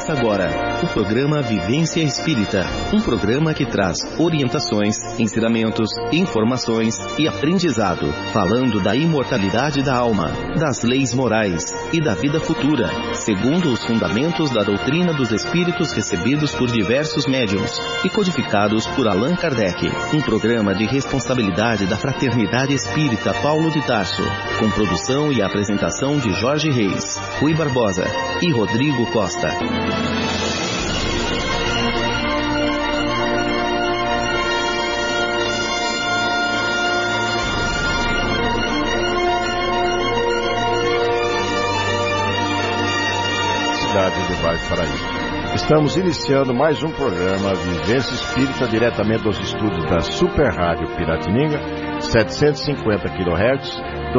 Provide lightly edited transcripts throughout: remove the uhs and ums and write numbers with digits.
Começa agora o programa Vivência Espírita, um programa que traz orientações, ensinamentos, informações e aprendizado, falando da imortalidade da alma, das leis morais e da vida futura, segundo os fundamentos da doutrina dos espíritos recebidos por diversos médiuns e codificados por Allan Kardec. Um programa de responsabilidade da Fraternidade Espírita Paulo de Tarso, com produção e apresentação de Jorge Reis, Rui Barbosa e Rodrigo Costa. Cidade do Vale do Paraíba. Estamos iniciando mais um programa Vivência Espírita, diretamente dos estúdios da Super Rádio Piratininga, 750 kHz, do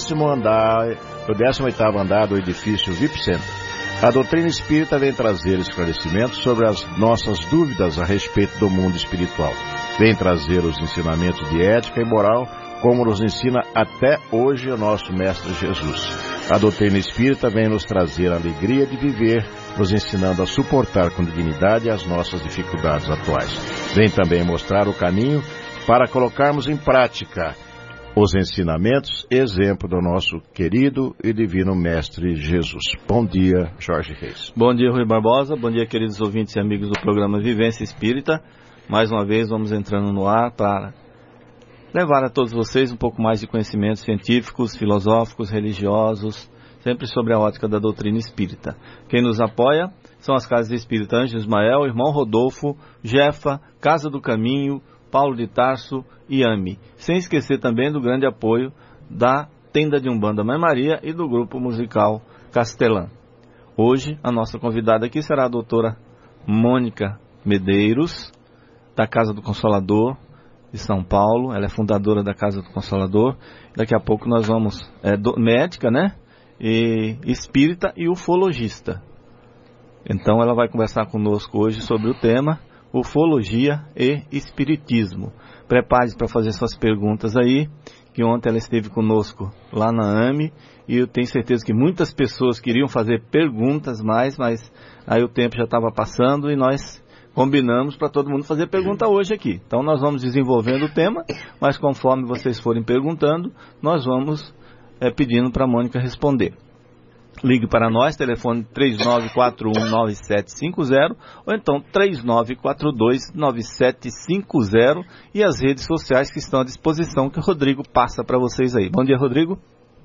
18º andar do edifício VIP Center. A doutrina espírita vem trazer esclarecimentos sobre as nossas dúvidas a respeito do mundo espiritual. Vem trazer os ensinamentos de ética e moral, como nos ensina até hoje o nosso Mestre Jesus. A doutrina espírita vem nos trazer a alegria de viver, nos ensinando a suportar com dignidade as nossas dificuldades atuais. Vem também mostrar o caminho para colocarmos em prática os ensinamentos, exemplo do nosso querido e divino Mestre Jesus. Bom dia, Jorge Reis. Bom dia, Rui Barbosa. Bom dia, queridos ouvintes e amigos do programa Vivência Espírita. Mais uma vez vamos entrando no ar para levar a todos vocês um pouco mais de conhecimentos científicos, filosóficos, religiosos, sempre sobre a ótica da doutrina espírita. Quem nos apoia são as Casas Espírita Anjo Ismael, Irmão Rodolfo, Jefa, Casa do Caminho, Paulo de Tarso e AME. Sem esquecer também do grande apoio da Tenda de Umbanda Mãe Maria e do grupo musical Castelã. Hoje a nossa convidada aqui será a doutora Mônica Medeiros, da Casa do Consolador de São Paulo. Ela é fundadora da Casa do Consolador. Daqui a pouco nós vamos, médica, né? E espírita e ufologista. Então ela vai conversar conosco hoje sobre o tema ufologia e espiritismo. Prepare-se para fazer suas perguntas aí, que ontem ela esteve conosco lá na AME, e eu tenho certeza que muitas pessoas queriam fazer perguntas mais, mas aí o tempo já estava passando e nós combinamos para todo mundo fazer pergunta hoje aqui. Então nós vamos desenvolvendo o tema, mas conforme vocês forem perguntando, nós vamos pedindo para a Mônica responder. Ligue para nós, telefone 39419750 ou então 39429750 e as redes sociais que estão à disposição, que o Rodrigo passa para vocês aí. Bom dia, Rodrigo.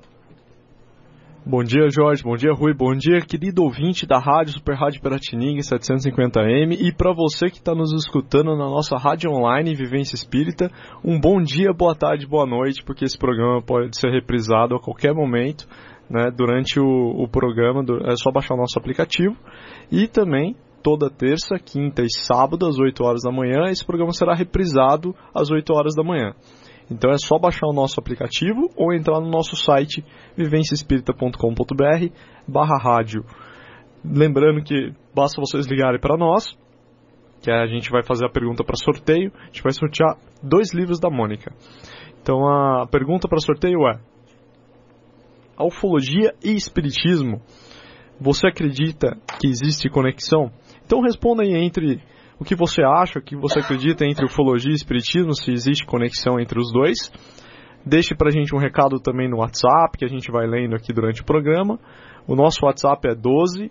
Bom dia, Jorge. Bom dia, Rui. Bom dia, querido ouvinte da Rádio Super Rádio Piratininga 750M, e para você que está nos escutando na nossa rádio online Vivência Espírita, um bom dia, boa tarde, boa noite, porque esse programa pode ser reprisado a qualquer momento, né, durante o programa. É só baixar o nosso aplicativo, e também toda terça, quinta e sábado às 8 horas da manhã esse programa será reprisado às 8 horas da manhã. Então é só baixar o nosso aplicativo ou entrar no nosso site vivenciaespirita.com.br/rádio. Lembrando que basta vocês ligarem para nós, que a gente vai fazer a pergunta para sorteio. A gente vai sortear 2 livros da Mônica. Então a pergunta para sorteio é: a ufologia e espiritismo, você acredita que existe conexão? Então responda aí entre o que você acha, o que você acredita entre ufologia e espiritismo, se existe conexão entre os dois. Deixe pra gente um recado também no WhatsApp, que a gente vai lendo aqui durante o programa. O nosso WhatsApp é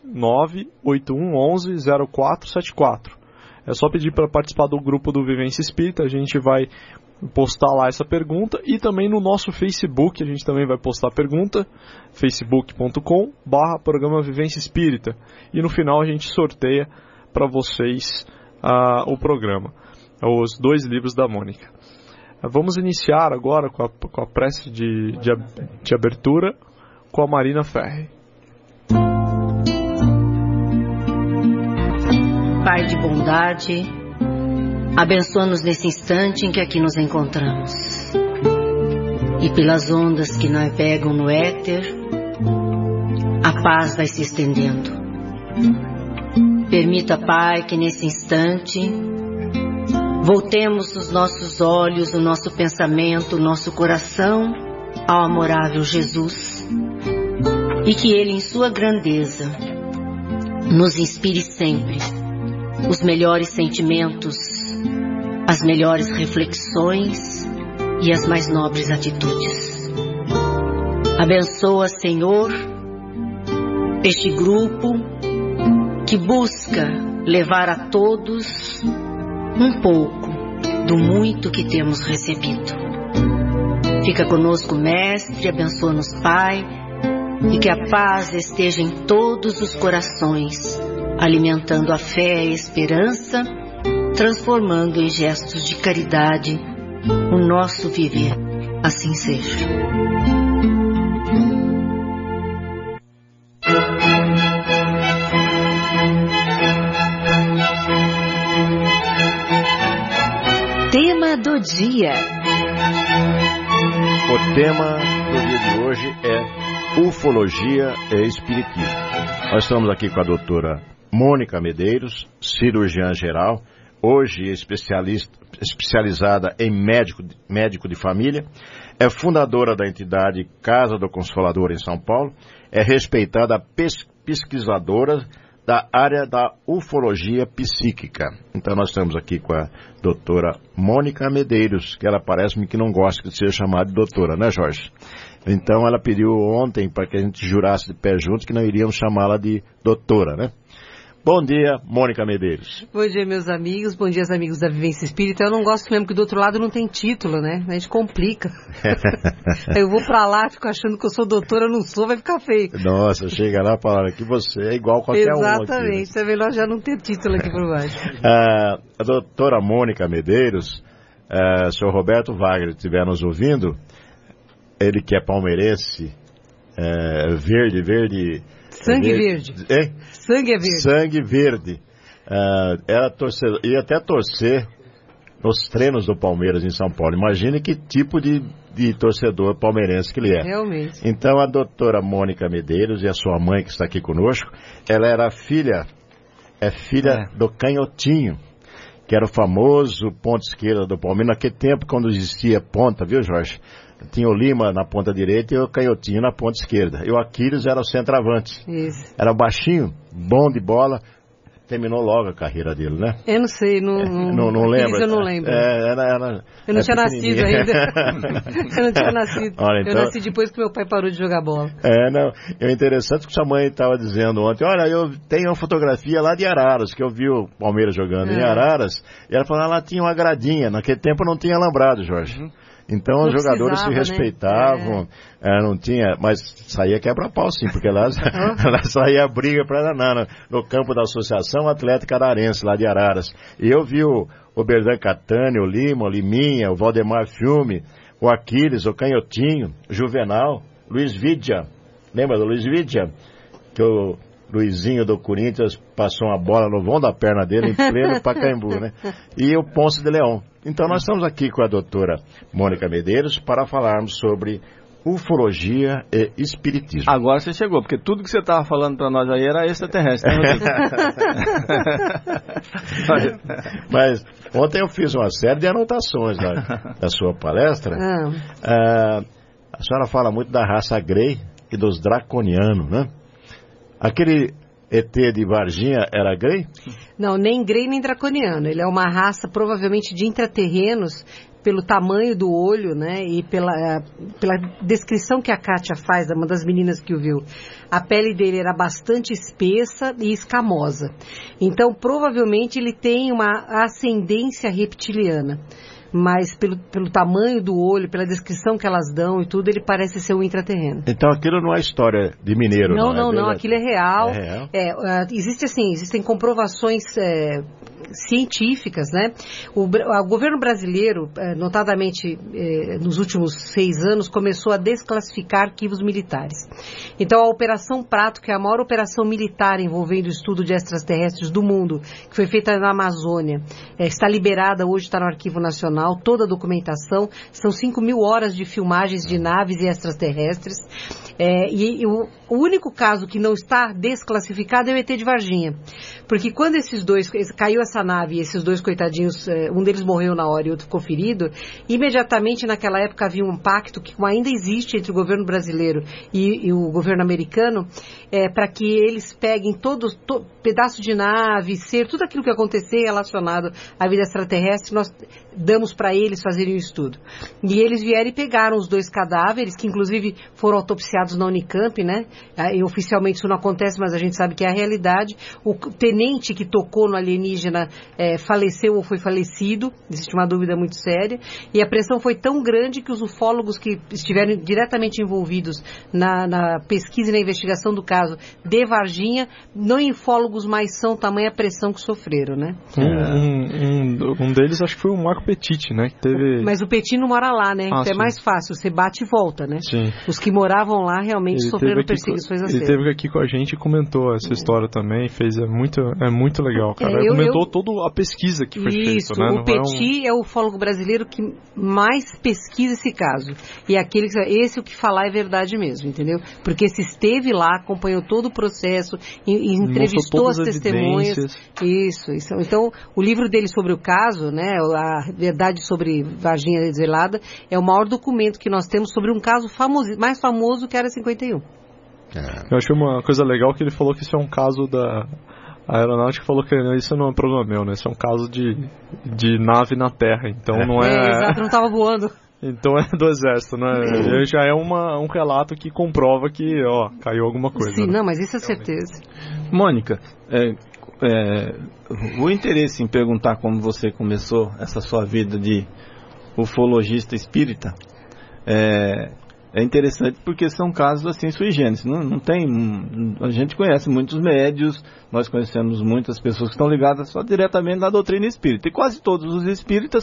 12981110474. É só pedir para participar do grupo do Vivência Espírita, a gente vai postar lá essa pergunta, e também no nosso Facebook a gente também vai postar a pergunta, facebook.com/programa Vivência Espírita, e no final a gente sorteia para vocês o programa, os 2 livros da Mônica. Vamos iniciar agora com a prece de abertura com a Marina Ferri. Pai de bondade, abençoa-nos nesse instante em que aqui nos encontramos, e pelas ondas que navegam no éter, a paz vai se estendendo. Permita, Pai, que nesse instante voltemos os nossos olhos, o nosso pensamento, o nosso coração ao amorável Jesus, e que Ele, em sua grandeza, nos inspire sempre os melhores sentimentos, as melhores reflexões e as mais nobres atitudes. Abençoa, Senhor, este grupo que busca levar a todos um pouco do muito que temos recebido. Fica conosco, Mestre, abençoa-nos, Pai, e que a paz esteja em todos os corações, alimentando a fé e a esperança, transformando em gestos de caridade o nosso viver. Assim seja. Tema do dia. O tema do dia de hoje é Ufologia e Espiritismo. Nós estamos aqui com a doutora Mônica Medeiros, cirurgiã geral, hoje especializada em médico de família, é fundadora da entidade Casa do Consolador em São Paulo, é respeitada pesquisadora da área da ufologia psíquica. Então nós estamos aqui com a doutora Mônica Medeiros, que ela parece-me que não gosta de ser chamada de doutora, né, Jorge? Então ela pediu ontem para que a gente jurasse de pé junto que não iríamos chamá-la de doutora, né? Bom dia, Mônica Medeiros. Bom dia, meus amigos. Bom dia, amigos da Vivência Espírita. Eu não gosto mesmo que do outro lado não tem título, né? A gente complica. Eu vou pra lá, fico achando que eu sou doutora, eu não sou, vai ficar feio. Nossa, chega lá e fala que você é igual a qualquer um aqui. Exatamente, é melhor já não ter título aqui por baixo. A doutora Mônica Medeiros, o senhor Roberto Wagner estiver nos ouvindo, ele que é palmeirense, verde... Sangue verde. Sangue é verde. Sangue verde. Ia até torcer nos treinos do Palmeiras em São Paulo. Imagine que tipo de torcedor palmeirense que ele é. Realmente. Então a doutora Mônica Medeiros e a sua mãe que está aqui conosco, ela era filha do Canhotinho, que era o famoso ponta esquerda do Palmeiras. Naquele tempo, quando existia ponta, viu, Jorge? Tinha o Lima na ponta direita e o Canhotinho na ponta esquerda. E o Aquiles era o centroavante. Isso. Era baixinho, bom de bola. Terminou logo a carreira dele, né? Eu não sei, não lembro. Eu não lembro. Eu não tinha nascido ainda. Eu não tinha nascido. Olha, então, eu nasci depois que meu pai parou de jogar bola. É interessante que sua mãe estava dizendo ontem, olha, eu tenho uma fotografia lá de Araras, que eu vi o Palmeiras jogando em Araras, e ela falou, lá tinha uma gradinha. Naquele tempo não tinha alambrado, Jorge. Então os jogadores se respeitavam, não tinha, mas saía quebra-pau sim, porque lá saía briga para danar no campo da Associação Atlética Ararense, lá de Araras. E eu vi o Berdan Catani, o Lima, o Liminha, o Valdemar Filme, o Aquiles, o Canhotinho, o Juvenal, Luiz Vidia. Lembra do Luiz Vidia? Que o Luizinho do Corinthians passou uma bola no vão da perna dele em pleno Pacaembu, né? E o Ponce de Leão. Então nós estamos aqui com a doutora Mônica Medeiros para falarmos sobre ufologia e espiritismo. Agora você chegou, porque tudo que você estava falando para nós aí era extraterrestre. Mas ontem eu fiz uma série de anotações da sua palestra. A senhora fala muito da raça Grey e dos draconianos, né? Aquele ET de Varginha era Grey? Não, nem Grey nem draconiano. Ele é uma raça provavelmente de intraterrenos, pelo tamanho do olho, né? E pela descrição que a Kátia faz, uma das meninas que o viu. A pele dele era bastante espessa e escamosa. Então, provavelmente, ele tem uma ascendência reptiliana. Mas pelo tamanho do olho, pela descrição que elas dão e tudo, ele parece ser um intraterreno. Então aquilo não é história de mineiro, não, aquilo é real. Existem comprovações científicas, né? O governo brasileiro, notadamente nos últimos 6 anos, começou a desclassificar arquivos militares. Então a Operação Prato, que é a maior operação militar envolvendo o estudo de extraterrestres do mundo, que foi feita na Amazônia, está liberada hoje, está no Arquivo Nacional, toda a documentação, são 5.000 horas de filmagens de naves e extraterrestres, e o único caso que não está desclassificado é o ET de Varginha, porque quando esses dois, caiu essa nessa nave, esses dois coitadinhos, um deles morreu na hora e outro ficou ferido, imediatamente naquela época havia um pacto que ainda existe entre o governo brasileiro e o governo americano, para que eles peguem pedaço de nave, tudo aquilo que acontecer relacionado à vida extraterrestre, nós damos para eles fazerem o estudo. E eles vieram e pegaram os dois cadáveres, que inclusive foram autopsiados na Unicamp, né? E oficialmente isso não acontece, mas a gente sabe que é a realidade. O tenente que tocou no alienígena faleceu ou foi falecido, existe uma dúvida muito séria, e a pressão foi tão grande que os ufólogos que estiveram diretamente envolvidos na pesquisa e na investigação do caso de Varginha, não ufólogos mais são, tamanha pressão que sofreram, né? Um deles acho que foi o Marco Petit, né? Que teve... Mas o Petit não mora lá, né? Então é mais fácil, você bate e volta, né? Sim. Os que moravam lá realmente sofreram perseguições a sério. Ele esteve aqui com a gente e comentou essa história também, é muito legal, cara. Ele comentou toda a pesquisa que foi feita, né? O Petit é o ufólogo brasileiro que mais pesquisa esse caso. E esse o que falar é verdade mesmo, entendeu? Porque se esteve lá, acompanhou todo o processo, entrevistou as testemunhas. Isso. Então, o livro dele sobre o caso, né, a verdade sobre Varginha Desvelada, é o maior documento que nós temos sobre um caso mais famoso que era 51. Eu achei uma coisa legal que ele falou que isso é um caso da... A aeronáutica falou que isso não é um problema meu, né? Isso é um caso de nave na Terra, então não é... Exato, não estava voando. Então é do exército, né? Já é um relato que comprova que, caiu alguma coisa. Sim, né? não, mas isso é certeza. Mônica, o interesse em perguntar como você começou essa sua vida de ufologista espírita é interessante porque são casos assim sui generis. Não tem, a gente conhece muitos médios, nós conhecemos muitas pessoas que estão ligadas só diretamente na doutrina espírita. E quase todos os espíritas,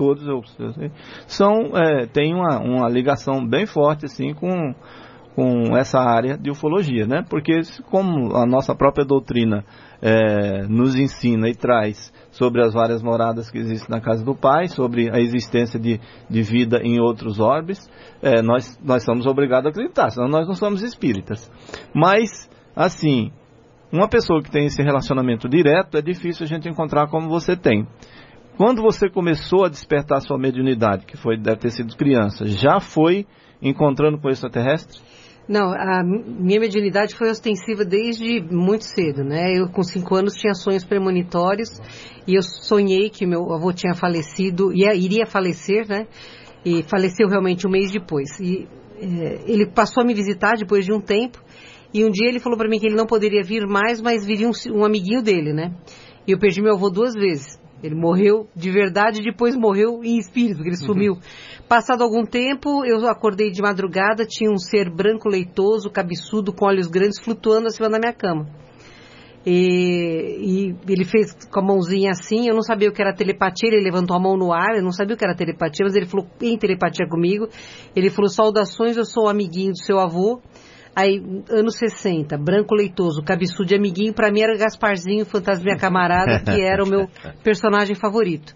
têm uma ligação bem forte assim com essa área de ufologia, né? Porque como a nossa própria doutrina nos ensina e traz sobre as várias moradas que existem na casa do Pai, sobre a existência de vida em outros orbes, nós somos obrigados a acreditar, senão nós não somos espíritas. Mas, assim, uma pessoa que tem esse relacionamento direto, é difícil a gente encontrar como você tem. Quando você começou a despertar a sua mediunidade, que deve ter sido criança, já foi encontrando com extraterrestres? Não, a minha mediunidade foi ostensiva desde muito cedo, né? Eu com 5 anos tinha sonhos premonitórios e eu sonhei que meu avô tinha falecido, iria falecer, né? E faleceu realmente um mês depois. E ele passou a me visitar depois de um tempo e um dia ele falou para mim que ele não poderia vir mais, mas viria um amiguinho dele, né? E eu perdi meu avô 2 vezes. Ele morreu de verdade e depois morreu em espírito, porque ele sumiu. Passado algum tempo, eu acordei de madrugada, tinha um ser branco leitoso, cabeçudo, com olhos grandes, flutuando acima da minha cama. E ele fez com a mãozinha assim, eu não sabia o que era telepatia, ele levantou a mão no ar, eu não sabia o que era telepatia, mas ele falou em telepatia comigo. Ele falou, saudações, eu sou o amiguinho do seu avô. Aí, anos 60, branco leitoso, cabeçudo de amiguinho, pra mim era Gasparzinho, fantasminha camarada, que era o meu personagem favorito.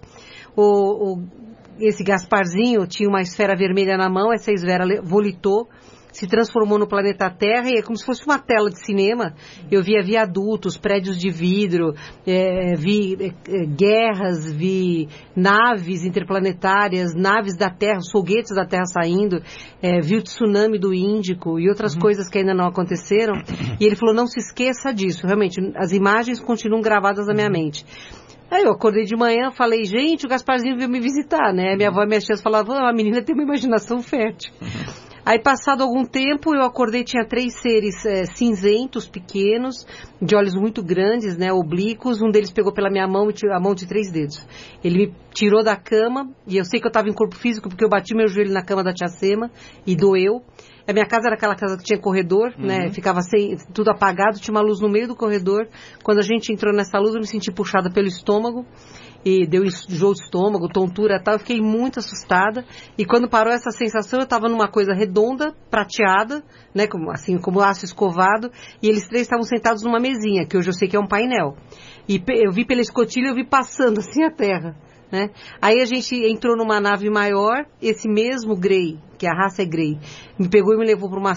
Esse Gasparzinho tinha uma esfera vermelha na mão, essa esfera volitou, se transformou no planeta Terra e é como se fosse uma tela de cinema. Eu via viadutos, prédios de vidro, vi guerras, vi naves interplanetárias, naves da Terra, os foguetes da Terra saindo, vi o tsunami do Índico e outras coisas que ainda não aconteceram. E ele falou, não se esqueça disso, realmente, as imagens continuam gravadas na minha mente. Aí eu acordei de manhã, falei, gente, o Gasparzinho veio me visitar, né? Minha avó e minhas tias falavam, a menina tem uma imaginação fértil. Aí, passado algum tempo, eu acordei, tinha 3 seres cinzentos, pequenos, de olhos muito grandes, né, oblíquos. Um deles pegou pela minha mão, a mão de 3 dedos. Ele me tirou da cama, e eu sei que eu estava em corpo físico, porque eu bati meu joelho na cama da tia Sema, e doeu. A minha casa era aquela casa que tinha corredor, né, ficava tudo apagado, tinha uma luz no meio do corredor. Quando a gente entrou nessa luz, eu me senti puxada pelo estômago. E deu enjoo de estômago, tontura e tal, eu fiquei muito assustada, e quando parou essa sensação, eu estava numa coisa redonda, prateada, né, como aço escovado, e eles 3 estavam sentados numa mesinha, que hoje eu sei que é um painel, e eu vi pela escotilha, eu vi passando assim a terra, né, aí a gente entrou numa nave maior, esse mesmo Grey, que a raça é Grey, me pegou e me levou para uma...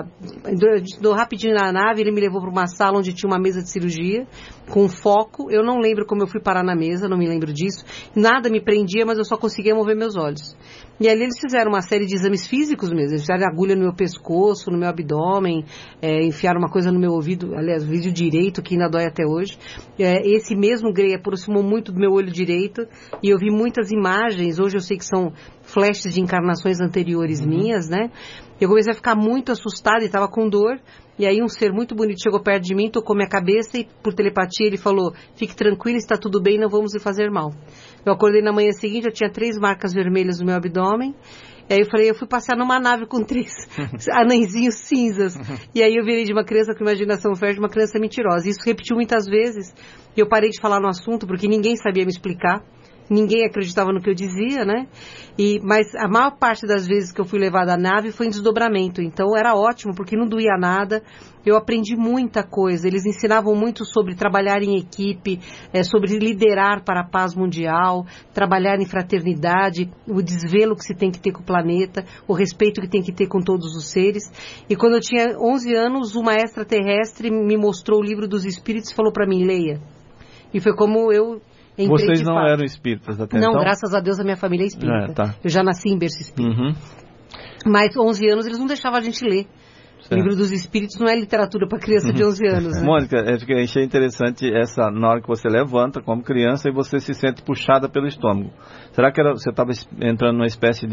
Andou rapidinho na nave, ele me levou para uma sala onde tinha uma mesa de cirurgia, com foco. Eu não lembro como eu fui parar na mesa, não me lembro disso. Nada me prendia, mas eu só conseguia mover meus olhos. E ali eles fizeram uma série de exames físicos mesmo. Eles fizeram agulha no meu pescoço, no meu abdômen, enfiaram uma coisa no meu ouvido, aliás, o vídeo direito, que ainda dói até hoje. Esse mesmo Grey aproximou muito do meu olho direito, e eu vi muitas imagens. Hoje eu sei que são flashes de encarnações anteriores minhas, né? Eu comecei a ficar muito assustada e estava com dor. E aí um ser muito bonito chegou perto de mim, tocou minha cabeça e por telepatia ele falou: fique tranquila, está tudo bem, não vamos lhe fazer mal. Eu acordei na manhã seguinte, eu tinha 3 marcas vermelhas no meu abdômen. E aí eu falei, eu fui passear numa nave com 3 anãozinhos cinzas. E aí eu virei de uma criança com imaginação fértil, uma criança mentirosa. Isso repetiu muitas vezes. E eu parei de falar no assunto porque ninguém sabia me explicar. Ninguém acreditava no que eu dizia, né? Mas a maior parte das vezes que eu fui levada à nave foi em desdobramento. Então era ótimo, porque não doía nada. Eu aprendi muita coisa. Eles ensinavam muito sobre trabalhar em equipe, sobre liderar para a paz mundial, trabalhar em fraternidade, o desvelo que se tem que ter com o planeta, o respeito que tem que ter com todos os seres. E quando eu tinha 11 anos, uma extraterrestre me mostrou o livro dos espíritos e falou para mim, leia. E foi como eu... Vocês não eram espíritas até então? Não, graças a Deus a minha família é espírita. Tá. Eu já nasci em berço espírita. Mas 11 anos eles não deixavam a gente ler. Certo. O livro dos espíritos não é literatura para criança de 11 anos. Né? Mônica, eu achei interessante essa, na hora que você levanta como criança e você se sente puxada pelo estômago. Será que você estava entrando numa espécie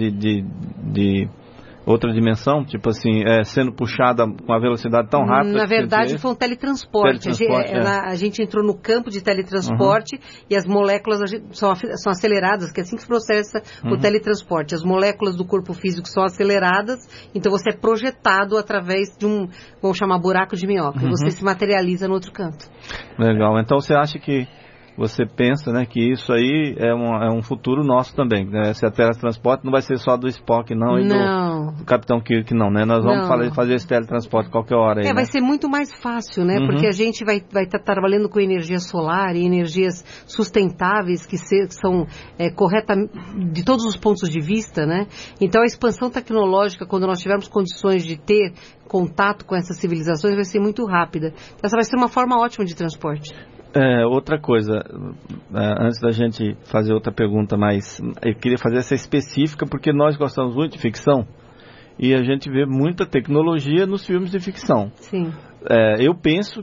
de outra dimensão? Tipo assim, sendo puxada com uma velocidade tão rápida? Na verdade, foi um teletransporte. A gente entrou no campo de teletransporte e as moléculas são aceleradas, que é assim que se processa o teletransporte. As moléculas do corpo físico são aceleradas, então você é projetado através de vamos chamar, buraco de minhoca. E você se materializa no outro canto. Legal. Então você acha que você pensa, né, que isso aí é um futuro nosso também, né? Esse teletransporte não vai ser só do Spock, não, e do Capitão Kirk, não, né? Nós vamos fazer esse teletransporte qualquer hora aí, né? Vai ser muito mais fácil, né? Porque a gente vai estar trabalhando com energia solar e energias sustentáveis que são corretas de todos os pontos de vista, né? Então a expansão tecnológica, quando nós tivermos condições de ter contato com essas civilizações, vai ser muito rápida. Essa vai ser uma forma ótima de transporte. Outra coisa, antes da gente fazer outra pergunta, mas eu queria fazer essa específica porque nós gostamos muito de ficção e a gente vê muita tecnologia nos filmes de ficção. Sim. Eu penso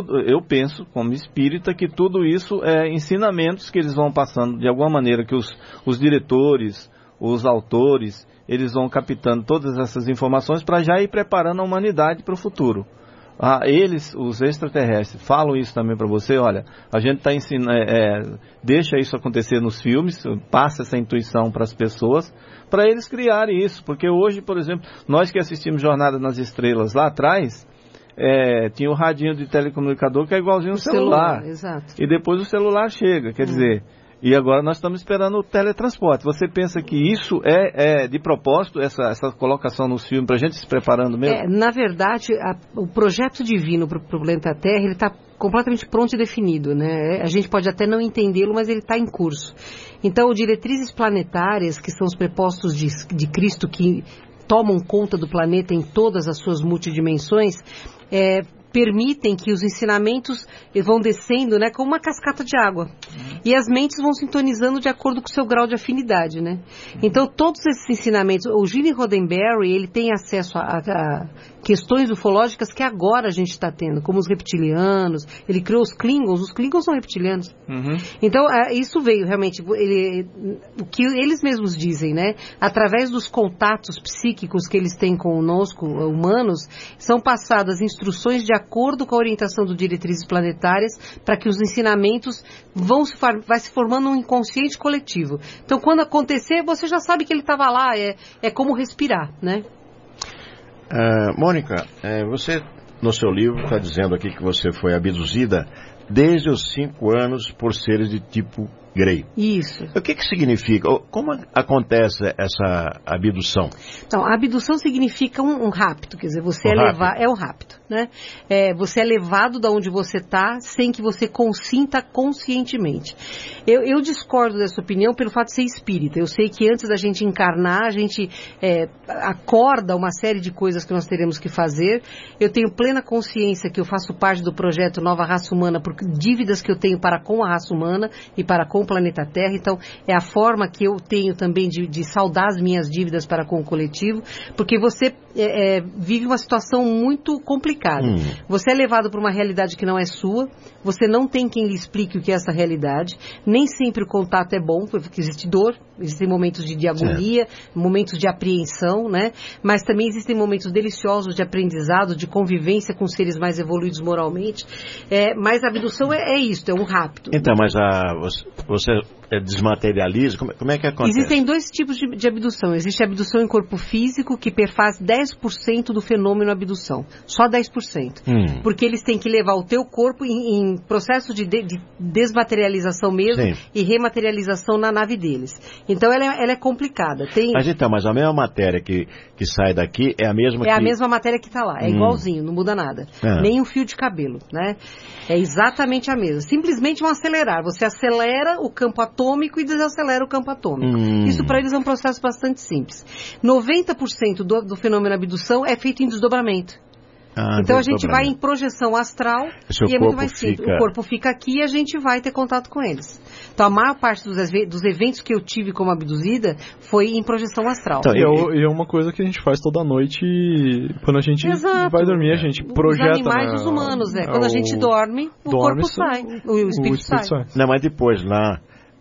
como espírita que tudo isso é ensinamentos que eles vão passando de alguma maneira, que os diretores, os autores, eles vão captando todas essas informações para já ir preparando a humanidade para o futuro. Eles, os extraterrestres, falam isso também para você, olha, a gente está ensinando, deixa isso acontecer nos filmes, passa essa intuição para as pessoas, para eles criarem isso, porque hoje, por exemplo, nós que assistimos Jornada nas Estrelas lá atrás, tinha o radinho de telecomunicador que é igualzinho ao celular. Exato. E depois o celular chega, quer dizer... E agora nós estamos esperando o teletransporte. Você pensa que isso é de propósito, essa colocação nos filmes, para a gente se preparando mesmo? Na verdade, o projeto divino para o planeta Terra, ele está completamente pronto e definido, né? A gente pode até não entendê-lo, mas ele está em curso. Então, diretrizes planetárias, que são os prepostos de Cristo que tomam conta do planeta em todas as suas multidimensões, permitem que os ensinamentos vão descendo, né, como uma cascata de água. E as mentes vão sintonizando de acordo com o seu grau de afinidade, né? Então, todos esses ensinamentos... O Gene Roddenberry, ele tem acesso a questões ufológicas que agora a gente está tendo, como os reptilianos. Ele criou os Klingons são reptilianos. Então, isso veio realmente... o que eles mesmos dizem, né? Através dos contatos psíquicos que eles têm conosco, humanos, são passadas instruções de acordo com a orientação do diretrizes planetárias para que os ensinamentos vai se formando um inconsciente coletivo. Então, quando acontecer, você já sabe que ele estava lá, é como respirar, né? Mônica, você no seu livro está dizendo aqui que você foi abduzida desde os 5 anos por seres de tipo Grey. Isso. O que significa? Como acontece essa abdução? Então, a abdução significa um rapto, quer dizer, você é um rapto, né? Você é levado da onde você está sem que você consinta conscientemente. Eu discordo dessa opinião pelo fato de ser espírita. Eu sei que antes da gente encarnar, a gente acorda uma série de coisas que nós teremos que fazer. Eu tenho plena consciência que eu faço parte do projeto Nova Raça Humana por dívidas que eu tenho para com a raça humana e para com o planeta Terra. Então, é a forma que eu tenho também de saldar as minhas dívidas para com o coletivo, porque você vive uma situação muito complicada. Você é levado para uma realidade que não é sua, você não tem quem lhe explique o que é essa realidade, nem sempre o contato é bom, porque existe dor, existem momentos de agonia, momentos de apreensão, né? Mas também existem momentos deliciosos de aprendizado, de convivência com seres mais evoluídos moralmente. Mas a abdução é isso, é um rapto. Então, mas você desmaterializa? Como é que acontece? Existem dois tipos de abdução. Existe a abdução em corpo físico, que perfaz 10% do fenômeno abdução. Só 10%. Porque eles têm que levar o teu corpo em processo de desmaterialização mesmo. Sim. E rematerialização na nave deles. Então ela é complicada. Mas a mesma matéria que sai daqui é a mesma a mesma matéria que está lá. É igualzinho, não muda nada. Nem um fio de cabelo, né? É exatamente a mesma. Simplesmente um acelerar. Você acelera o campo atômico e desacelera o campo atômico. Isso para eles é um processo bastante simples. 90% do fenômeno abdução é feito em desdobramento. Então a gente vai em projeção astral e é muito mais simples. O corpo fica aqui e a gente vai ter contato com eles. Então a maior parte dos eventos que eu tive como abduzida foi em projeção astral. Então, e é uma coisa que a gente faz toda noite quando a gente vai dormir, a gente projeta... Os animais e os humanos, Quando a gente dorme, o corpo sai, o espírito sai. Não, mas depois lá,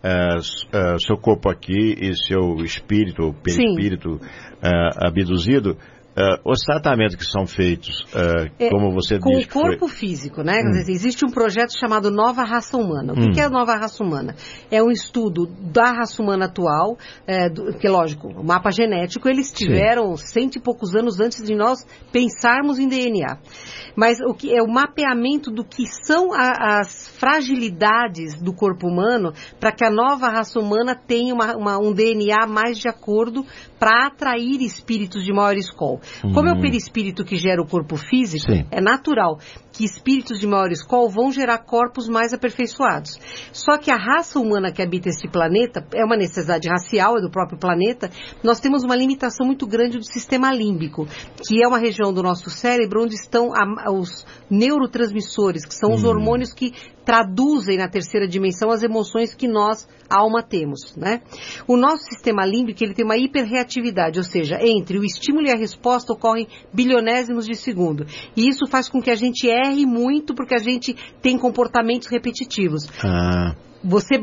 seu corpo aqui e seu espírito, ou perispírito abduzido, os tratamentos que são feitos, como você com diz... Com o corpo físico, né? Existe um projeto chamado Nova Raça Humana. O que é a Nova Raça Humana? É um estudo da raça humana atual, que lógico, o mapa genético, eles tiveram 100 e poucos anos antes de nós pensarmos em DNA. Mas o que é o mapeamento do que são as fragilidades do corpo humano para que a nova raça humana tenha um DNA mais de acordo para atrair espíritos de maior escola. Como é o perispírito que gera o corpo físico, é natural que espíritos de maior escola vão gerar corpos mais aperfeiçoados. Só que a raça humana que habita este planeta é uma necessidade racial, é do próprio planeta. Nós temos uma limitação muito grande do sistema límbico, que é uma região do nosso cérebro onde estão os neurotransmissores, que são os hormônios que traduzem na terceira dimensão as emoções que nós, a alma, temos, né? O nosso sistema límbico, ele tem uma hiperreatividade, ou seja, entre o estímulo e a resposta ocorrem bilionésimos de segundo. E isso faz com que a gente erre muito, porque a gente tem comportamentos repetitivos. Você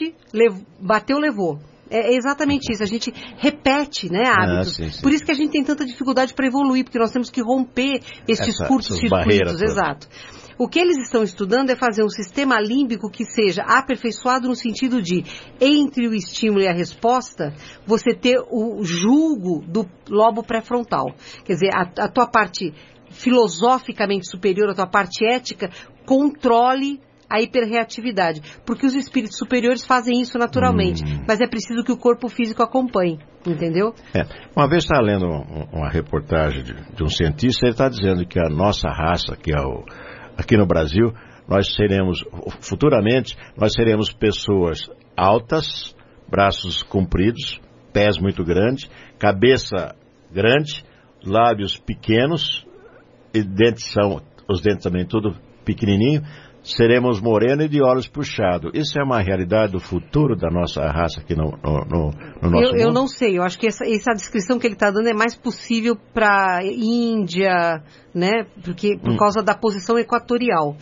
bateu, levou. É exatamente isso, a gente repete, né, hábitos. Sim. Por isso que a gente tem tanta dificuldade para evoluir, porque nós temos que romper esses curtos-circuitos. Exato. O que eles estão estudando é fazer um sistema límbico que seja aperfeiçoado no sentido de, entre o estímulo e a resposta, você ter o julgo do lobo pré-frontal. Quer dizer, a tua parte filosoficamente superior, a tua parte ética, controle a hiperreatividade, porque os espíritos superiores fazem isso naturalmente, mas é preciso que o corpo físico acompanhe, entendeu? Uma vez estava lendo uma reportagem de um cientista, ele está dizendo que a nossa raça, que é aqui no Brasil, futuramente, nós seremos pessoas altas, braços compridos, pés muito grandes, cabeça grande, lábios pequenos, e os dentes também tudo pequenininho, seremos morenos e de olhos puxados. Isso é uma realidade do futuro da nossa raça aqui no nosso mundo? Eu não sei, eu acho que essa descrição que ele está dando é mais possível para Índia, né? Porque por causa da posição equatorial.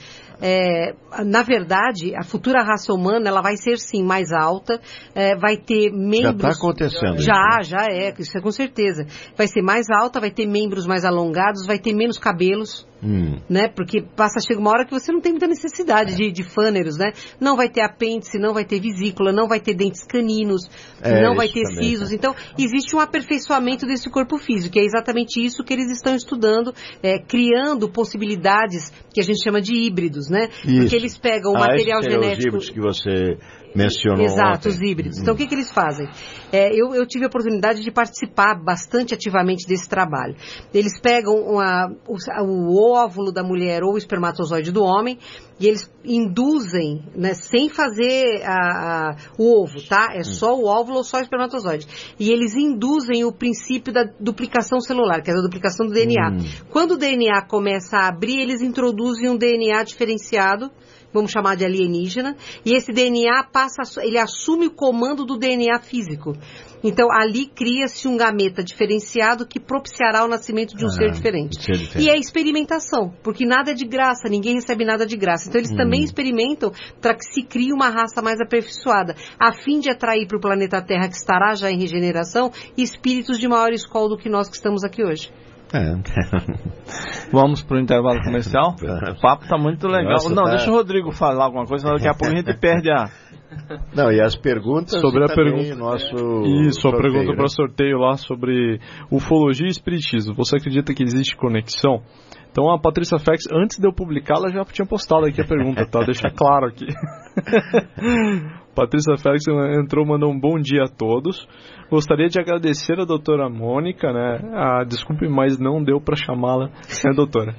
Na verdade, a futura raça humana, ela vai ser sim mais alta, vai ter membros... Já está acontecendo. Já é, isso é com certeza. Vai ser mais alta, vai ter membros mais alongados, vai ter menos cabelos, né? Porque chega uma hora que você não tem muita necessidade de fâneros, né? Não vai ter apêndice, não vai ter vesícula, não vai ter dentes caninos, não vai ter sisos. Então, existe um aperfeiçoamento desse corpo físico, que é exatamente isso que eles estão estudando, criando possibilidades que a gente chama de híbridos, né? Isso. Porque eles pegam o material genético... Os híbridos que você mencionou Exato, ontem. os híbridos. Então, o que eles fazem? Eu tive a oportunidade de participar bastante ativamente desse trabalho. Eles pegam o óvulo da mulher ou o espermatozoide do homem e eles induzem, né, sem fazer o ovo, tá? É só o óvulo ou só o espermatozoide. E eles induzem o princípio da duplicação celular, que é a duplicação do DNA. Quando o DNA começa a abrir, eles introduzem um DNA diferenciado, vamos chamar de alienígena, e esse DNA ele assume o comando do DNA físico. Então, ali cria-se um gameta diferenciado que propiciará o nascimento de um ser diferente. E é experimentação, porque nada é de graça, ninguém recebe nada de graça. Então, eles também experimentam para que se crie uma raça mais aperfeiçoada, a fim de atrair para o planeta Terra, que estará já em regeneração, espíritos de maior escola do que nós que estamos aqui hoje. Vamos para o intervalo comercial? O papo está muito legal. Deixa o Rodrigo falar alguma coisa, senão daqui a pouco a gente perde a... Não, e as perguntas sobre a pergunta, a pergunta para sorteio lá sobre ufologia e espiritismo. Você acredita que existe conexão? Então a Patrícia Fex, antes de eu publicar, ela já tinha postado aqui a pergunta, tá? Deixa claro aqui. Patrícia Fex entrou, mandou um bom dia a todos. Gostaria de agradecer a doutora Mônica, né? Desculpe, mas não deu para chamá-la, né, doutora?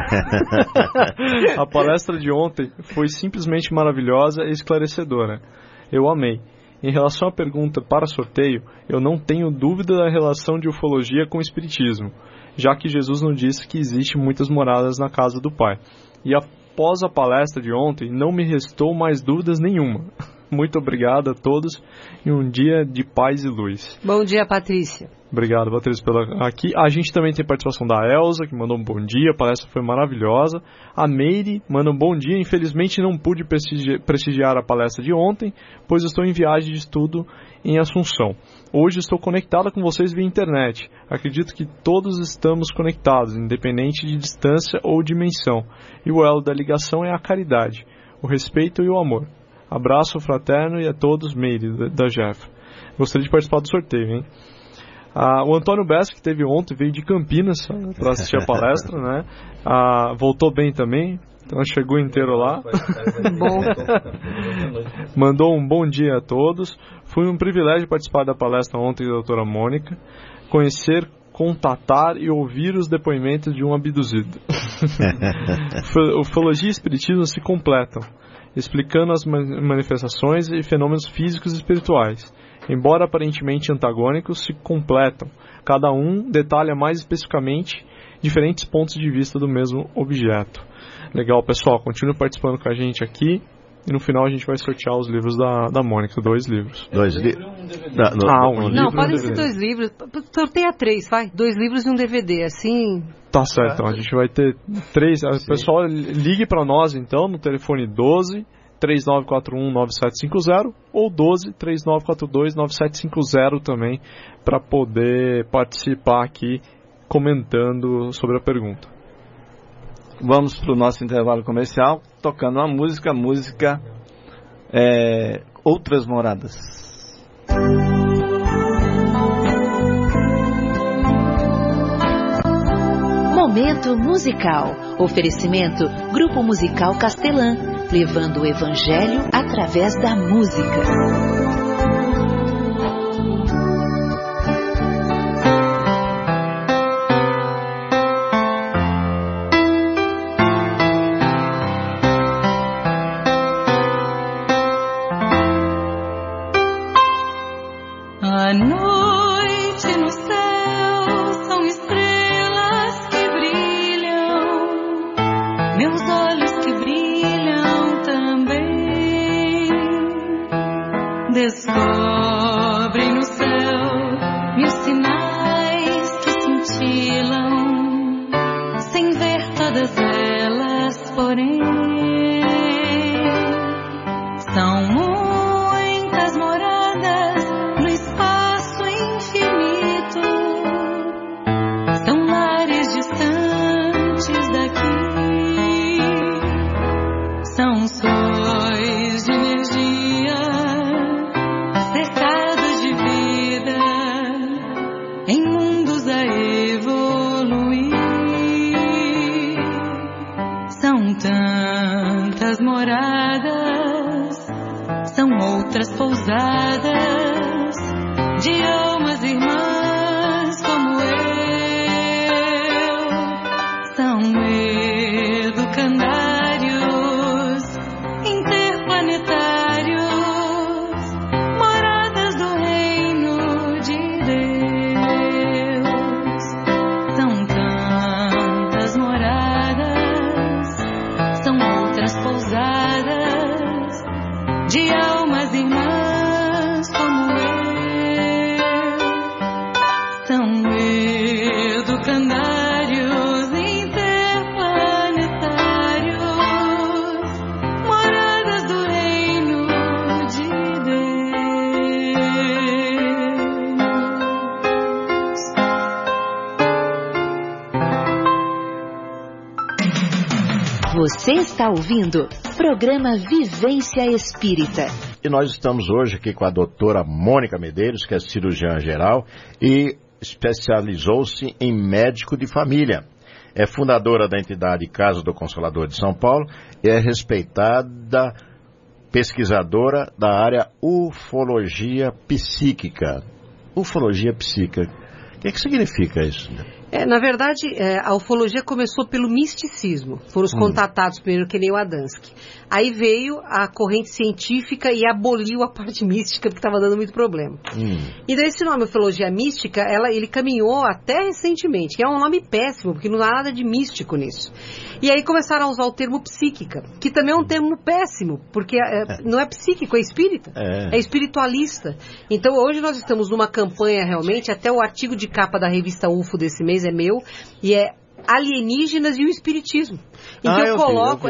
A palestra de ontem foi simplesmente maravilhosa e esclarecedora. Eu amei. Em relação à pergunta para sorteio, eu não tenho dúvida da relação de ufologia com o espiritismo, já que Jesus nos disse que existe muitas moradas na casa do Pai. E após a palestra de ontem, não me restou mais dúvidas nenhuma. Muito obrigado a todos e um dia de paz e luz. Bom dia, Patrícia. Obrigado, Patrícia, pela aqui. A gente também tem participação da Elza, que mandou um bom dia, a palestra foi maravilhosa. A Meire manda um bom dia. Infelizmente não pude prestigiar a palestra de ontem, pois estou em viagem de estudo em Assunção. Hoje estou conectada com vocês via internet. Acredito que todos estamos conectados, independente de distância ou dimensão. E o elo da ligação é a caridade, o respeito e o amor. Abraço fraterno e a todos, Meire, da Jeff. Gostaria de participar do sorteio, hein? O Antônio Bessa, que teve ontem, veio de Campinas para assistir a palestra, né? Voltou bem também, então chegou inteiro lá. Bom. Mandou um bom dia a todos. Foi um privilégio participar da palestra ontem da doutora Mônica, conhecer, contatar e ouvir os depoimentos de um abduzido. Ufologia e espiritismo se completam, explicando as manifestações e fenômenos físicos e espirituais. Embora aparentemente antagônicos, se completam. Cada um detalha mais especificamente diferentes pontos de vista do mesmo objeto. Legal, pessoal. Continue participando com a gente aqui. E no final a gente vai sortear os livros da Mônica. 2 livros. 2 livros? Não, podem ser 2 livros. Sorteia 3, vai. 2 livros e um DVD, assim... Tá certo, então a gente vai ter 3. Pessoal, ligue para nós então no telefone 12 3941-9750 ou 12 3942-9750 também, para poder participar aqui comentando sobre a pergunta. Vamos para o nosso intervalo comercial, tocando uma música Outras Moradas. Momento musical. Oferecimento Grupo Musical Castelã, levando o Evangelho através da música. Educandários interplanetários, moradas do reino de Deus. Você está ouvindo programa Vivência Espírita. E nós estamos hoje aqui com a doutora Mônica Medeiros, que é cirurgiã geral e especializou-se em médico de família. É fundadora da entidade Casa do Consolador de São Paulo e é respeitada pesquisadora da área ufologia psíquica. Ufologia psíquica. O que significa isso? Na verdade, a ufologia começou pelo misticismo. Foram os contatados primeiro, que nem o Adamski. Aí veio a corrente científica e aboliu a parte mística, porque estava dando muito problema. E daí esse nome, ufologia mística, ele caminhou até recentemente, que é um nome péssimo, porque não há nada de místico nisso. E aí começaram a usar o termo psíquica, que também é um termo péssimo, porque não é psíquico, é espírita. É espiritualista. Então hoje nós estamos numa campanha realmente, até o artigo de capa da revista UFO desse mês é meu, e é alienígenas e o espiritismo. Em que eu coloco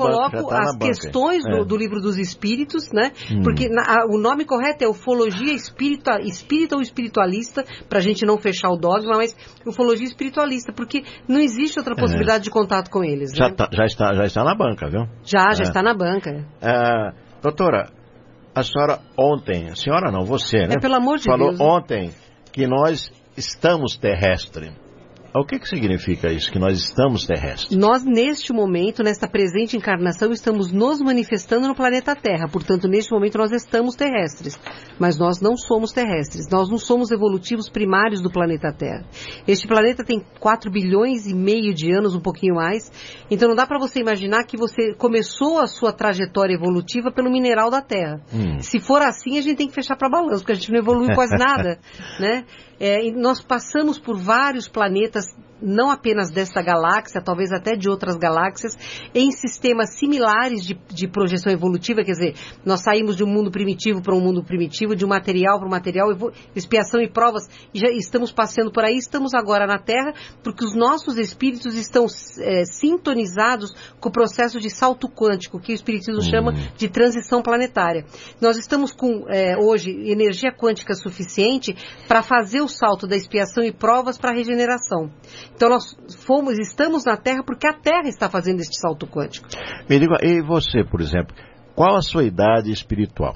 as questões do livro dos espíritos, né? Porque o nome correto é ufologia espírita ou espiritualista, pra gente não fechar o dogma, mas ufologia espiritualista, porque não existe outra possibilidade de contato com eles. Já, né? já está na banca, viu? Já está na banca. Doutora, a senhora ontem, a senhora não, você, né? Pelo amor de Falou Deus. ontem que nós estamos terrestres. O que significa isso, que nós estamos terrestres? Nós, neste momento, nesta presente encarnação, estamos nos manifestando no planeta Terra. Portanto, neste momento, nós estamos terrestres. Mas nós não somos terrestres. Nós não somos evolutivos primários do planeta Terra. Este planeta tem 4 bilhões e meio de anos, um pouquinho mais. Então, não dá para você imaginar que você começou a sua trajetória evolutiva pelo mineral da Terra. Se for assim, a gente tem que fechar para balanço, porque a gente não evoluiu quase nada, né? E nós passamos por vários planetas, não apenas desta galáxia, talvez até de outras galáxias, em sistemas similares de projeção evolutiva, quer dizer, nós saímos de um mundo primitivo para um mundo primitivo, de um material para um material, expiação e provas, e já estamos passando por aí, estamos agora na Terra, porque os nossos espíritos estão sintonizados com o processo de salto quântico, que o espiritismo chama de transição planetária. Nós estamos com, hoje, energia quântica suficiente para fazer o salto da expiação e provas para a regeneração. Então nós estamos na Terra porque a Terra está fazendo este salto quântico. Me diga, e você, por exemplo, qual a sua idade espiritual?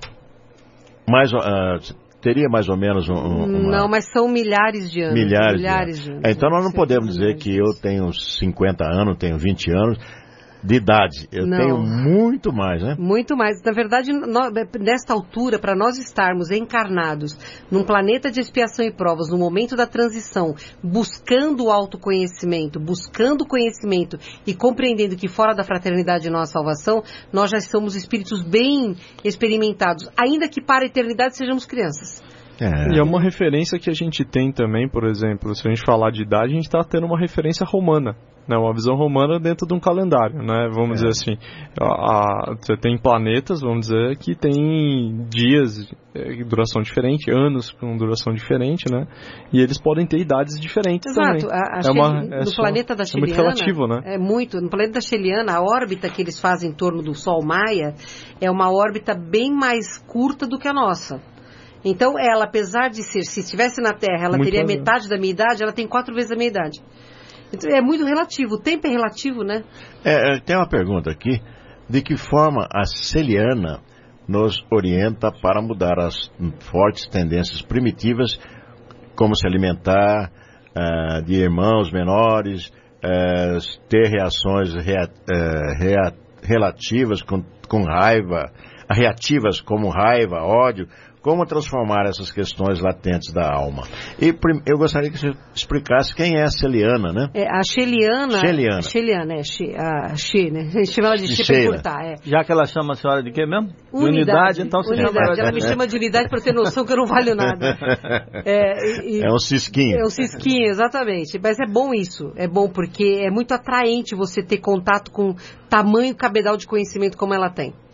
Teria mais ou menos uma... Não, mas são milhares de anos. Milhares de anos. Então nós não podemos dizer que eu tenho 50 anos, tenho 20 anos de idade. Eu tenho muito mais, né? Muito mais. Na verdade, nesta altura, para nós estarmos encarnados num planeta de expiação e provas, no momento da transição, buscando o autoconhecimento, buscando conhecimento e compreendendo que fora da fraternidade não há salvação, nós já somos espíritos bem experimentados, ainda que para a eternidade sejamos crianças. E é uma referência que a gente tem também, por exemplo, se a gente falar de idade, a gente está tendo uma referência romana, né? Uma visão romana dentro de um calendário, né? Vamos dizer assim, você tem planetas, vamos dizer, que tem dias de duração diferente, anos com duração diferente, né? E eles podem ter idades diferentes. Exato. também. No planeta da Sheliana, é muito relativo, né? No planeta da Sheliana, a órbita que eles fazem em torno do Sol Maia é uma órbita bem mais curta do que a nossa. Então, ela, apesar de ser, se estivesse na Terra, ela teria metade da minha idade, ela tem 4 vezes a minha idade. Então, é muito relativo. O tempo é relativo, né? Tem uma pergunta aqui. De que forma a Sheliana nos orienta para mudar as fortes tendências primitivas, como se alimentar de irmãos menores, ter reações relativas com raiva, reativas como raiva, ódio, como transformar essas questões latentes da alma. E eu gostaria que você explicasse quem é a Sheliana, né? A Sheliana, né? A gente chama ela de She para encurtar. Já que ela chama a senhora de quê mesmo? Unidade. Então você chama ela me chama de unidade para ter noção que eu não valho nada. É um cisquinho. É um cisquinho, exatamente. Mas é bom isso. É bom porque é muito atraente você ter contato com tamanho cabedal de conhecimento como ela tem.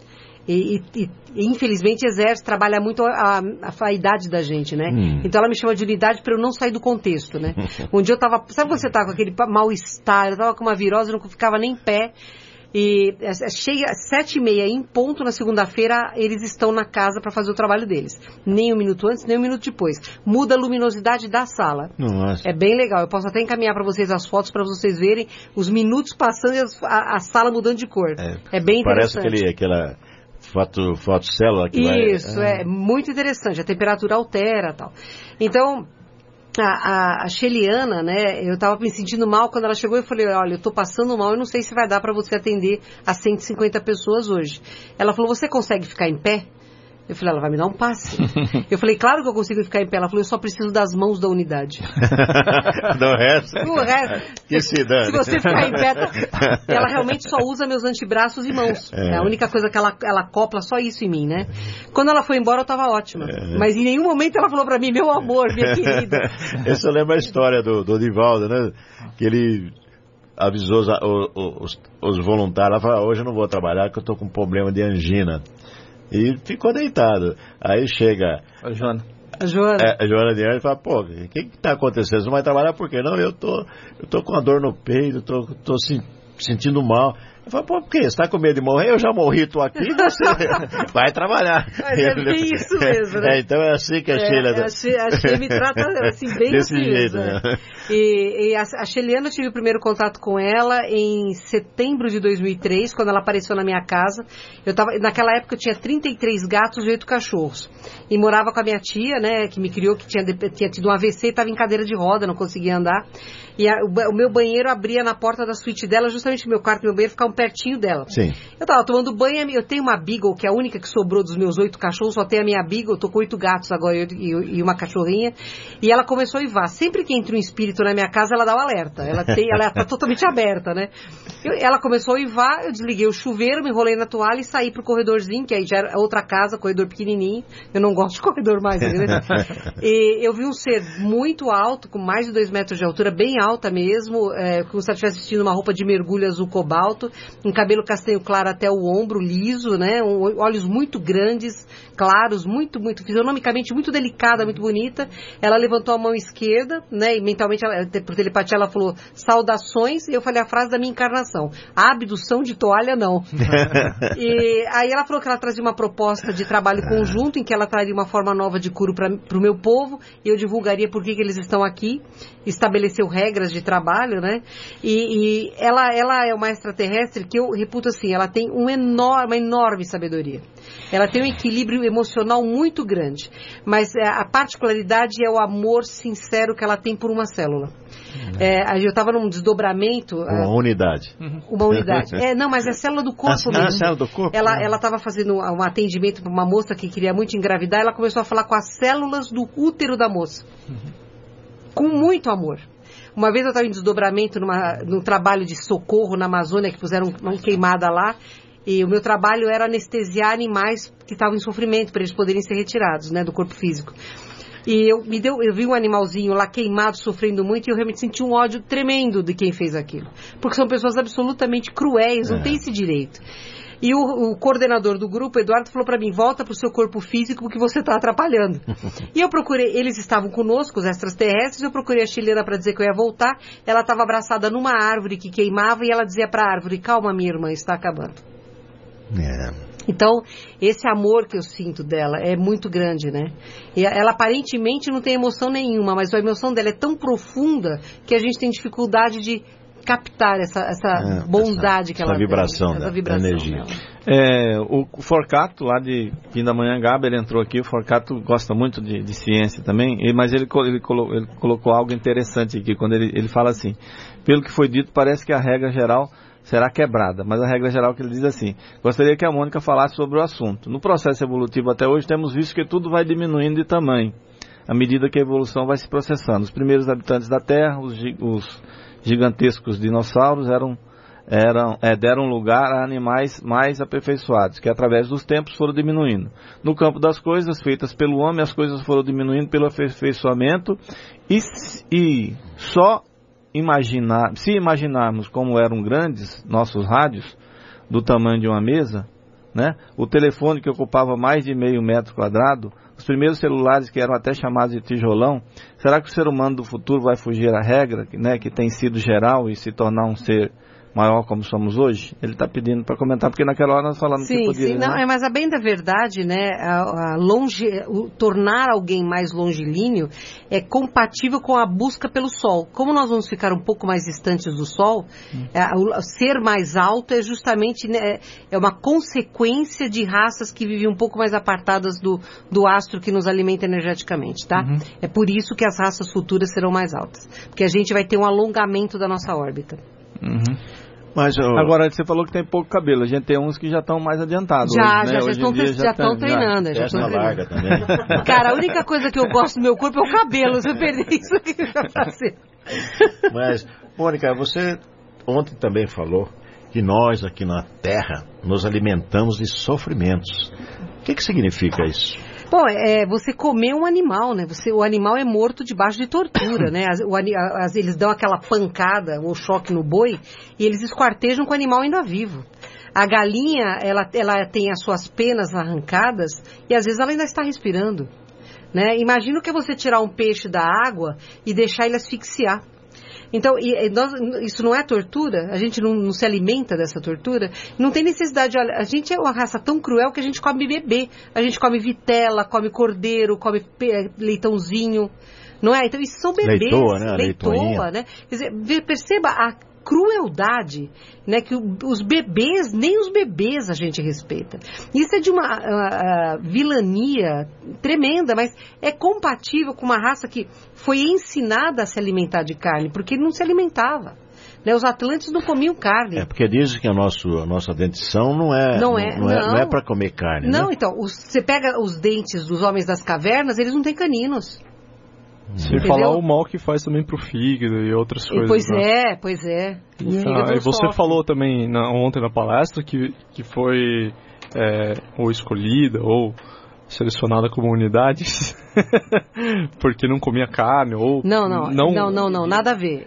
E infelizmente exerce, trabalha muito a idade da gente, né? Então ela me chama de unidade para eu não sair do contexto, né? Um dia eu tava, sabe quando você tá com aquele mal-estar, eu tava com uma virose, eu não ficava nem em pé. E chega 7h30 em ponto na segunda-feira, eles estão na casa para fazer o trabalho deles. Nem um minuto antes, nem um minuto depois. Muda a luminosidade da sala. Nossa. É bem legal. Eu posso até encaminhar para vocês as fotos para vocês verem os minutos passando e a sala mudando de cor. É bem interessante. Parece aquela fotocélula que Isso, é muito interessante. A temperatura altera e tal. Então, a Sheliana, né, eu tava me sentindo mal quando ela chegou e eu falei, olha, eu tô passando mal, eu não sei se vai dar para você atender as 150 pessoas hoje. Ela falou, você consegue ficar em pé? Eu falei, ela vai me dar um passe. Eu falei, claro que eu consigo ficar em pé. Ela falou, eu só preciso das mãos da unidade. Do resto? Do resto. Que se dane. Se você ficar em pé, ela realmente só usa meus antebraços e mãos. É a única coisa que ela acopla só isso em mim, né? Quando ela foi embora, eu tava ótima. Mas em nenhum momento ela falou pra mim, meu amor, minha querida. Essa lembra a história do Divaldo, né? Que ele avisou os voluntários, ela falou, hoje eu não vou trabalhar porque eu tô com problema de angina. E ficou deitado. Aí chega a Joana. A Joana de Anjos fala, pô, o que está acontecendo? Você não vai trabalhar por quê? Não, eu tô com uma dor no peito, tô sentindo mal. Eu falo, pô, por quê? Você está com medo de morrer? Eu já morri, tô aqui, você vai trabalhar. Mas é bem isso mesmo, né? Então é assim que a Sheila... A Sheila me trata assim, bem desse assim, jeito, né? né? E a Sheliana, eu tive o primeiro contato com ela em setembro de 2003, quando ela apareceu na minha casa. Naquela época eu tinha 33 gatos e 8 cachorros. E morava com a minha tia, né, que me criou, que tinha tido um AVC e estava em cadeira de roda, não conseguia andar. E o meu banheiro abria na porta da suíte dela, justamente meu quarto e meu banheiro ficavam pertinho dela. Sim. Eu tava tomando banho, eu tenho uma Beagle, que é a única que sobrou dos meus 8 cachorros, só tem a minha Beagle, eu tô com 8 gatos agora e uma cachorrinha. E ela começou a uivar. Sempre que entra um espírito na minha casa, ela dá o alerta. Ela tá totalmente aberta, né? Ela começou a uivar, eu desliguei o chuveiro, me enrolei na toalha e saí pro corredorzinho, que aí já era outra casa, corredor pequenininho. Eu não gosto de corredor mais, né? E eu vi um ser muito alto, com mais de 2 metros de altura, bem alta mesmo, como se ela estivesse vestindo uma roupa de mergulho azul cobalto, um cabelo castanho claro até o ombro, liso, né? Olhos muito grandes, claros, muito, fisionomicamente muito delicada, muito bonita. Ela levantou a mão esquerda, né? E mentalmente, por telepatia, ela falou, saudações, e eu falei a frase da minha encarnação, abdução de toalha, não. E aí ela falou que ela trazia uma proposta de trabalho conjunto, em que ela traria uma forma nova de cura para o meu povo, e eu divulgaria por que eles estão aqui, estabeleceu regras de trabalho, né? E ela é uma extraterrestre que eu reputo assim, ela tem uma enorme sabedoria. Ela tem um equilíbrio emocional muito grande, mas a particularidade é o amor sincero que ela tem por uma célula. Eu estava num desdobramento... Uma unidade. Uma unidade. Não, mas é a célula do corpo mesmo. A célula do corpo? Ela estava fazendo um atendimento para uma moça que queria muito engravidar, ela começou a falar com as células do útero da moça. Com muito amor. Uma vez eu estava em desdobramento num trabalho de socorro na Amazônia, que fizeram uma queimada lá, e o meu trabalho era anestesiar animais que estavam em sofrimento, para eles poderem ser retirados, né, do corpo físico. E eu vi um animalzinho lá queimado, sofrendo muito, e eu realmente senti um ódio tremendo de quem fez aquilo. Porque são pessoas absolutamente cruéis, não têm esse direito. E o coordenador do grupo, Eduardo, falou para mim, volta para o seu corpo físico porque você está atrapalhando. E eu procurei, eles estavam conosco, os extraterrestres, eu procurei a Sheliana para dizer que eu ia voltar. Ela estava abraçada numa árvore que queimava e ela dizia para a árvore, calma minha irmã, está acabando. Então, esse amor que eu sinto dela é muito grande, né? E ela aparentemente não tem emoção nenhuma, mas a emoção dela é tão profunda que a gente tem dificuldade de captar essa bondade que ela tem. Essa vibração, energia. O Forcato, lá de Pindamonhangaba, ele entrou aqui. O Forcato gosta muito de ciência também, mas ele colocou algo interessante aqui, quando ele fala assim, pelo que foi dito, parece que a regra geral será quebrada, mas a regra geral que ele diz assim, gostaria que a Mônica falasse sobre o assunto. No processo evolutivo até hoje, temos visto que tudo vai diminuindo de tamanho, à medida que a evolução vai se processando. Os primeiros habitantes da Terra, os gigantescos dinossauros, deram lugar a animais mais aperfeiçoados, que através dos tempos foram diminuindo. No campo das coisas feitas pelo homem, as coisas foram diminuindo pelo aperfeiçoamento, e só se imaginarmos como eram grandes nossos rádios, do tamanho de uma mesa, né? O telefone que ocupava mais de meio metro quadrado, os primeiros celulares que eram até chamados de tijolão. Será que o ser humano do futuro vai fugir à regra, né, que tem sido geral e se tornar um ser maior como somos hoje? Ele está pedindo para comentar, porque naquela hora nós falamos que poderia... Sim, não, né? mas a bem da verdade, né, tornar alguém mais longilíneo é compatível com a busca pelo Sol. Como nós vamos ficar um pouco mais distantes do Sol, ser mais alto é justamente, né, é uma consequência de raças que vivem um pouco mais apartadas do astro que nos alimenta energeticamente, tá? Uhum. É por isso que as raças futuras serão mais altas, porque a gente vai ter um alongamento da nossa órbita. Uhum. Mas agora você falou que tem pouco cabelo. A gente tem uns que já estão mais adiantados. Já hoje, estão treinando. Já estão larga também. Cara, a única coisa que eu gosto do meu corpo é o cabelo. Se eu perder isso aqui, vai fazer. Mas, Mônica, você ontem também falou que nós aqui na Terra nos alimentamos de sofrimentos. O que significa isso? Bom, você comer um animal, né? O animal é morto debaixo de tortura, né? Eles dão aquela pancada ou choque no boi e eles esquartejam com o animal ainda vivo. A galinha, ela tem as suas penas arrancadas e às vezes ela ainda está respirando, né? Imagina o que é você tirar um peixe da água e deixar ele asfixiar. Então, isso não é tortura? A gente não se alimenta dessa tortura? Não tem necessidade. Olha, a gente é uma raça tão cruel que a gente come bebê. A gente come vitela, come cordeiro, come leitãozinho. Não é? Então, isso são bebês. Leitoa, né? Quer dizer, perceba a crueldade, né, que os bebês, nem os bebês a gente respeita. Isso é de uma vilania tremenda, mas é compatível com uma raça que foi ensinada a se alimentar de carne, porque não se alimentava. Né, os atlantes não comiam carne. Porque dizem que a nossa dentição não é para comer carne. Não, né? Então, você pega os dentes dos homens das cavernas, eles não têm caninos. Sem falar o mal que faz também pro fígado e outras coisas. Pois é. E você falou também ontem na palestra que foi ou escolhida ou selecionada como unidades porque não comia carne ou não, nada a ver.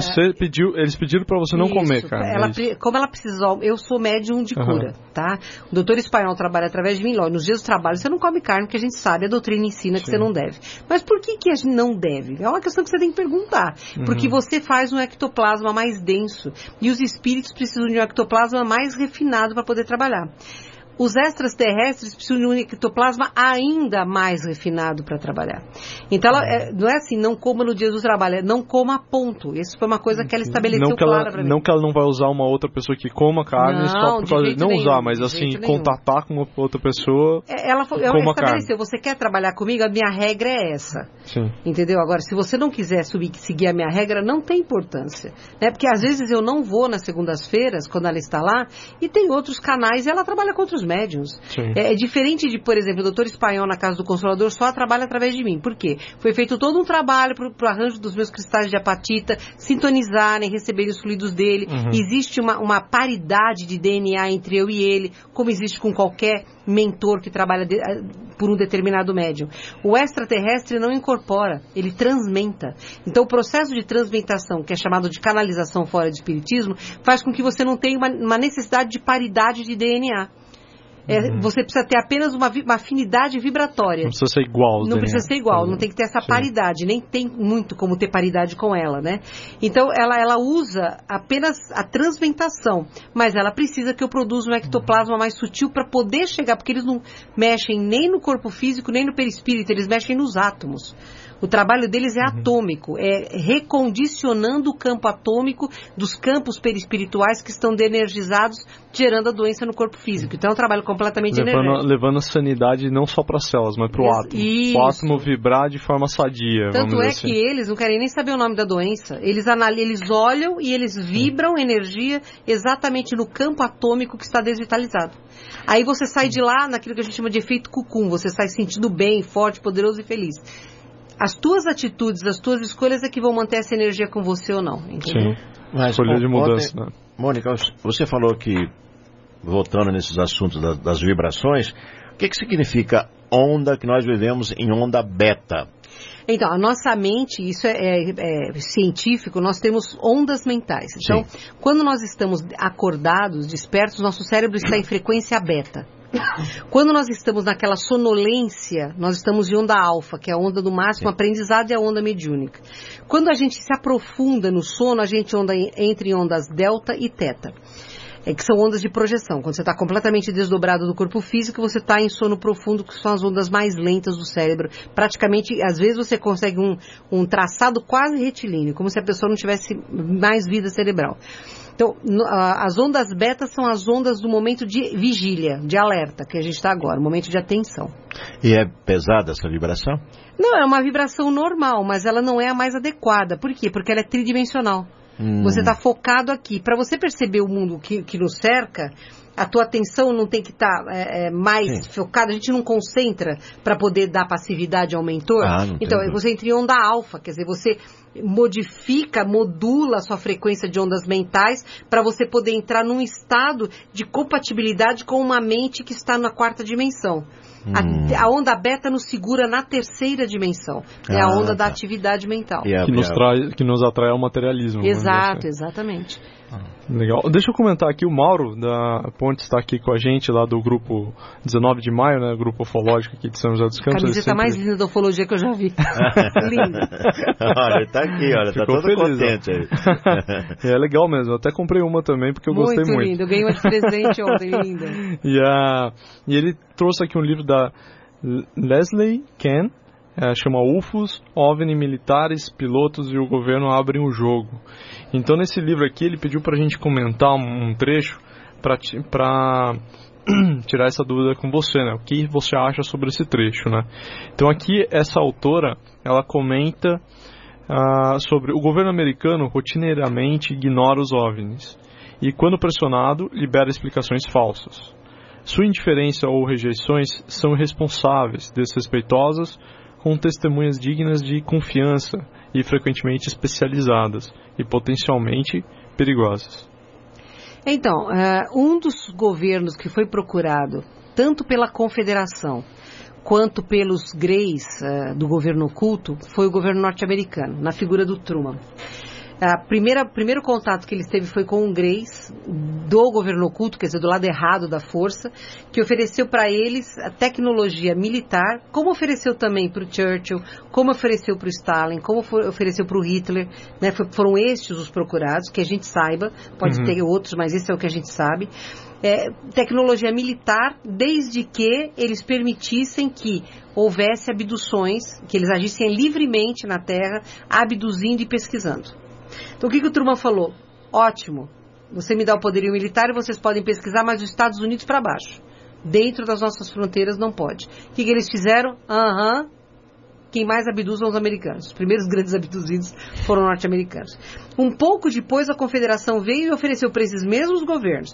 Eles pediram para você não comer carne. Como ela precisou, eu sou médium de cura, tá? O doutor espanhol trabalha através de mim, nos dias do trabalho você não come carne, porque a gente sabe, a doutrina ensina que você não deve. Mas por que a gente não deve? É uma questão que você tem que perguntar. Porque você faz um ectoplasma mais denso e os espíritos precisam de um ectoplasma mais refinado para poder trabalhar. Os extraterrestres precisam de um ectoplasma ainda mais refinado para trabalhar. Então, não é assim, não coma no dia do trabalho, não coma ponto. Isso foi uma coisa que ela estabeleceu clara para mim. Não que ela não vai usar uma outra pessoa que coma carne só por causa de não usar, mas assim, contatar com uma outra pessoa ela coma estabeleceu, carne. Você quer trabalhar comigo? A minha regra é essa. Sim. Entendeu? Agora, se você não quiser seguir a minha regra, não tem importância. Né? Porque às vezes eu não vou nas segundas-feiras, quando ela está lá, e tem outros canais e ela trabalha com outros médiuns. É diferente de, por exemplo, o doutor espanhol na Casa do Consolador só trabalha através de mim. Por quê? Foi feito todo um trabalho para o arranjo dos meus cristais de apatita sintonizarem, receberem os fluidos dele. Existe uma paridade de DNA entre eu e ele, como existe com qualquer mentor que trabalha por um determinado médium. O extraterrestre não incorpora, ele transmenta. Então o processo de transmentação, que é chamado de canalização fora de espiritismo, faz com que você não tenha uma necessidade de paridade de DNA. Você precisa ter apenas uma afinidade vibratória. Não precisa ser igual. Não precisa ser igual, não tem que ter essa paridade. Nem tem muito como ter paridade com ela, né? Então, ela usa apenas a transmentação. Mas ela precisa que eu produza um ectoplasma mais sutil para poder chegar, porque eles não mexem nem no corpo físico, nem no perispírito, eles mexem nos átomos. O trabalho deles é atômico, é recondicionando o campo atômico dos campos perispirituais que estão de-energizados, gerando a doença no corpo físico. Então é um trabalho completamente energético. Levando a sanidade não só para as células, mas para o átomo. Isso. O átomo vibrar de forma sadia. Tanto assim. Que eles não querem nem saber o nome da doença. Eles olham e eles vibram energia exatamente no campo atômico que está desvitalizado. Aí você sai de lá naquilo que a gente chama de efeito cucum. Você sai sentindo bem, forte, poderoso e feliz. As tuas atitudes, as tuas escolhas é que vão manter essa energia com você ou não, entendeu? Sim, mas escolha de mudança, né? Mônica, você falou que, voltando nesses assuntos das vibrações, o que significa onda, que nós vivemos em onda beta? Então, a nossa mente, isso é científico, nós temos ondas mentais. Então, quando nós estamos acordados, despertos, nosso cérebro está em frequência beta. Quando nós estamos naquela sonolência, nós estamos em onda alfa, que é a onda do máximo aprendizado e a onda mediúnica. Quando a gente se aprofunda no sono, a gente entra em ondas delta e teta. Que são ondas de projeção. Quando você está completamente desdobrado do corpo físico, você está em sono profundo, que são as ondas mais lentas do cérebro. Praticamente, às vezes você consegue um traçado quase retilíneo, como se a pessoa não tivesse mais vida cerebral. Então, as ondas beta são as ondas do momento de vigília, de alerta, que a gente está agora, momento de atenção. E é pesada essa vibração? Não, é uma vibração normal, mas ela não é a mais adequada. Por quê? Porque ela é tridimensional. Você está focado aqui. Para você perceber o mundo que nos cerca, a tua atenção não tem que estar mais focada. A gente não concentra para poder dar passividade ao mentor. Então, você entra em onda alfa, quer dizer, você modula a sua frequência de ondas mentais para você poder entrar num estado de compatibilidade com uma mente que está na 4ª dimensão. A onda beta nos segura na 3ª dimensão. É a onda da atividade mental. Que nos atrai ao materialismo. Exato, exatamente. Legal. Deixa eu comentar aqui, o Mauro da Ponte está aqui com a gente lá do grupo 19 de maio, né? Grupo ufológico aqui de São José dos Campos. A camiseta mais linda da ufologia que eu já vi. Linda. Olha, ele tá aqui, olha, tá todo feliz, contente aí. É legal mesmo, eu até comprei uma também porque eu gostei muito. Muito lindo, eu ganhei uma de presente ontem, linda. E ele trouxe aqui um livro da Leslie Ken, chama UFOs, OVNI, militares, pilotos e o governo abrem o jogo. Então nesse livro aqui ele pediu pra gente comentar um trecho para tirar essa dúvida com você, né? O que você acha sobre esse trecho, né? Então aqui essa autora, ela comenta sobre o governo americano rotineiramente ignora os OVNIs e quando pressionado libera explicações falsas. Sua indiferença ou rejeições são irresponsáveis, desrespeitosas, com testemunhas dignas de confiança e frequentemente especializadas e potencialmente perigosas. Então, um dos governos que foi procurado, tanto pela Confederação quanto pelos Greys do governo oculto, foi o governo norte-americano, na figura do Truman. Primeiro contato que eles teve foi com um Greys do governo oculto, quer dizer, do lado errado da força, que ofereceu para eles a tecnologia militar, como ofereceu também para o Churchill, como ofereceu para o Stalin, como ofereceu para o Hitler, né? Foram estes os procurados, que a gente saiba, pode ter outros, mas esse é o que a gente sabe. Tecnologia militar, desde que eles permitissem que houvesse abduções, que eles agissem livremente na Terra, abduzindo e pesquisando. Então o que o Truman falou? Ótimo, você me dá o poderio militar e vocês podem pesquisar, mas os Estados Unidos para baixo. Dentro das nossas fronteiras não pode. O que eles fizeram? Quem mais abduz são os americanos. Os primeiros grandes abduzidos foram norte-americanos. Um pouco depois a Confederação veio e ofereceu para esses mesmos governos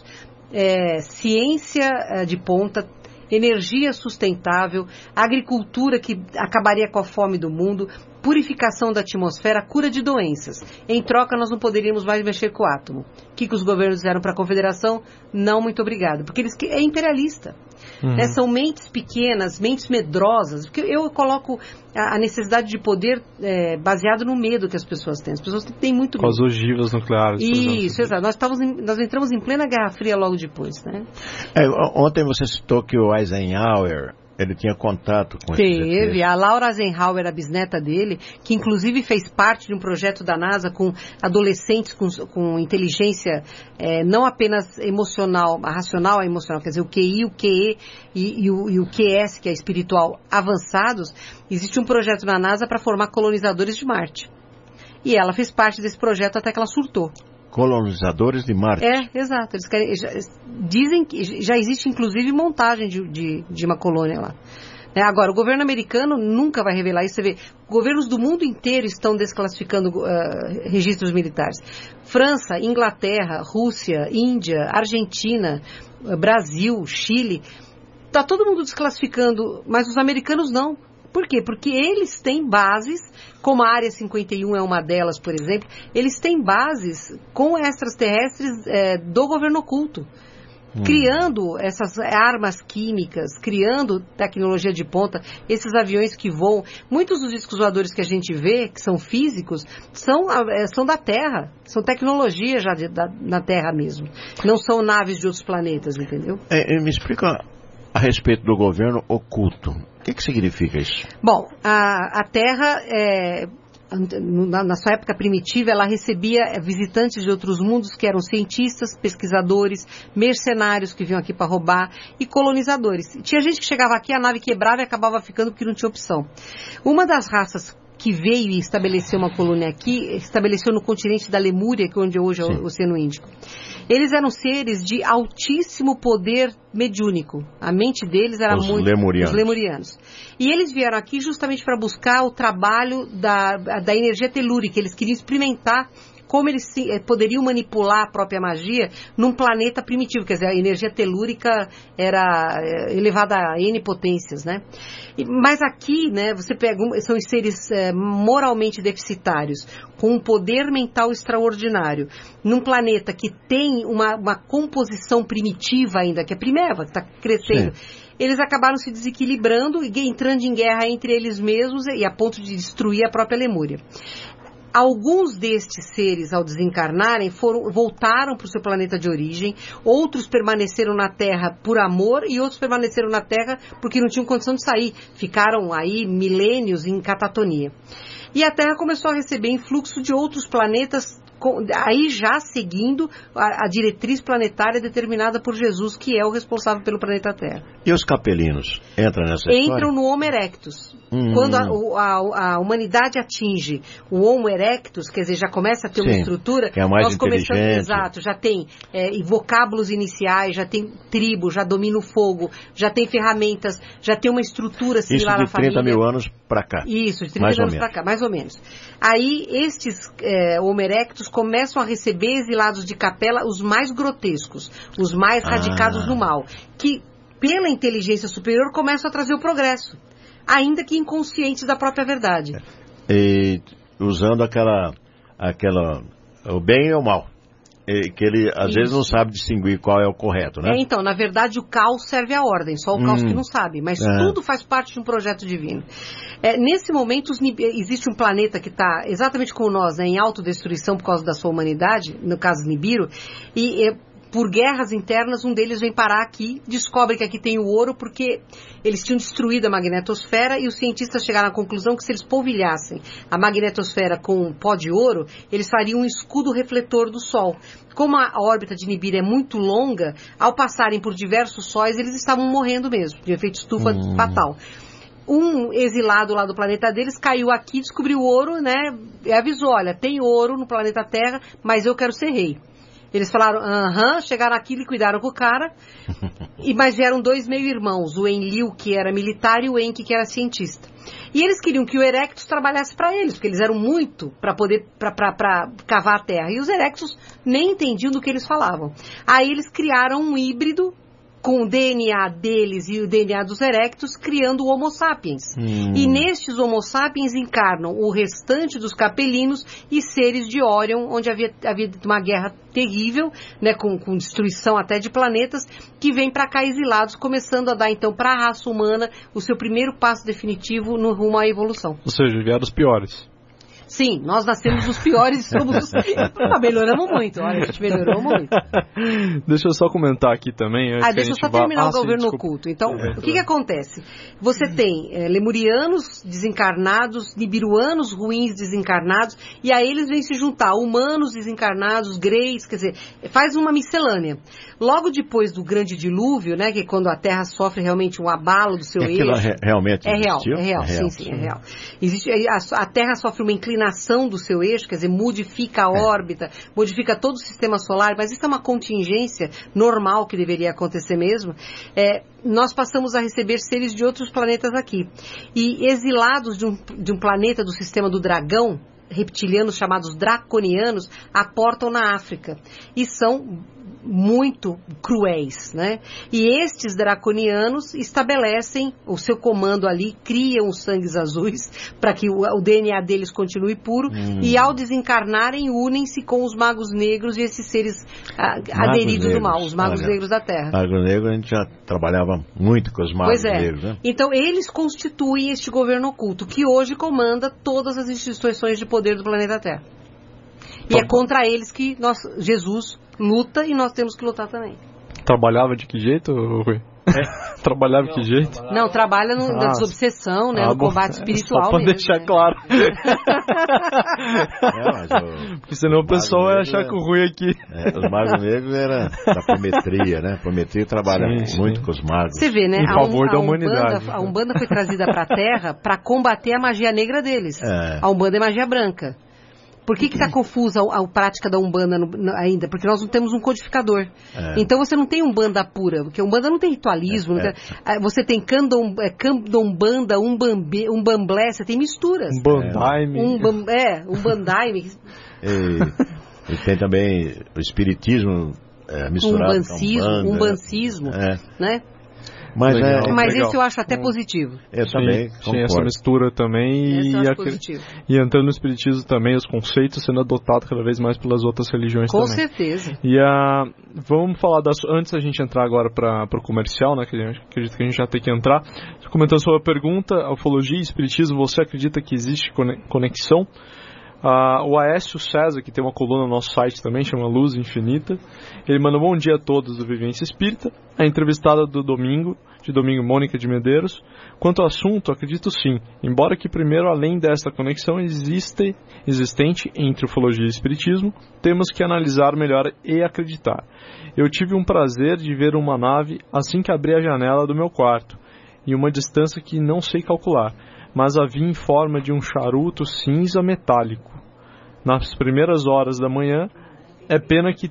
ciência de ponta, energia sustentável, agricultura que acabaria com a fome do mundo, purificação da atmosfera, cura de doenças. Em troca, nós não poderíamos mais mexer com o átomo. O que os governos fizeram para a Confederação? Não, muito obrigado. Porque é imperialista. São mentes pequenas, mentes medrosas. Porque eu coloco a necessidade de poder baseado no medo que as pessoas têm. As pessoas têm muito medo. Com as ogivas nucleares. Isso, exato. Nós entramos em plena Guerra Fria logo depois, né? Ontem você citou que o Eisenhower, ele tinha contato com Teve. A Laura Eisenhower, a bisneta dele, que inclusive fez parte de um projeto da NASA com adolescentes com inteligência não apenas emocional, racional a emocional, quer dizer, o QI, o QE e o QS, que é espiritual, avançados. Existe um projeto na NASA para formar colonizadores de Marte. E ela fez parte desse projeto até que ela surtou. Colonizadores de Marte. Exato. Eles dizem que já existe, inclusive, montagem de uma colônia lá. Agora, o governo americano nunca vai revelar isso. Você vê, governos do mundo inteiro estão desclassificando registros militares. França, Inglaterra, Rússia, Índia, Argentina, Brasil, Chile. Está todo mundo desclassificando, mas os americanos não. Por quê? Porque eles têm bases, como a Área 51 é uma delas, por exemplo, eles têm bases com extraterrestres do governo oculto. criando essas armas químicas, criando tecnologia de ponta, esses aviões que voam. Muitos dos discos voadores que a gente vê, que são físicos, são da Terra, são tecnologia já na Terra mesmo. Não são naves de outros planetas, entendeu? Me explica a respeito do governo oculto. O que significa isso? Bom, a Terra, na sua época primitiva, ela recebia visitantes de outros mundos que eram cientistas, pesquisadores, mercenários que vinham aqui para roubar e colonizadores. Tinha gente que chegava aqui, a nave quebrava e acabava ficando porque não tinha opção. Uma das raças que veio e estabeleceu uma colônia aqui, estabeleceu no continente da Lemúria, que é onde hoje é o Oceano Índico. Eles eram seres de altíssimo poder mediúnico. A mente deles era os lemurianos. E eles vieram aqui justamente para buscar o trabalho da energia telúrica. Eles queriam experimentar como eles poderiam manipular a própria magia num planeta primitivo. Quer dizer, a energia telúrica era elevada a N potências, né? Mas aqui, né, você pega, são os seres moralmente deficitários, com um poder mental extraordinário, num planeta que tem uma composição primitiva ainda, que é primeva, que está crescendo. Sim. Eles acabaram se desequilibrando e entrando em guerra entre eles mesmos e a ponto de destruir a própria Lemúria. Alguns destes seres, ao desencarnarem, voltaram para o seu planeta de origem, outros permaneceram na Terra por amor e outros permaneceram na Terra porque não tinham condição de sair. Ficaram aí milênios em catatonia. E a Terra começou a receber influxo de outros planetas, aí já seguindo a diretriz planetária determinada por Jesus, que é o responsável pelo planeta Terra. E os capelinos entram nessa história? Entram no Homo erectus. Quando a humanidade atinge o Homo erectus, quer dizer, já começa a ter uma estrutura, que é mais inteligente. Exato, já tem vocábulos iniciais, já tem tribo, já domina o fogo, já tem ferramentas, já tem uma estrutura similar à família. Isso de 30 mil anos para cá. Isso, de 30 anos para cá, mais ou menos. Aí, estes Homo erectus começam a receber exilados de capela os mais grotescos, os mais radicados no mal, que, pela inteligência superior, começam a trazer o progresso, ainda que inconscientes da própria verdade. E usando o bem e o mal. Que ele, às vezes, não sabe distinguir qual é o correto, né? Então, na verdade, o caos serve à ordem, só o caos que não sabe, mas tudo faz parte de um projeto divino. Nesse momento, existe um planeta que está exatamente como nós, né, em autodestruição por causa da sua humanidade, no caso Nibiru, e por guerras internas, um deles vem parar aqui, descobre que aqui tem o ouro, porque eles tinham destruído a magnetosfera e os cientistas chegaram à conclusão que se eles polvilhassem a magnetosfera com um pó de ouro, eles fariam um escudo refletor do Sol. Como a órbita de Nibiru é muito longa, ao passarem por diversos sóis, eles estavam morrendo mesmo, de efeito estufa fatal. Um exilado lá do planeta deles caiu aqui, descobriu ouro, né, e avisou, olha, tem ouro no planeta Terra, mas eu quero ser rei. Eles falaram, chegaram aqui, liquidaram com o cara, mas vieram dois meio-irmãos, o Enlil, que era militar, e o Enki, que era cientista. E eles queriam que o Erectus trabalhasse para eles, porque eles eram muito para cavar a terra. E os Erectus nem entendiam do que eles falavam. Aí eles criaram um híbrido com o DNA deles e o DNA dos Erectus, criando o Homo sapiens. E nestes Homo sapiens encarnam o restante dos capelinos e seres de Orion, onde havia uma guerra terrível, né, com destruição até de planetas, que vêm para cá exilados, começando a dar então para a raça humana o seu primeiro passo definitivo no rumo à evolução. Ou seja, vieram os piores. Sim, nós nascemos os piores e somos melhoramos muito, olha, a gente melhorou muito. Deixa eu só comentar aqui também. Deixa eu só terminar o governo oculto. Então, o que acontece? Você tem lemurianos desencarnados, nibiruanos ruins desencarnados, e a eles vem se juntar humanos desencarnados, greys, quer dizer, faz uma miscelânea. Logo depois do grande dilúvio, né, que é quando a Terra sofre realmente um abalo do seu eixo. Realmente existiu? É real, sim, é real. A Terra sofre uma inclinação do seu eixo, quer dizer, modifica a órbita, modifica todo o sistema solar, mas isso é uma contingência normal que deveria acontecer mesmo. Nós passamos a receber seres de outros planetas aqui. E exilados de um planeta do sistema do dragão, reptilianos chamados draconianos, aportam na África. E são muito cruéis, né? E estes draconianos estabelecem o seu comando ali, criam os sangues azuis para que o DNA deles continue puro e ao desencarnarem unem-se com os magos negros e esses seres aderidos do mal, os magos negros da Terra. Mago negro a gente já trabalhava muito com os magos negros, né? Então eles constituem este governo oculto que hoje comanda todas as instituições de poder do planeta Terra. E é contra eles que Jesus luta e nós temos que lutar também. Trabalhava de que jeito, Rui? Trabalhava de que jeito? Não, trabalha na desobsessão, né, no combate espiritual. Só pra mesmo, deixar né? claro. Porque senão o pessoal vai achar que o Rui aqui... os magos negros era da Prometria, né? Prometria trabalha muito com os magos. Você vê, né? Em favor da humanidade. A Umbanda foi trazida para a Terra para combater a magia negra deles. A Umbanda é magia branca. Por que está confusa a prática da Umbanda ainda? Porque nós não temos um codificador. Então você não tem Umbanda pura, porque a Umbanda não tem ritualismo. Você tem candombanda, umbamblé, você tem misturas. Umbandaime. Umbandaime. E tem também o espiritismo misturado com umbancismo, né? Mas esse eu acho até positivo. Eu também tinha essa mistura também e entrando no espiritismo também, os conceitos sendo adotados cada vez mais pelas outras religiões com também. Com certeza. E vamos falar antes da gente entrar agora para o comercial, né, que acredito que a gente já tem que entrar, comentando sobre a pergunta, ufologia e espiritismo, você acredita que existe conexão? O Aécio César, que tem uma coluna no nosso site também, chama Luz Infinita, ele mandou bom dia a todos do Vivência Espírita. A entrevistada do domingo, Mônica de Medeiros. Quanto ao assunto, acredito sim, embora que primeiro, além desta conexão existente entre ufologia e espiritismo, temos que analisar melhor e acreditar. Eu tive um prazer de ver uma nave assim que abri a janela do meu quarto, em uma distância que não sei calcular, mas havia em forma de um charuto cinza metálico. Nas primeiras horas da manhã, é pena que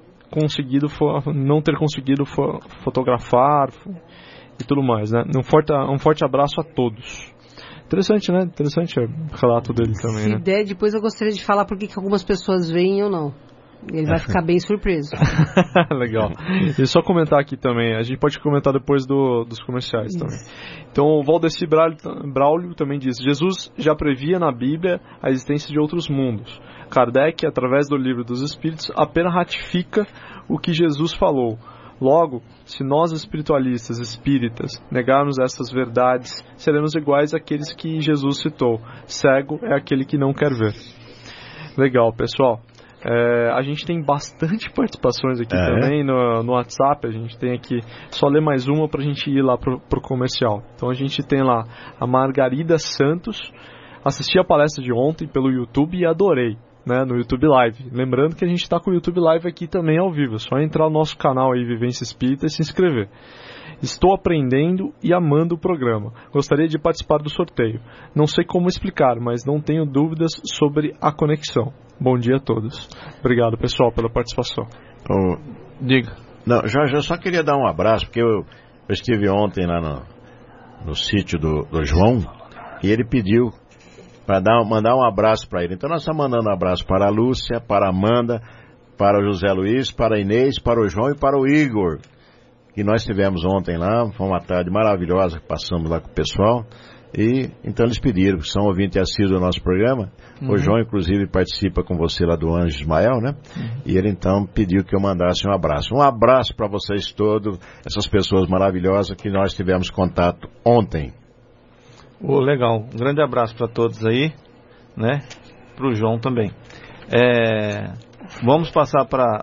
não ter conseguido fotografar e tudo mais, né? Um forte abraço a todos. Interessante, né? Interessante o relato dele também, Se né? der, depois eu gostaria de falar porque que algumas pessoas veem ou não. Ele vai ficar bem surpreso. Legal. E só comentar aqui também, a gente pode comentar depois dos comerciais também. Então o Valdeci Braulio também diz: Jesus já previa na Bíblia a existência de outros mundos. Kardec, através do Livro dos Espíritos, apenas ratifica o que Jesus falou. Logo, se nós espiritualistas, espíritas, negarmos essas verdades, seremos iguais àqueles que Jesus citou. Cego é aquele que não quer ver. Legal, pessoal. A gente tem bastante participações aqui também no WhatsApp. A gente tem aqui, só ler mais uma para a gente ir lá pro comercial. Então a gente tem lá a Margarida Santos. Assisti a palestra de ontem pelo YouTube e adorei, né, no YouTube Live. Lembrando que a gente está com o YouTube Live aqui também ao vivo. É só entrar no nosso canal aí, Vivência Espírita, e se inscrever. Estou aprendendo e amando o programa. Gostaria de participar do sorteio. Não sei como explicar, mas não tenho dúvidas sobre a conexão. Bom dia a todos. Obrigado, pessoal, pela participação. Diga. Não, Jorge, eu só queria dar um abraço, porque eu estive ontem lá no sítio do João, e ele pediu para mandar um abraço para ele. Então nós estamos mandando um abraço para a Lúcia, para a Amanda, para o José Luiz, para a Inês, para o João e para o Igor, que nós tivemos ontem lá. Foi uma tarde maravilhosa que passamos lá com o pessoal. E então eles pediram, são ouvintes assíduos do nosso programa. O João, inclusive, participa com você lá do Anjo Ismael, né? E ele então pediu que eu mandasse um abraço. Um abraço para vocês todos, essas pessoas maravilhosas que nós tivemos contato ontem. Legal, um grande abraço para todos aí, né? Para o João também. Vamos passar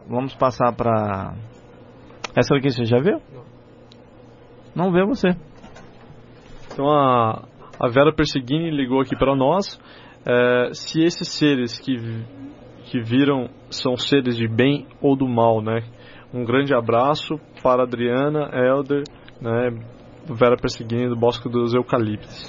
para essa aqui. Você já viu? Não vê você. Então a Vera Perseguini ligou aqui para nós. Se esses seres que viram são seres de bem ou do mal, né? Um grande abraço para Adriana, Helder, né? Vera Perseguini do Bosque dos Eucaliptos.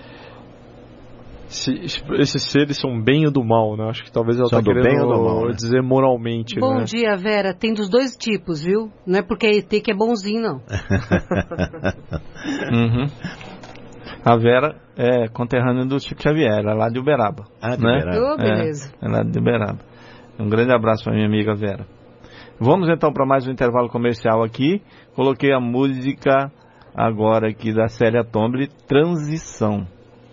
Se esses seres são bem ou do mal, né? Acho que talvez ela está querendo dizer moralmente. Bom, né? dia, Vera. Tem dos dois tipos, viu? Não é porque é ET que é bonzinho, não. A Vera é conterrânea do Chico Xavier, ela é lá de Uberaba. Uberaba. Beleza. É lá de Uberaba. Um grande abraço para minha amiga Vera. Vamos então para mais um intervalo comercial aqui. Coloquei a música agora aqui da Célia Tombre, Transição.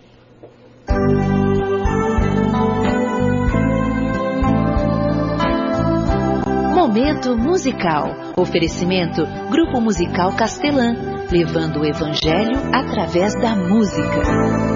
Momento musical. Oferecimento Grupo Musical Castelã, levando o Evangelho através da música.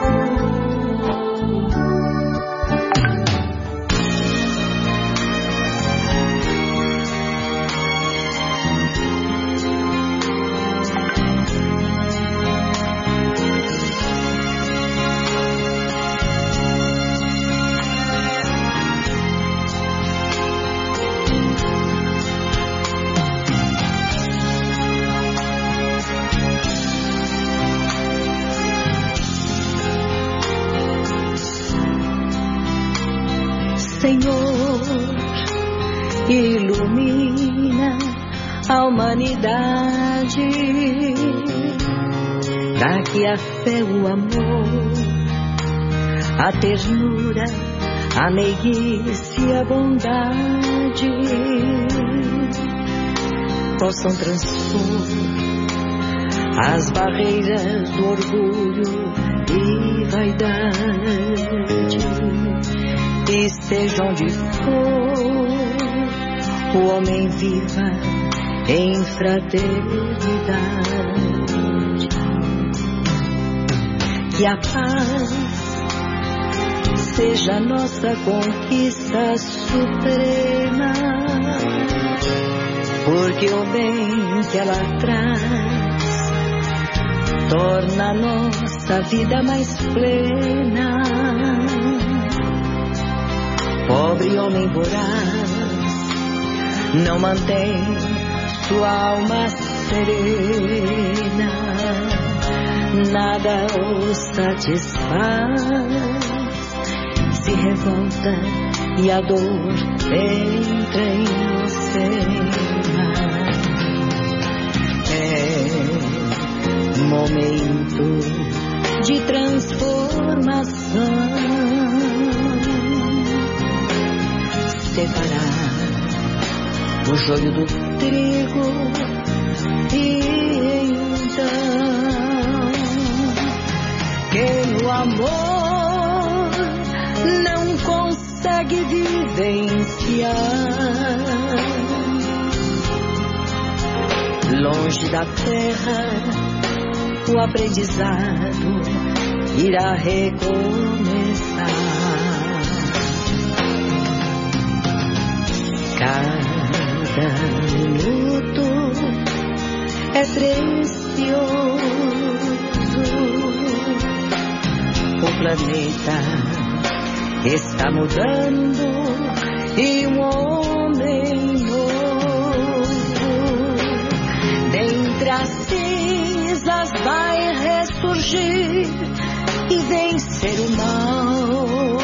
Ilumina a humanidade, dá que a fé, o amor, a ternura, a meiguice e a bondade possam transpor as barreiras do orgulho e vaidade. Esteja onde for, o homem viva em fraternidade. Que a paz seja nossa conquista suprema, porque o bem que ela traz torna a nossa vida mais plena. Pobre homem voraz não mantém sua alma serena, nada o satisfaz, se revolta e a dor entra em cena. É momento de transformação, separar o joio do trigo e então quem o amor não consegue vivenciar, longe da terra o aprendizado irá recomeçar. Cada minuto é precioso, o planeta está mudando e um homem novo dentre as cinzas vai ressurgir e vencer o mal,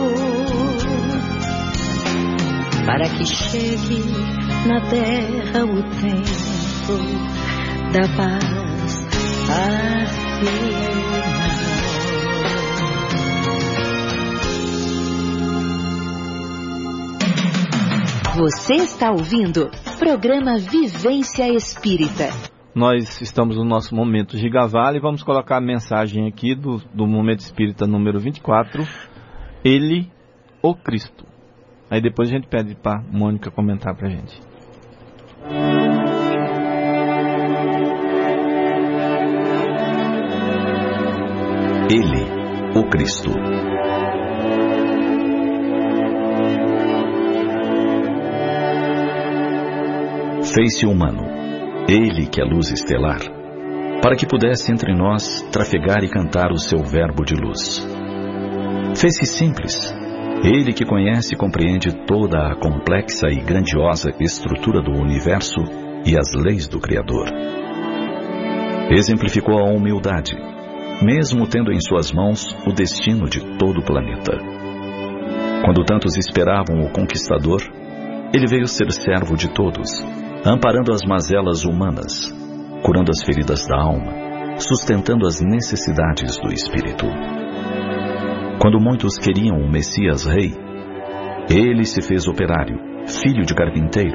para que chegue na terra o tempo da paz final. Você está ouvindo programa Vivência Espírita. Nós estamos no nosso momento Giga-Vale e vamos colocar a mensagem aqui do Momento Espírita número 24, Ele, o Cristo. Aí depois a gente pede para Mônica comentar para a gente. Ele, o Cristo. Fez-se humano, ele que é luz estelar, para que pudesse entre nós trafegar e cantar o seu verbo de luz. Fez-se simples, ele que conhece e compreende toda a complexa e grandiosa estrutura do universo e as leis do Criador. Exemplificou a humildade, mesmo tendo em suas mãos o destino de todo o planeta. Quando tantos esperavam o conquistador, ele veio ser servo de todos, amparando as mazelas humanas, curando as feridas da alma, sustentando as necessidades do espírito. Quando muitos queriam o Messias Rei, ele se fez operário, filho de carpinteiro,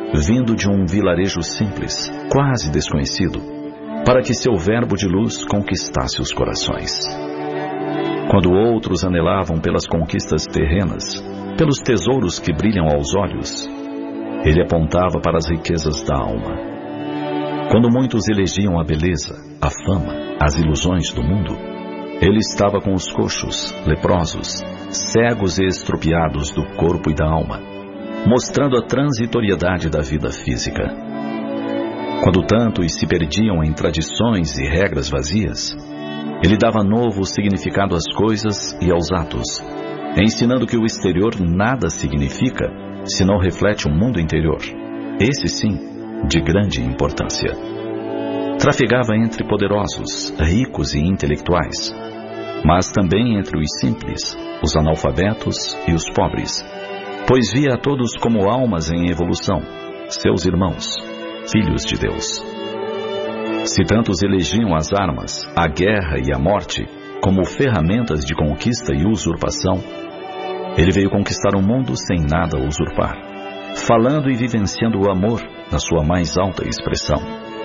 vindo de um vilarejo simples, quase desconhecido, para que seu verbo de luz conquistasse os corações. Quando outros anelavam pelas conquistas terrenas, pelos tesouros que brilham aos olhos, ele apontava para as riquezas da alma. Quando muitos elegiam a beleza, a fama, as ilusões do mundo, ele estava com os coxos, leprosos, cegos e estropiados do corpo e da alma, mostrando a transitoriedade da vida física. Quando tantos se perdiam em tradições e regras vazias, ele dava novo significado às coisas e aos atos, ensinando que o exterior nada significa se não reflete o mundo interior, esse sim, de grande importância. Trafegava entre poderosos, ricos e intelectuais, mas também entre os simples, os analfabetos e os pobres, pois via a todos como almas em evolução, seus irmãos, filhos de Deus. Se tantos elegiam as armas, a guerra e a morte como ferramentas de conquista e usurpação, ele veio conquistar o mundo sem nada usurpar, falando e vivenciando o amor na sua mais alta expressão.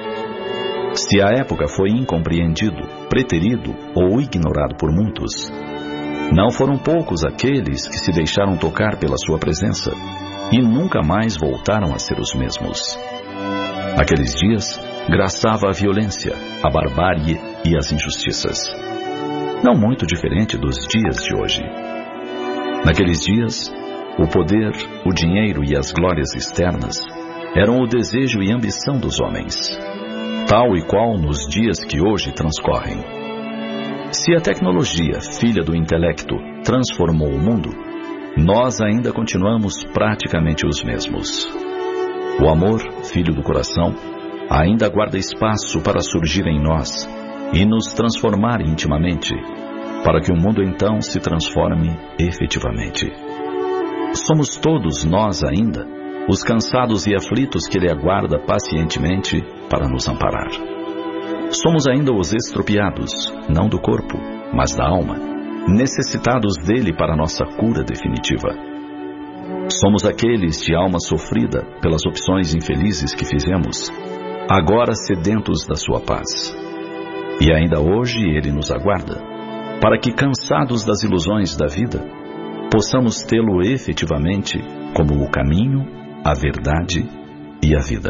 Se a época foi incompreendido, preterido ou ignorado por muitos, não foram poucos aqueles que se deixaram tocar pela sua presença e nunca mais voltaram a ser os mesmos. Naqueles dias, graçava a violência, a barbárie e as injustiças. Não muito diferente dos dias de hoje. Naqueles dias, o poder, o dinheiro e as glórias externas eram o desejo e ambição dos homens, tal e qual nos dias que hoje transcorrem. Se a tecnologia, filha do intelecto, transformou o mundo, nós ainda continuamos praticamente os mesmos. O amor, filho do coração, ainda guarda espaço para surgir em nós e nos transformar intimamente, para que o mundo então se transforme efetivamente. Somos todos nós ainda os cansados e aflitos que Ele aguarda pacientemente para nos amparar. Somos ainda os estropiados, não do corpo, mas da alma, necessitados dele para nossa cura definitiva. Somos aqueles de alma sofrida pelas opções infelizes que fizemos, agora sedentos da sua paz. E ainda hoje Ele nos aguarda, para que, cansados das ilusões da vida, possamos tê-lo efetivamente como o caminho, a verdade e a vida.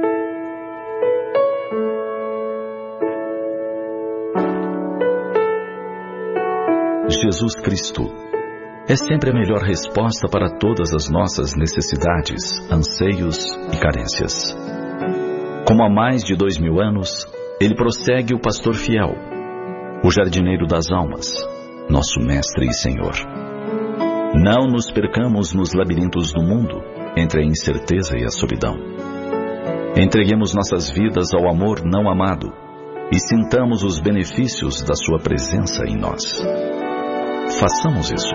Jesus Cristo é sempre a melhor resposta para todas as nossas necessidades, anseios e carências. Como há mais de 2000 anos, Ele prossegue o pastor fiel, o jardineiro das almas, nosso Mestre e Senhor. Não nos percamos nos labirintos do mundo, entre a incerteza e a solidão. Entreguemos nossas vidas ao amor não amado e sintamos os benefícios da sua presença em nós. Façamos isso.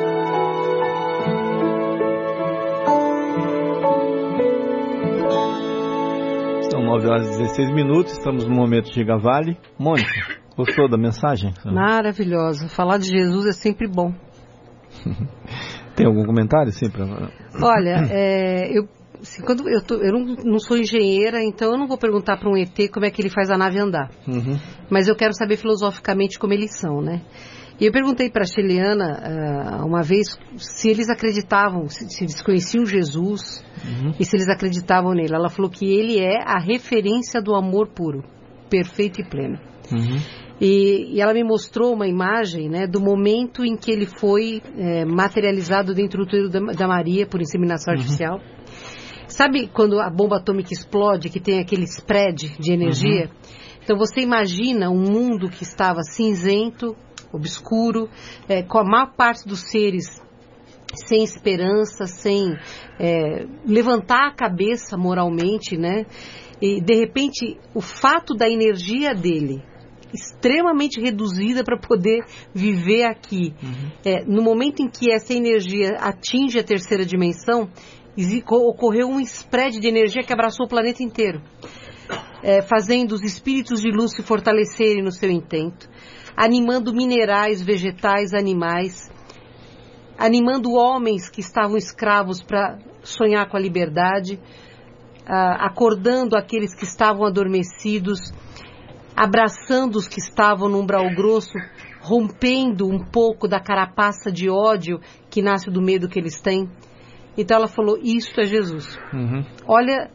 São 9h16, estamos no momento de Gavale. Mônica, gostou da mensagem? Maravilhosa. Falar de Jesus é sempre bom. Tem algum comentário, sim? Olha, eu não sou engenheira, então eu não vou perguntar para um ET como é que ele faz a nave andar. Mas eu quero saber filosoficamente como eles são, né? E eu perguntei para a Chiliana uma vez se eles acreditavam, se eles conheciam Jesus e se eles acreditavam nele. Ela falou que ele é a referência do amor puro, perfeito e pleno. E ela me mostrou uma imagem, né, do momento em que ele foi materializado dentro do útero da Maria por inseminação artificial. Sabe quando a bomba atômica explode, que tem aquele spread de energia? Então você imagina um mundo que estava cinzento, obscuro, com a maior parte dos seres sem esperança, sem levantar a cabeça moralmente, né? E de repente o fato da energia dele extremamente reduzida para poder viver aqui, no momento em que essa energia atinge a terceira dimensão, ocorreu um spread de energia que abraçou o planeta inteiro, fazendo os espíritos de luz se fortalecerem no seu intento, animando minerais, vegetais, animais, animando homens que estavam escravos para sonhar com a liberdade, acordando aqueles que estavam adormecidos, abraçando os que estavam no umbral grosso, rompendo um pouco da carapaça de ódio que nasce do medo que eles têm. Então ela falou, isso é Jesus. Olha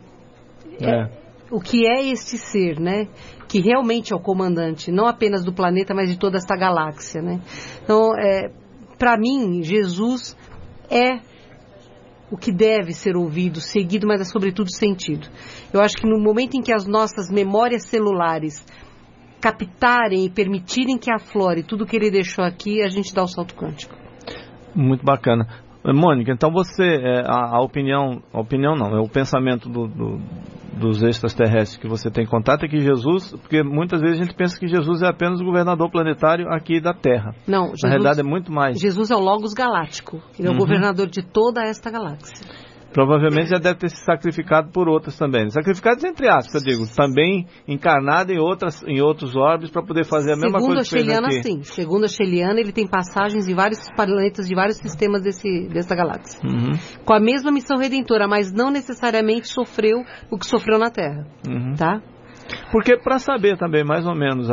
o que é este ser, né? Que realmente é o comandante, não apenas do planeta, mas de toda esta galáxia, né? Então, para mim, Jesus é o que deve ser ouvido, seguido, mas é sobretudo sentido. Eu acho que no momento em que as nossas memórias celulares captarem e permitirem que aflore tudo que ele deixou aqui, a gente dá o salto quântico. Muito bacana. Mônica, então você, a opinião não, é o pensamento dos extraterrestres que você tem contato é que Jesus, porque muitas vezes a gente pensa que Jesus é apenas o governador planetário aqui da Terra. Não, Jesus, na realidade é muito mais. Jesus é o Logos Galáctico, ele é o governador de toda esta galáxia. Provavelmente já deve ter se sacrificado por outras também. Sacrificados entre aspas, eu digo, também encarnado em outros orbes para poder fazer a mesma coisa que fez aqui. Sim. Segundo a Sheliana, ele tem passagens em vários planetas de vários sistemas dessa galáxia. Com a mesma missão redentora, mas não necessariamente sofreu o que sofreu na Terra. Tá? Porque para saber também mais ou menos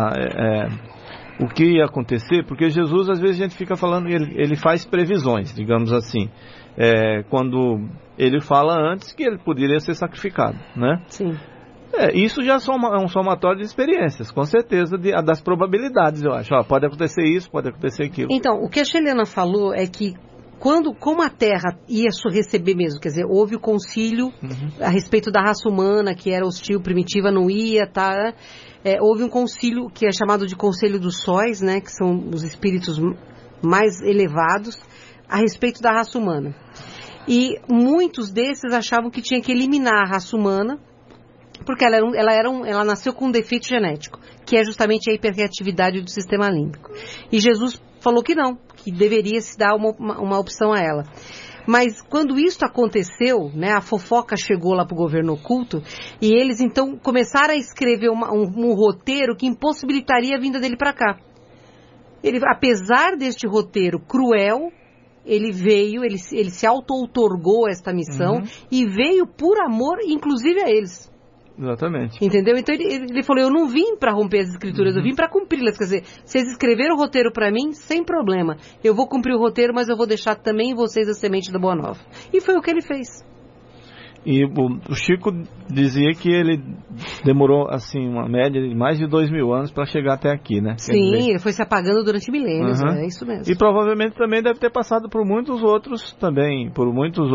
o que ia acontecer, porque Jesus às vezes a gente fica falando, ele faz previsões, digamos assim. Quando ele fala antes que ele poderia ser sacrificado, né? Sim. Isso já é um somatório de experiências, com certeza, das probabilidades, eu acho. Pode acontecer isso, pode acontecer aquilo. Então, o que a Sheliana falou é que como a Terra ia receber mesmo, quer dizer, houve o concílio a respeito da raça humana, que era hostil, primitiva, não ia, tá? Houve um concílio que é chamado de Conselho dos Sóis, né? Que são os espíritos mais elevados, a respeito da raça humana. E muitos desses achavam que tinha que eliminar a raça humana, porque ela nasceu com um defeito genético, que é justamente a hiperreatividade do sistema límbico. E Jesus falou que não, que deveria se dar uma opção a ela. Mas quando isso aconteceu, né, a fofoca chegou lá para o governo oculto, e eles então começaram a escrever um roteiro que impossibilitaria a vinda dele para cá. Apesar deste roteiro cruel, ele veio, ele se auto-outorgou esta missão e veio por amor, inclusive a eles. Exatamente. Entendeu? Então ele falou, eu não vim para romper as escrituras, eu vim para cumpri-las. Quer dizer, vocês escreveram o roteiro para mim, sem problema. Eu vou cumprir o roteiro, mas eu vou deixar também em vocês a semente da Boa Nova. E foi o que ele fez. E o Chico dizia que ele demorou, assim, uma média de mais de 2000 anos para chegar até aqui, né? Sim, ele foi se apagando durante milênios, é isso mesmo. E provavelmente também deve ter passado por muitos outros também, por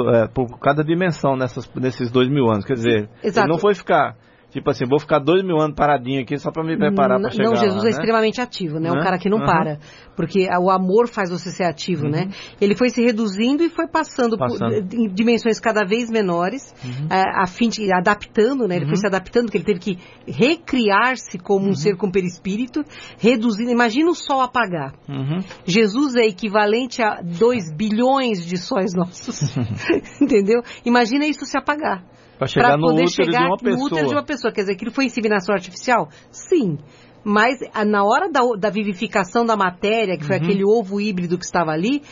cada dimensão nesses 2000 anos. Quer dizer, ele não foi ficar... Tipo assim, vou ficar 2000 anos paradinho aqui só para me preparar para chegar lá. Não, Jesus é extremamente ativo, né? Um cara que não para. Porque o amor faz você ser ativo, né? Ele foi se reduzindo e foi passando. Em dimensões cada vez menores, a fim de adaptando, né? Ele foi se adaptando, porque ele teve que recriar-se como um ser com perispírito, reduzindo. Imagina o sol apagar. Jesus é equivalente a 2 bilhões de sóis nossos. Entendeu? Imagina isso se apagar. Para chegar no útero de uma pessoa. Quer dizer, aquilo foi inseminação artificial? Sim. Mas na hora da vivificação da matéria, que foi aquele ovo híbrido que estava ali,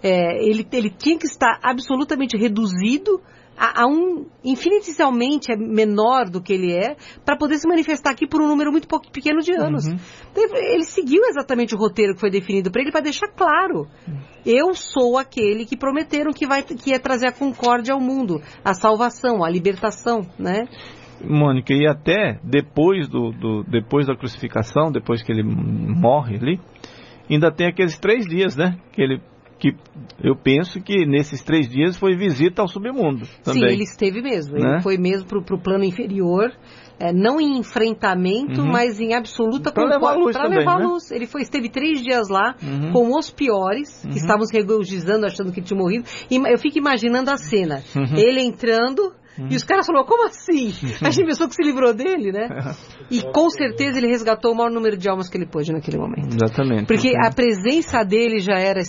ele tinha que estar absolutamente reduzido a infinitesimalmente menor do que ele é, para poder se manifestar aqui por um número muito pequeno de anos. Ele seguiu exatamente o roteiro que foi definido para ele, para deixar claro. Eu sou aquele que prometeram que ia trazer a concórdia ao mundo, a salvação, a libertação, né? Mônica, e até depois depois da crucificação, depois que ele morre ali, ainda tem aqueles 3 dias, né? Que eu penso que nesses 3 dias foi visita ao submundo também. Sim, ele esteve mesmo. Né? Ele foi mesmo para o plano inferior, não em enfrentamento, mas em absoluta para levar a luz. Ele esteve 3 dias lá com os piores, que estavam se regozijando, achando que ele tinha morrido. E eu fico imaginando a cena. Ele entrando... E os caras falaram, como assim? A gente pensou que se livrou dele, né? E com certeza ele resgatou o maior número de almas que ele pôde naquele momento. Exatamente. Porque a presença dele já era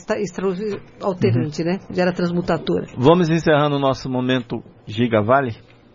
alterante, né? Já era transmutatora. Vamos encerrando o nosso momento Giga Vale?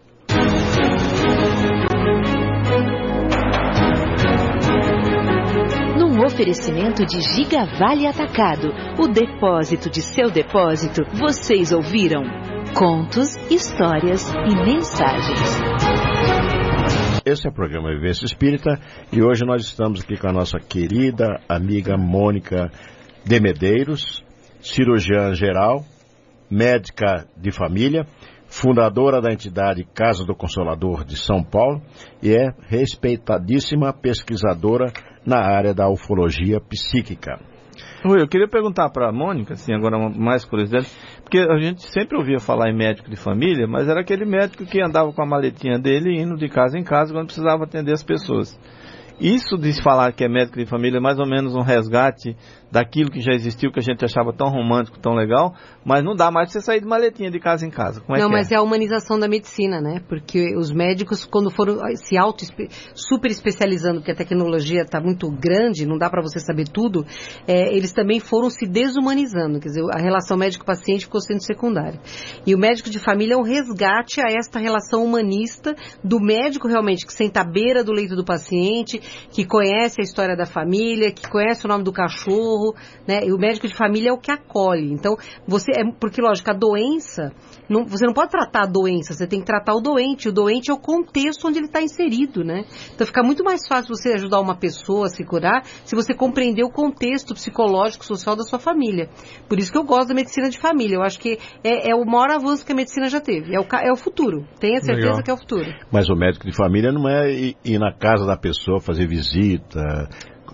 Num oferecimento de Giga Vale Atacado, o depósito de seu depósito, vocês ouviram... Contos, histórias e mensagens. Esse é o programa Vivência Espírita e hoje nós estamos aqui com a nossa querida amiga Mônica de Medeiros, cirurgiã geral, médica de família, fundadora da entidade Casa do Consolador de São Paulo e é respeitadíssima pesquisadora na área da ufologia psíquica. Eu queria perguntar para a Mônica, assim, agora mais curiosidade, porque a gente sempre ouvia falar em médico de família, mas era aquele médico que andava com a maletinha dele indo de casa em casa quando precisava atender as pessoas. Isso de falar que é médico de família é mais ou menos um resgate daquilo que já existiu, que a gente achava tão romântico, tão legal, mas não dá mais pra você sair de maletinha de casa em casa. Como é não, que mas é a humanização da medicina, né? Porque os médicos, quando foram se super especializando, porque a tecnologia está muito grande, não dá para você saber tudo, eles também foram se desumanizando. Quer dizer, a relação médico-paciente ficou sendo secundária. E o médico de família é um resgate a esta relação humanista do médico realmente que senta à beira do leito do paciente, que conhece a história da família, que conhece o nome do cachorro, né? E o médico de família é o que acolhe. Então, porque, lógico, a doença, você não pode tratar a doença, você tem que tratar o doente. O doente é o contexto onde ele está inserido, né? Então, fica muito mais fácil você ajudar uma pessoa a se curar se você compreender o contexto psicológico, social da sua família. Por isso que eu gosto da medicina de família. Eu acho que é o maior avanço que a medicina já teve. É o futuro. Tenha certeza Legal. Que é o futuro. Mas o médico de família não é ir na casa da pessoa fazer visita.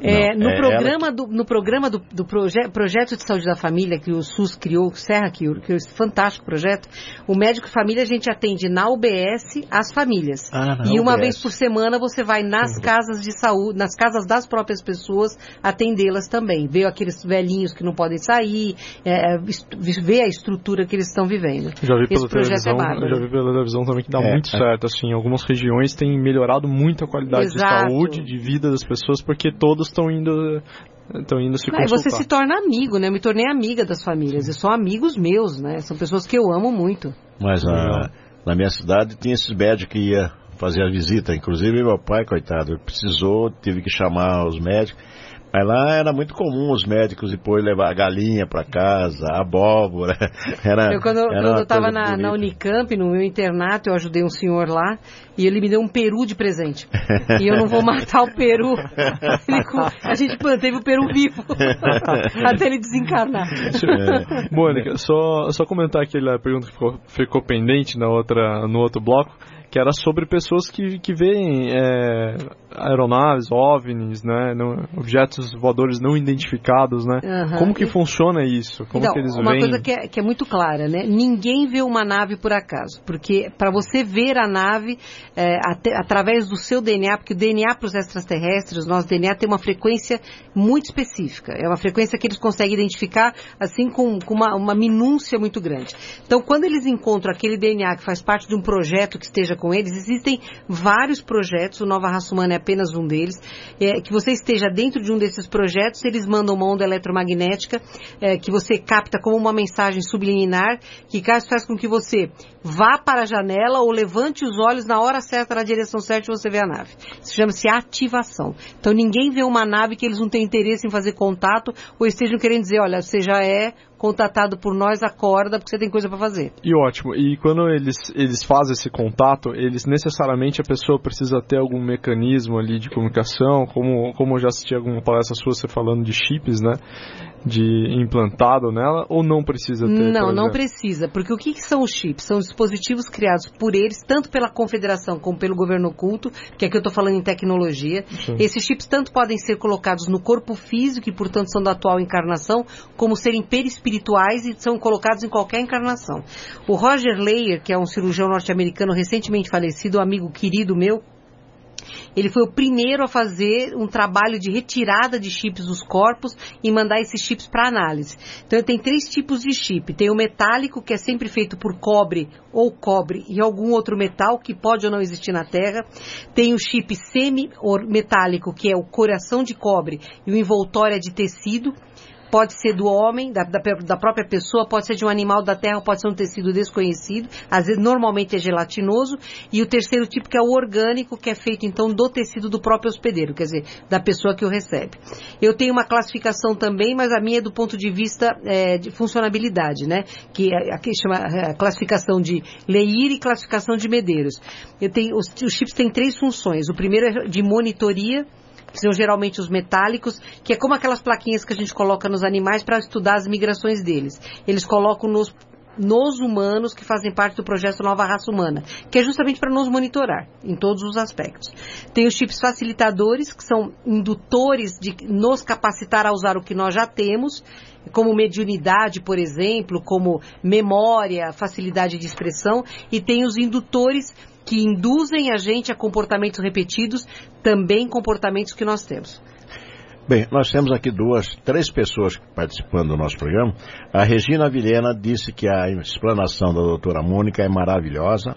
No programa do projeto de saúde da família que o SUS criou, o Serra criou esse fantástico projeto, o médico de família a gente atende na UBS as famílias. E uma vez por semana você vai nas casas de saúde, nas casas das próprias pessoas, atendê-las também. Ver aqueles velhinhos que não podem sair, ver a estrutura que eles estão vivendo. Já vi pela televisão também que dá muito certo. Assim, algumas regiões têm melhorado muito a qualidade de saúde, de vida das pessoas, porque todos estão indo se consultar. Você se torna amigo, né? Eu me tornei amiga das famílias. E são amigos meus, né? São pessoas que eu amo muito. Mas na minha cidade tinha esses médicos que ia fazer a visita. Inclusive meu pai, coitado, tive que chamar os médicos. Mas lá era muito comum os médicos depois levar a galinha para casa, a abóbora. Quando eu estava na Unicamp, no meu internato, eu ajudei um senhor lá e ele me deu um peru de presente. E eu não vou matar o peru. A gente manteve o peru vivo até ele desencarnar. Mônica, só comentar aquela pergunta que ficou pendente no outro bloco, que era sobre pessoas que veem aeronaves, OVNIs, né, objetos voadores não identificados, né? Como que funciona isso? Como que eles veem? Uma coisa que é muito clara, né? Ninguém vê uma nave por acaso, porque para você ver a nave através do seu DNA, porque o DNA para os extraterrestres, o nosso DNA tem uma frequência muito específica, é uma frequência que eles conseguem identificar assim com uma minúcia muito grande. Então, quando eles encontram aquele DNA que faz parte de um projeto que esteja com eles, existem vários projetos, o Nova Raça Humana é apenas um deles, que você esteja dentro de um desses projetos, eles mandam uma onda eletromagnética que você capta como uma mensagem subliminar, que faz com que você vá para a janela ou levante os olhos na hora certa, na direção certa e você vê a nave. Isso chama-se ativação. Então ninguém vê uma nave que eles não têm interesse em fazer contato ou estejam querendo dizer, olha, você já é contatado por nós, acorda, porque você tem coisa para fazer. E ótimo. E quando eles fazem esse contato, necessariamente a pessoa precisa ter algum mecanismo ali de comunicação, como eu já assisti alguma palestra sua, você falando de chips, né? De implantado nela, ou não precisa ter? Não precisa, porque o que são os chips? São dispositivos criados por eles, tanto pela confederação como pelo governo oculto, que aqui eu estou falando em tecnologia. Sim. Esses chips tanto podem ser colocados no corpo físico, e portanto são da atual encarnação, como serem perispirituais e são colocados em qualquer encarnação. O Roger Leyer, que é um cirurgião norte-americano recentemente falecido, um amigo querido meu, ele foi o primeiro a fazer um trabalho de retirada de chips dos corpos e mandar esses chips para análise. Então, tem 3 tipos de chip. Tem o metálico, que é sempre feito por cobre e algum outro metal, que pode ou não existir na Terra. Tem o chip semi-metálico, que é o coração de cobre e o envoltório é de tecido. pode ser do homem, da própria pessoa, pode ser de um animal da terra, pode ser um tecido desconhecido, às vezes normalmente é gelatinoso, e o terceiro tipo que é o orgânico, que é feito então do tecido do próprio hospedeiro, quer dizer, da pessoa que o recebe. Eu tenho uma classificação também, mas a minha é do ponto de vista de funcionabilidade, né? Que aqui chama classificação de Leir e classificação de Medeiros. Os chips têm 3 funções. O primeiro é de monitoria, que são geralmente os metálicos, que é como aquelas plaquinhas que a gente coloca nos animais para estudar as migrações deles. Eles colocam nos humanos que fazem parte do projeto Nova Raça Humana, que é justamente para nos monitorar em todos os aspectos. Tem os chips facilitadores, que são indutores de nos capacitar a usar o que nós já temos, como mediunidade, por exemplo, como memória, facilidade de expressão, e tem os indutores que induzem a gente a comportamentos repetidos, também comportamentos que nós temos. Bem, nós temos aqui 3 pessoas participando do nosso programa. A Regina Vilhena disse que a explanação da doutora Mônica é maravilhosa.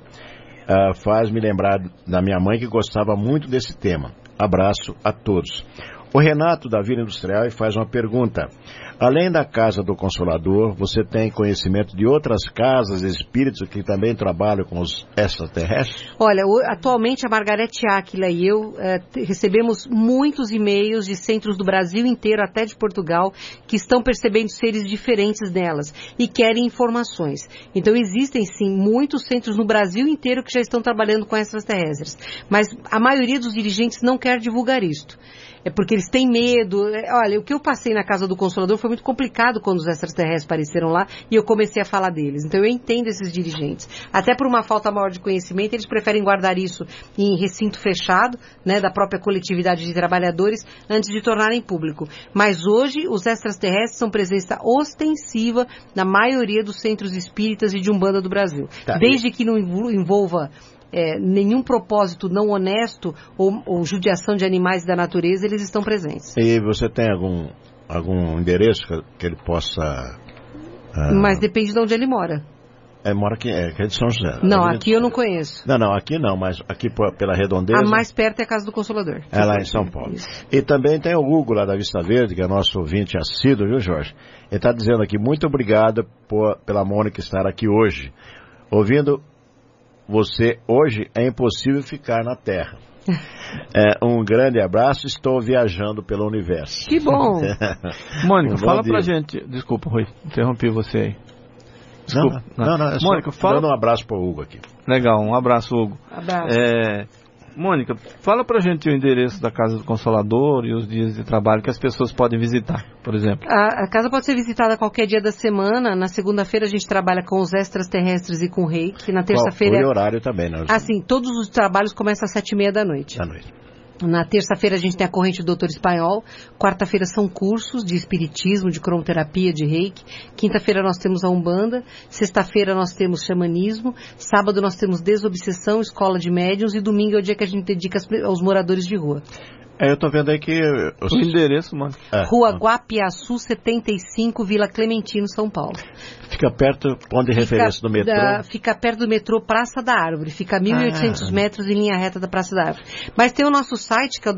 Faz me lembrar da minha mãe, que gostava muito desse tema. Abraço a todos. O Renato, da Vila Industrial, faz uma pergunta. Além da Casa do Consolador, você tem conhecimento de outras casas espíritas que também trabalham com os extraterrestres? Olha, atualmente a Margarete Áquila e eu recebemos muitos e-mails de centros do Brasil inteiro, até de Portugal, que estão percebendo seres diferentes nelas e querem informações. Então existem sim muitos centros no Brasil inteiro que já estão trabalhando com extraterrestres, mas a maioria dos dirigentes não quer divulgar isto. É porque eles têm medo. Olha, o que eu passei na Casa do Consolador foi muito complicado quando os extraterrestres apareceram lá e eu comecei a falar deles. Então eu entendo esses dirigentes. Até por uma falta maior de conhecimento, eles preferem guardar isso em recinto fechado, né, da própria coletividade de trabalhadores, antes de tornarem público. Mas hoje os extraterrestres são presença ostensiva na maioria dos centros espíritas e de Umbanda do Brasil. Tá. Desde que não envolva nenhum propósito não honesto ou judiação de animais e da natureza, eles estão presentes. E você tem algum endereço que ele possa... Mas depende de onde ele mora. Mora aqui, que é de São José. Não, aqui eu não conheço. Não, aqui não, mas aqui pela Redondeza. A mais perto é a Casa do Consolador. É lá em São Paulo. Isso. E também tem o Hugo lá da Vista Verde, que é nosso ouvinte assíduo, viu, Jorge? Ele está dizendo aqui, muito obrigado pela Mônica estar aqui hoje. Ouvindo você hoje, é impossível ficar na Terra. Um grande abraço, estou viajando pelo universo. Que bom! Mônica, fala pra gente. Desculpa, Rui, interrompi você aí. Desculpa. Não, é Mônica, fala... dando um abraço pro Hugo aqui. Legal, um abraço, Hugo. Abraço. Mônica, fala pra gente o endereço da Casa do Consolador e os dias de trabalho que as pessoas podem visitar, por exemplo. A casa pode ser visitada qualquer dia da semana. Na segunda-feira a gente trabalha com os extraterrestres e com o reiki. Na terça-feira... E horário também, né? Assim, todos os trabalhos começam às 7h30 da noite. Na terça-feira a gente tem a corrente do Doutor Espanhol. Quarta-feira são cursos de espiritismo, de cromoterapia, de reiki. Quinta-feira nós temos a Umbanda. Sexta-feira nós temos xamanismo. Sábado nós temos desobsessão, escola de médiuns. E domingo é o dia que a gente dedica aos moradores de rua. Eu tô vendo aí que... O endereço, mano. Rua Guapiaçu 75, Vila Clementino, São Paulo. Fica perto, ponto de referência do metrô? Fica perto do metrô Praça da Árvore. Fica a 1.800 metros em linha reta da Praça da Árvore. Mas tem o nosso site, que é o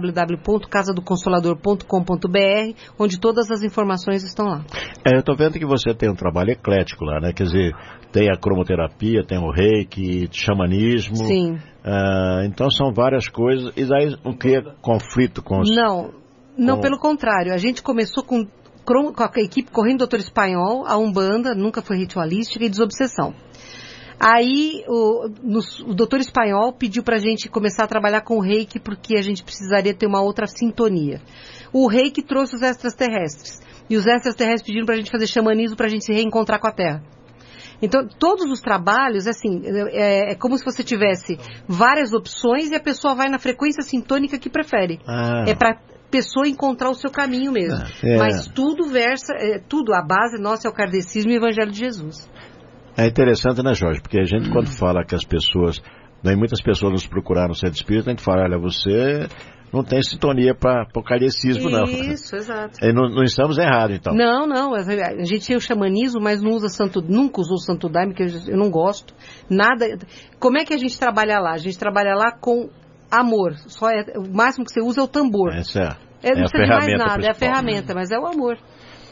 www.casadoconsolador.com.br, onde todas as informações estão lá. Eu tô vendo que você tem um trabalho eclético lá, né? Quer dizer, tem a cromoterapia, tem o reiki, xamanismo. Sim. Então são várias coisas. E daí o que é conflito com os... Não, pelo contrário. A gente começou com a equipe Correndo Doutor Espanhol, a Umbanda, nunca foi ritualística, e desobsessão. Aí o Doutor Espanhol pediu pra gente começar a trabalhar com o reiki, porque a gente precisaria ter uma outra sintonia. O reiki trouxe os extraterrestres. E os extraterrestres pediram pra gente fazer xamanismo pra gente se reencontrar com a Terra. Então, todos os trabalhos, assim, é como se você tivesse várias opções e a pessoa vai na frequência sintônica que prefere. É para pessoa encontrar o seu caminho mesmo. Mas tudo a base nossa é o kardecismo e o Evangelho de Jesus. É interessante, né, Jorge? Porque a gente, quando fala que as pessoas... muitas pessoas nos procuraram no centro espírita, a gente fala, olha, você... não tem sintonia para o kardecismo, não. Isso, exato. Não estamos errados, então. Não. A gente tem o xamanismo, mas nunca usou Santo Daime, que eu não gosto. Nada. Como é que a gente trabalha lá? A gente trabalha lá com amor. O máximo que você usa é o tambor. Não precisa de mais nada, é a ferramenta, mas é o amor.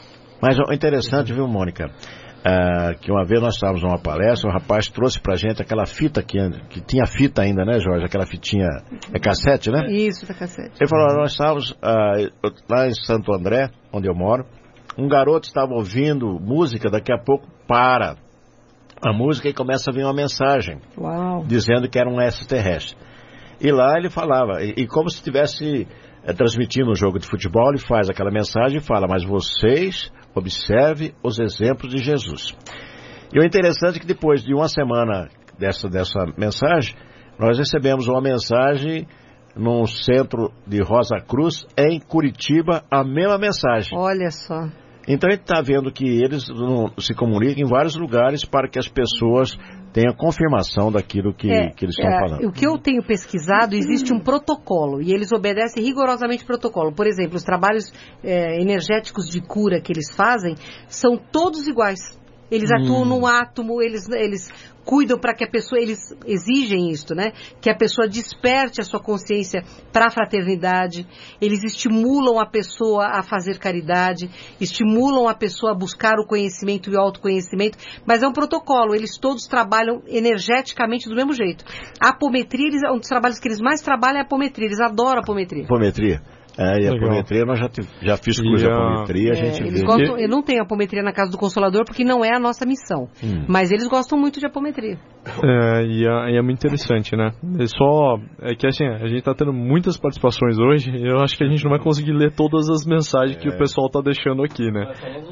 Mas o interessante, viu, Mônica, que uma vez nós estávamos numa palestra, um rapaz trouxe pra gente aquela fita que tinha fita ainda, né, Jorge? Aquela fitinha, cassete, né? Isso, da cassete. Ele falou, nós estávamos lá em Santo André, onde eu moro, um garoto estava ouvindo música, daqui a pouco para a música e começa a vir uma mensagem. Uau. Dizendo que era um extraterrestre. E lá ele falava, e como se estivesse transmitindo um jogo de futebol, ele faz aquela mensagem e fala, mas vocês observem os exemplos de Jesus. E o interessante é que depois de uma semana dessa mensagem, nós recebemos uma mensagem num centro de Rosa Cruz, em Curitiba, a mesma mensagem. Olha só. Então a gente está vendo que eles se comunicam em vários lugares para que as pessoas tenham confirmação daquilo que eles estão falando. O que eu tenho pesquisado, existe um protocolo e eles obedecem rigorosamente o protocolo. Por exemplo, os trabalhos energéticos de cura que eles fazem são todos iguais. Eles atuam no átomo, eles cuidam para que a pessoa, eles exigem isso, né? Que a pessoa desperte a sua consciência para a fraternidade, eles estimulam a pessoa a fazer caridade, estimulam a pessoa a buscar o conhecimento e o autoconhecimento, mas é um protocolo, eles todos trabalham energeticamente do mesmo jeito. A apometria, um dos trabalhos que eles mais trabalham é a apometria, eles adoram a apometria. Apometria. E a apometria, nós já fiz curso de apometria, a gente vê. Eu não tenho apometria na Casa do Consolador porque não é a nossa missão, mas eles gostam muito de apometria. E é muito interessante, né? É que assim, a gente está tendo muitas participações hoje e eu acho que a gente não vai conseguir ler todas as mensagens que o pessoal está deixando aqui, né?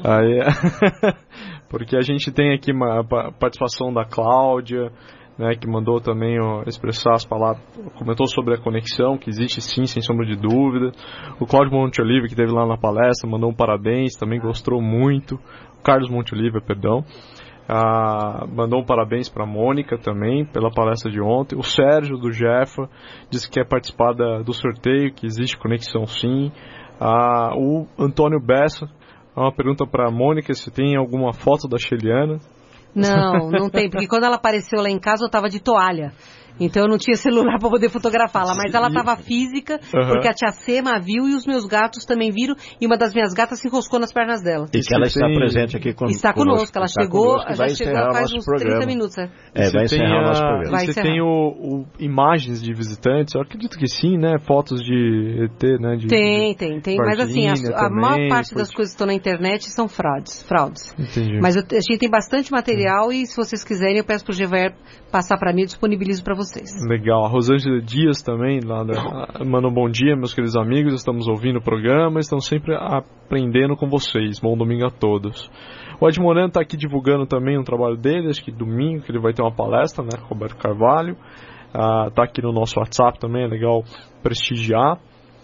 Porque a gente tem aqui uma participação da Cláudia, né, que mandou também expressar as palavras, comentou sobre a conexão, que existe sim, sem sombra de dúvida. O Cláudio Monteoliva, que esteve lá na palestra, mandou um parabéns, também gostou muito. O Carlos Monteoliva, perdão. Mandou um parabéns para a Mônica também, pela palestra de ontem. O Sérgio, do Jefa, disse que quer participar do sorteio, que existe conexão sim. O Antônio Bessa, uma pergunta para a Mônica, se tem alguma foto da Sheliana. Não tem, porque quando ela apareceu lá em casa eu estava de toalha. Então eu não tinha celular para poder fotografá-la, mas ela estava física, porque a tia Sema a viu e os meus gatos também viram, e uma das minhas gatas se enroscou nas pernas dela. E que ela está presente aqui conosco. Está conosco, ela chegou faz uns 30 minutos. Vai encerrar o nosso programa. Você tem imagens de visitantes? Eu acredito que sim, né? Fotos de ET, né? Tem. Mas assim, a maior parte das coisas que estão na internet são fraudes. Entendi. Mas a gente tem bastante material e se vocês quiserem eu peço para o GVR passar para mim e disponibilizo para vocês. Legal. A Rosângela Dias também manda um bom dia, meus queridos amigos. Estamos ouvindo o programa, estamos sempre aprendendo com vocês. Bom domingo a todos. O Ed Moreno está aqui divulgando também um trabalho dele, acho que domingo, que ele vai ter uma palestra, né? Roberto Carvalho. Está aqui no nosso WhatsApp também, é legal prestigiar.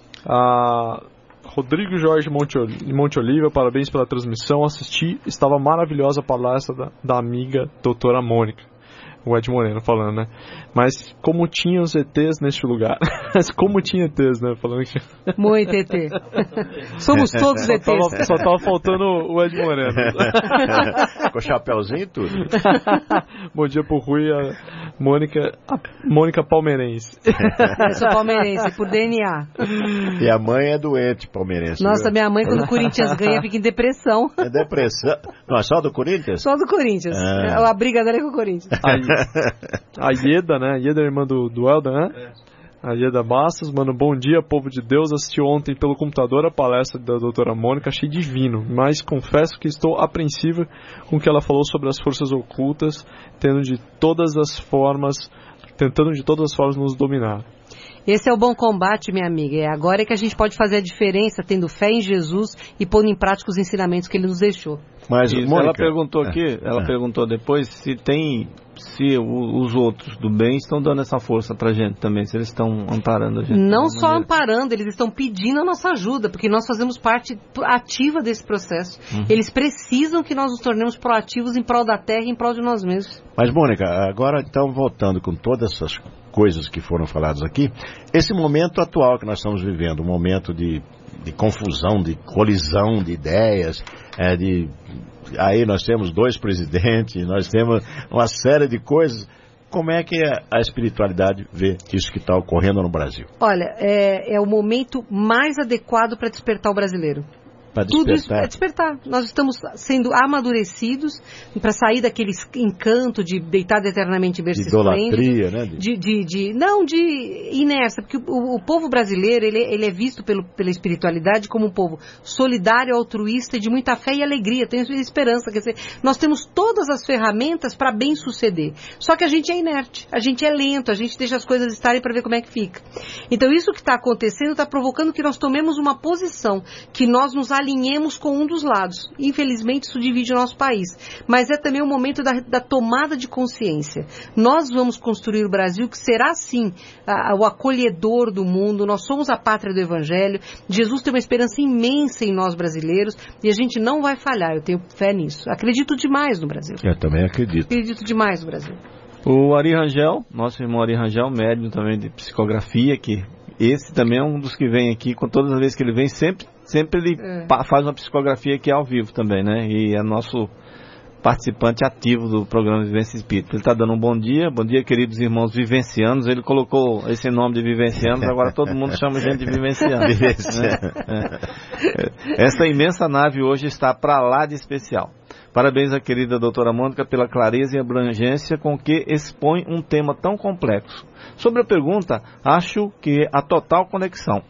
Rodrigo Jorge Monte Oliva, parabéns pela transmissão. Assisti, estava maravilhosa a palestra da amiga doutora Mônica. O Ed Moreno falando, né? Mas como tinha os ETs neste lugar? Mas como tinha ETs, né? Falando que... Muito ET. Somos todos ETs. Só tava faltando o Ed Moreno. Com chapéuzinho e tudo. Bom dia pro Rui, a Mônica palmeirense. Eu sou palmeirense, por DNA. E a mãe é doente palmeirense. Nossa, viu? Minha mãe quando o Corinthians ganha fica em depressão. É depressão? Não, é só do Corinthians? Só do Corinthians. A briga dela é com o Corinthians. A Ieda, né? A Ieda é irmã do Helder, né? A Ieda Bastos, mano, bom dia, povo de Deus. Assisti ontem pelo computador a palestra da doutora Mônica, achei divino, mas confesso que estou apreensiva com o que ela falou sobre as forças ocultas, tentando de todas as formas nos dominar. Esse é o bom combate, minha amiga. Agora é que a gente pode fazer a diferença tendo fé em Jesus e pondo em prática os ensinamentos que ele nos deixou. Mas ela perguntou aqui, perguntou depois se os outros do bem estão dando essa força pra gente também, se eles estão amparando a gente. Não só amparando, eles estão pedindo a nossa ajuda, porque nós fazemos parte ativa desse processo. Eles precisam que nós nos tornemos proativos em prol da terra e em prol de nós mesmos. Mas, Mônica, agora então voltando com todas essas coisas que foram faladas aqui, esse momento atual que nós estamos vivendo, um momento de confusão, de colisão de ideias, aí nós temos 2 presidentes, nós temos uma série de coisas. Como é que a espiritualidade vê isso que está ocorrendo no Brasil? Olha, é o momento mais adequado para despertar o brasileiro. Tudo isso é despertar. Nós estamos sendo amadurecidos para sair daquele encanto de deitado eternamente em berço esplêndido. Idolatria, né? Não de inércia, porque o povo brasileiro ele é visto pela espiritualidade como um povo solidário, altruísta, de muita fé e alegria, tem esperança. Quer dizer, nós temos todas as ferramentas para bem suceder. Só que a gente é inerte, a gente é lento, a gente deixa as coisas estarem para ver como é que fica. Então isso que está acontecendo está provocando que nós tomemos uma posição, que nós nos alinhemos com um dos lados. Infelizmente isso divide o nosso país. Mas é também o momento da tomada de consciência. Nós vamos construir o Brasil que será sim o acolhedor do mundo. Nós somos a pátria do Evangelho. Jesus tem uma esperança imensa em nós brasileiros e a gente não vai falhar. Eu tenho fé nisso. Acredito demais no Brasil. Eu também acredito. Acredito demais no Brasil. O Ari Rangel, nosso irmão Ari Rangel, médium também de psicografia, que esse também é um dos que vem aqui, com todas as vezes que ele vem, sempre ele faz uma psicografia aqui ao vivo também, né? E é nosso participante ativo do programa Vivência Espírita. Ele está dando um bom dia, queridos irmãos vivencianos. Ele colocou esse nome de vivencianos, agora todo mundo chama gente de vivencianos. Né? Essa imensa nave hoje está para lá de especial. Parabéns à querida doutora Mônica pela clareza e abrangência com que expõe um tema tão complexo. Sobre a pergunta, acho que há total conexão,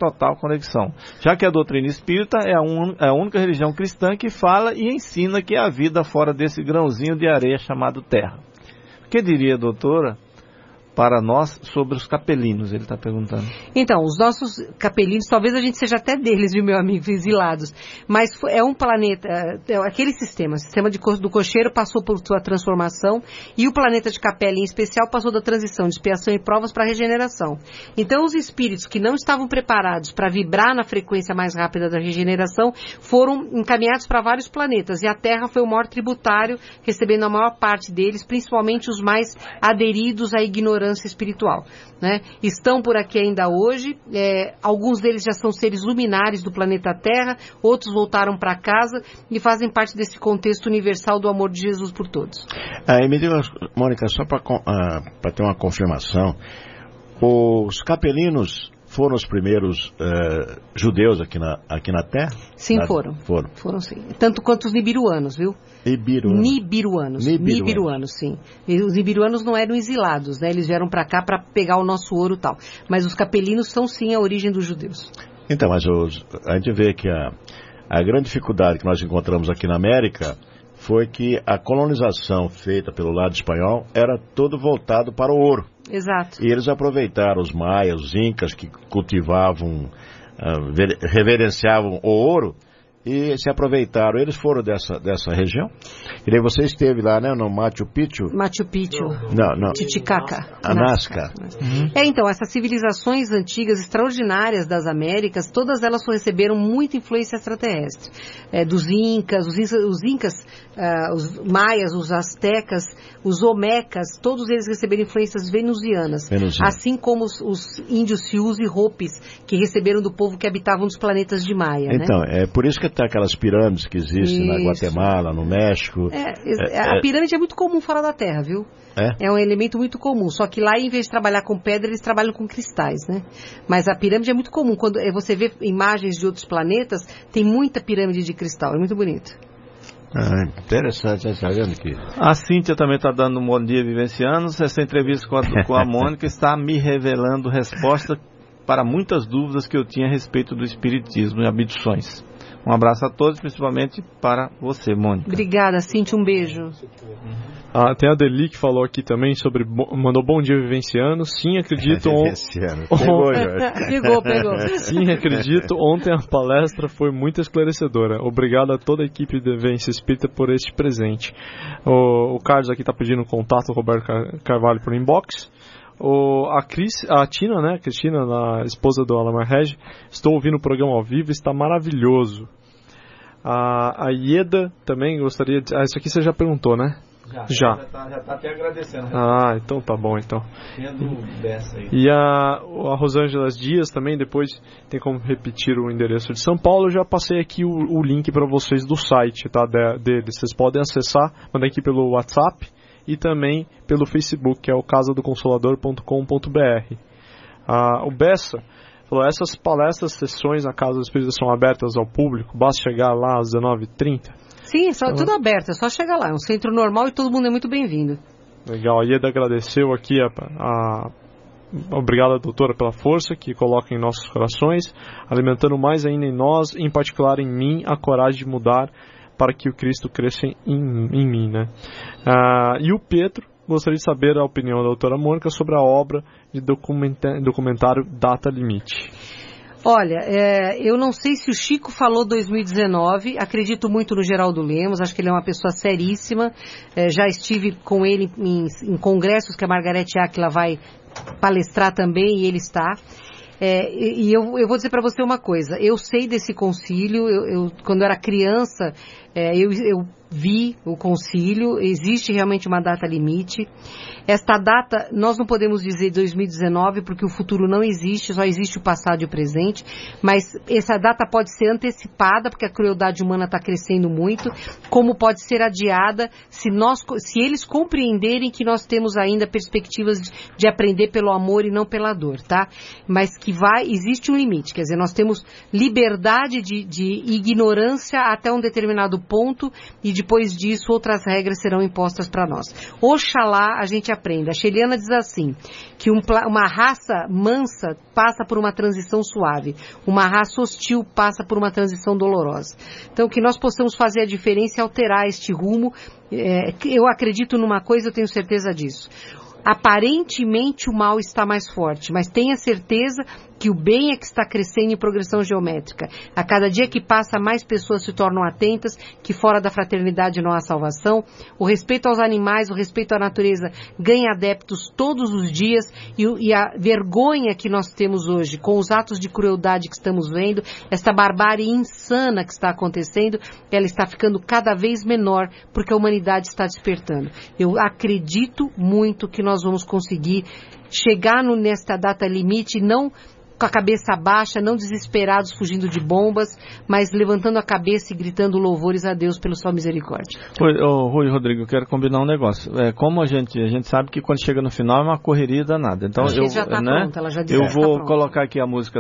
já que a doutrina espírita é a única religião cristã que fala e ensina que há vida fora desse grãozinho de areia chamado terra. O que diria, doutora, para nós sobre os capelinos, ele está perguntando. Então, os nossos capelinos, talvez a gente seja até deles, viu, meu amigo, exilados, mas é um planeta, aquele sistema do cocheiro passou por sua transformação e o planeta de Capela, em especial, passou da transição de expiação e provas para regeneração. Então, os espíritos que não estavam preparados para vibrar na frequência mais rápida da regeneração foram encaminhados para vários planetas e a Terra foi o maior tributário, recebendo a maior parte deles, principalmente os mais aderidos à ignorância espiritual, né? Estão por aqui ainda hoje, alguns deles já são seres luminares do planeta Terra, outros voltaram para casa e fazem parte desse contexto universal do amor de Jesus por todos. Me diga, Mônica, só para ter uma confirmação, os capelinos foram os primeiros judeus aqui na Terra? Sim, foram sim. Tanto quanto os nibiruanos, viu? Nibiruanos, sim. E os nibiruanos não eram exilados, né? Eles vieram para cá para pegar o nosso ouro e tal. Mas os capelinos são sim a origem dos judeus. Então, mas a gente vê que a grande dificuldade que nós encontramos aqui na América foi que a colonização feita pelo lado espanhol era todo voltado para o ouro. Exato. E eles aproveitaram os maias, os incas, que cultivavam, reverenciavam o ouro, e se aproveitaram. Eles foram dessa região. E daí você esteve lá, né, no Machu Picchu? Machu Picchu. Não. Titicaca. Nazca. Então, essas civilizações antigas, extraordinárias das Américas, todas elas receberam muita influência extraterrestre. Dos incas, os incas, os maias, os astecas, os olmecas, todos eles receberam influências venusianas. Assim como os índios Sius e Hopis, que receberam do povo que habitavam nos planetas de Maia. Então, né? É por isso que tem aquelas pirâmides que existem na Guatemala, no México. A pirâmide é muito comum fora da Terra, viu? É um elemento muito comum, só que lá, em vez de trabalhar com pedra, eles trabalham com cristais, né? Mas a pirâmide é muito comum. Quando você vê imagens de outros planetas, tem muita pirâmide de cristal, é muito bonito. Interessante, está vendo aqui? A Cíntia também está dando um bom dia, vivencianos. Essa entrevista com a Mônica está me revelando resposta para muitas dúvidas que eu tinha a respeito do espiritismo e abduções. Um abraço a todos, principalmente para você, Mônica. Obrigada, Cíntia, um beijo. Tem a Deli que falou aqui também mandou bom dia, vivenciano. Sim, acredito. Pegou. Sim, acredito. Ontem a palestra foi muito esclarecedora. Obrigado a toda a equipe de Vivência Espírita por este presente. O Carlos aqui está pedindo contato do Roberto Carvalho por inbox. A Tina, né? Cristina, a esposa do Alamar Regi, estou ouvindo o programa ao vivo, está maravilhoso. A Ieda também gostaria de... isso aqui você já perguntou, né? Já está até agradecendo. Então tá bom, então. E a Rosângela Dias também, depois tem como repetir o endereço de São Paulo. Eu já passei aqui o link para vocês do site, tá, deles. Vocês podem acessar, mandar aqui pelo WhatsApp e também pelo Facebook, que é o casadoconsolador.com.br. O Bessa falou, essas palestras, sessões na Casa do Espírito são abertas ao público, basta chegar lá às 19h30? Sim, tudo aberto, é só chegar lá, é um centro normal e todo mundo é muito bem-vindo. Legal, a Ieda agradeceu aqui obrigado, doutora, pela força que coloca em nossos corações, alimentando mais ainda em nós, em particular em mim, a coragem de mudar para que o Cristo cresça em mim, né? E o Pedro gostaria de saber a opinião da doutora Mônica sobre a obra de documentário Data Limite. Olha, eu não sei se o Chico falou 2019, acredito muito no Geraldo Lemos, acho que ele é uma pessoa seríssima, já estive com ele em congressos que a Margarete Áquila vai palestrar também, e ele está. E eu vou dizer para você uma coisa, eu sei desse concílio, quando eu era criança, eu vi o concílio, existe realmente uma data limite. Esta data, nós não podemos dizer 2019, porque o futuro não existe, só existe o passado e o presente, mas essa data pode ser antecipada, porque a crueldade humana está crescendo muito, como pode ser adiada, se eles compreenderem que nós temos ainda perspectivas de aprender pelo amor e não pela dor, tá? Mas que existe um limite, quer dizer, nós temos liberdade de ignorância até um determinado ponto, e depois disso outras regras serão impostas para nós. Oxalá a gente aprenda. A Sheliana diz assim, que uma raça mansa passa por uma transição suave, uma raça hostil passa por uma transição dolorosa. Então, que nós possamos fazer a diferença e alterar este rumo. Eu acredito numa coisa, eu tenho certeza disso. Aparentemente o mal está mais forte, mas tenha certeza que o bem é que está crescendo em progressão geométrica. A cada dia que passa, mais pessoas se tornam atentas, que fora da fraternidade não há salvação. O respeito aos animais, o respeito à natureza ganha adeptos todos os dias, e a vergonha que nós temos hoje, com os atos de crueldade que estamos vendo, esta barbárie insana que está acontecendo, ela está ficando cada vez menor, porque a humanidade está despertando. Eu acredito muito que nós vamos conseguir chegar nesta data limite, não com a cabeça baixa, não desesperados fugindo de bombas, mas levantando a cabeça e gritando louvores a Deus pela sua misericórdia. Rui, Rodrigo, eu quero combinar um negócio. Como a gente sabe que quando chega no final é uma correria danada. Então já está pronta, ela já disse eu vou colocar aqui a música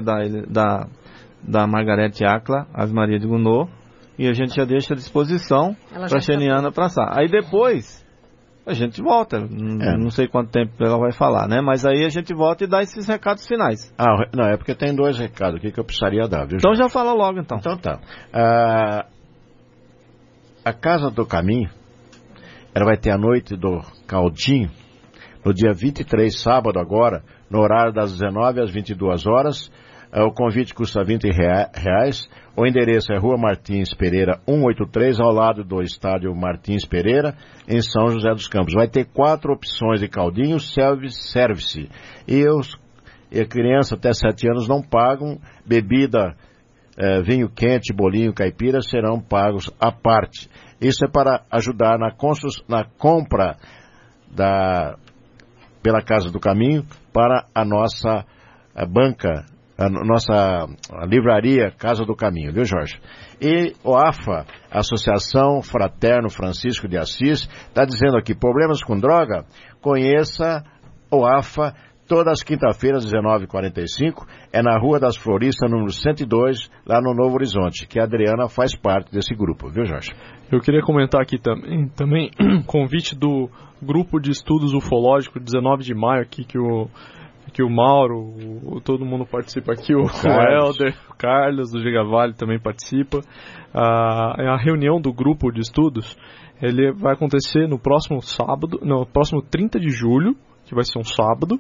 da Margarete Áquila, Ave Maria de Gounod, e a gente já deixa à disposição para a Xeniana passar. Aí depois a gente volta, não sei quanto tempo ela vai falar, né? Mas aí a gente volta e dá esses recados finais. Não, é porque tem 2 recados aqui que eu precisaria dar, viu? Então já fala logo, então. Então tá. A Casa do Caminho, ela vai ter a noite do Caldinho, no dia 23, sábado agora, no horário das 19 às 22 horas. O convite custa R$20. O endereço é Rua Martins Pereira 183, ao lado do estádio Martins Pereira, em São José dos Campos. Vai ter 4 opções de caldinho, self-service. E a criança até 7 anos não pagam. Bebida, vinho quente, bolinho, caipira serão pagos à parte. Isso é para ajudar na compra pela Casa do Caminho para a nossa banca, a nossa livraria Casa do Caminho, viu, Jorge? E o AFA, Associação Fraterno Francisco de Assis, está dizendo aqui, problemas com droga? Conheça o AFA todas as quinta-feiras, 19h45, é na Rua das Floristas, número 102, lá no Novo Horizonte, que a Adriana faz parte desse grupo, viu, Jorge? Eu queria comentar aqui também convite do Grupo de Estudos Ufológicos, 19 de maio, aqui que o Mauro, todo mundo participa aqui, o Helder, o Carlos do Gigavale também participa. A reunião do grupo de estudos, ele vai acontecer no próximo sábado, no próximo 30 de julho, que vai ser um sábado,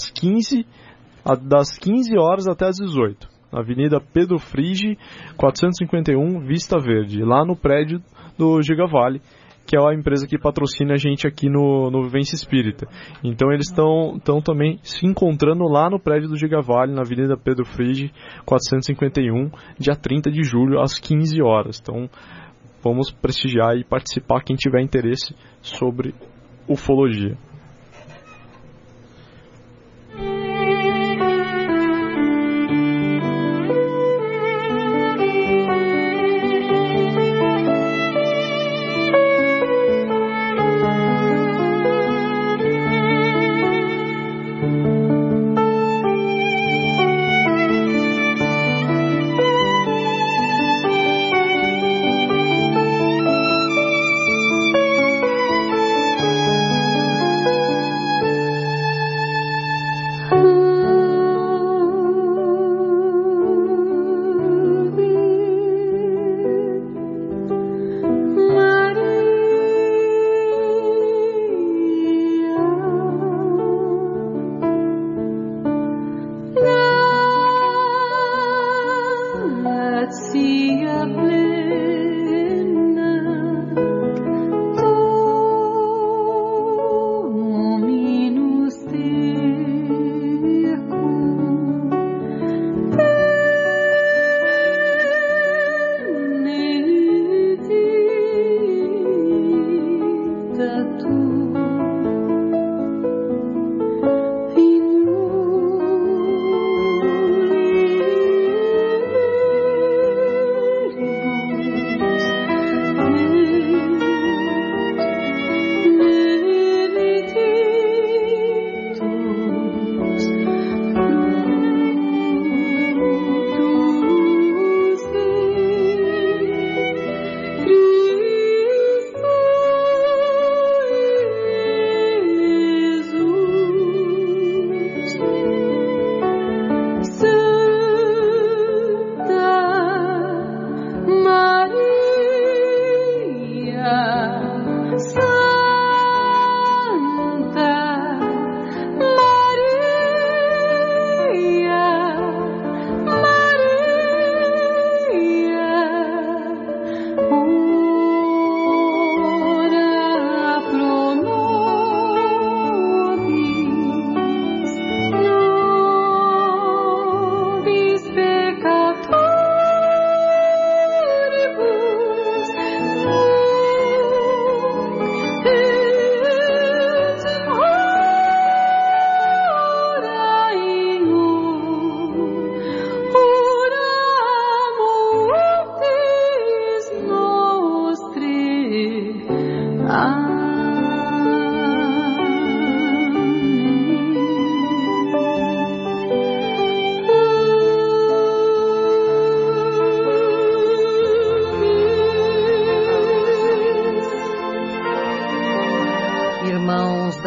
das 15 horas até as 18, na Avenida Pedro Frigi, 451, Vista Verde, lá no prédio do Gigavale, que é a empresa que patrocina a gente aqui no Vivência Espírita. Então eles estão também se encontrando lá no prédio do Gigavale, na Avenida Pedro Frigi, 451, dia 30 de julho, às 15 horas. Então vamos prestigiar e participar quem tiver interesse sobre ufologia.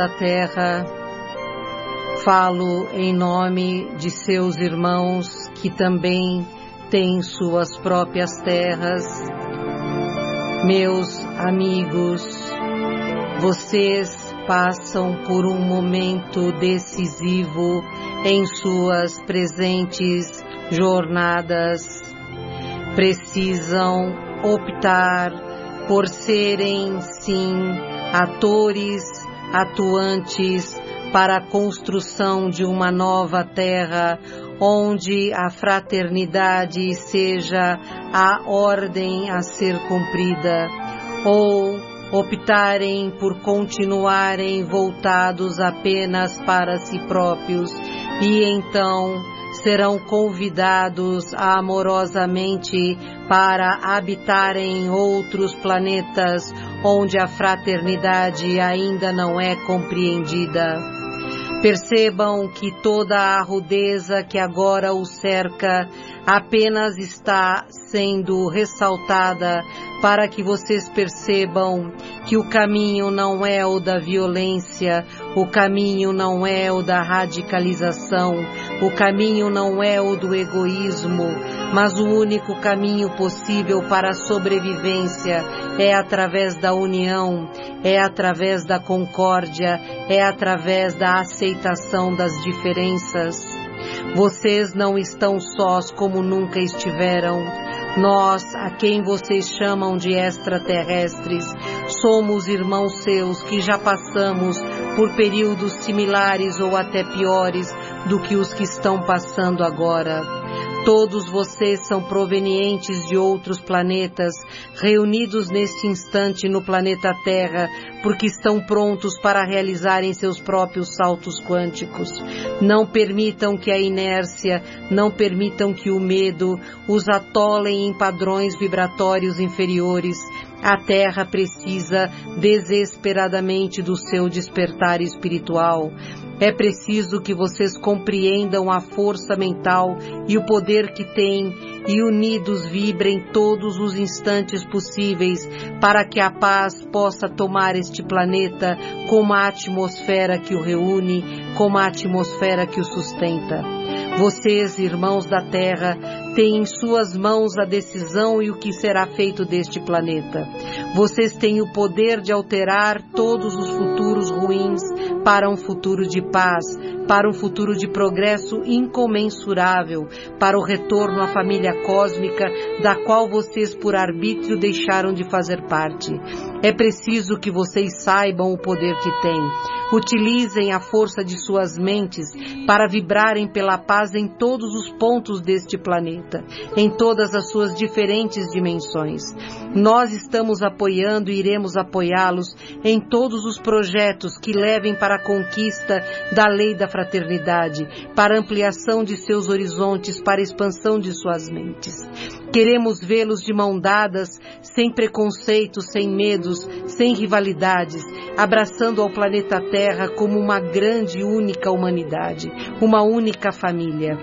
da terra, falo em nome de seus irmãos que também têm suas próprias terras. Meus amigos, vocês passam por um momento decisivo em suas presentes jornadas. Precisam optar por serem, sim, atores atuantes para a construção de uma nova terra, onde a fraternidade seja a ordem a ser cumprida, ou optarem por continuarem voltados apenas para si próprios e então serão convidados amorosamente para habitarem outros planetas onde a fraternidade ainda não é compreendida. Percebam que toda a rudeza que agora os cerca apenas está sendo ressaltada para que vocês percebam que o caminho não é o da violência, o caminho não é o da radicalização, o caminho não é o do egoísmo, mas o único caminho possível para a sobrevivência é através da união, é através da concórdia, é através da aceitação das diferenças. Vocês não estão sós como nunca estiveram. Nós, a quem vocês chamam de extraterrestres, somos irmãos seus que já passamos por períodos similares ou até piores do que os que estão passando agora. Todos vocês são provenientes de outros planetas, reunidos neste instante no planeta Terra, porque estão prontos para realizarem seus próprios saltos quânticos. Não permitam que a inércia, não permitam que o medo os atolem em padrões vibratórios inferiores. A Terra precisa desesperadamente do seu despertar espiritual. É preciso que vocês compreendam a força mental e o poder que têm e unidos vibrem todos os instantes possíveis para que a paz possa tomar este planeta como a atmosfera que o reúne, como a atmosfera que o sustenta. Vocês, irmãos da Terra, têm em suas mãos a decisão e o que será feito deste planeta. Vocês têm o poder de alterar todos os futuros ruins para um futuro de paz, para um futuro de progresso incomensurável, para o retorno à família cósmica da qual vocês por arbítrio deixaram de fazer parte. É preciso que vocês saibam o poder que têm. Utilizem a força de suas mentes para vibrarem pela paz em todos os pontos deste planeta, em todas as suas diferentes dimensões. Nós estamos apoiando e iremos apoiá-los em todos os projetos que levem para a conquista da lei da fraternidade, para a ampliação de seus horizontes, para a expansão de suas mentes. Queremos vê-los de mão dadas, sem preconceitos, sem medos, sem rivalidades, abraçando ao planeta Terra como uma grande e única humanidade, uma única família.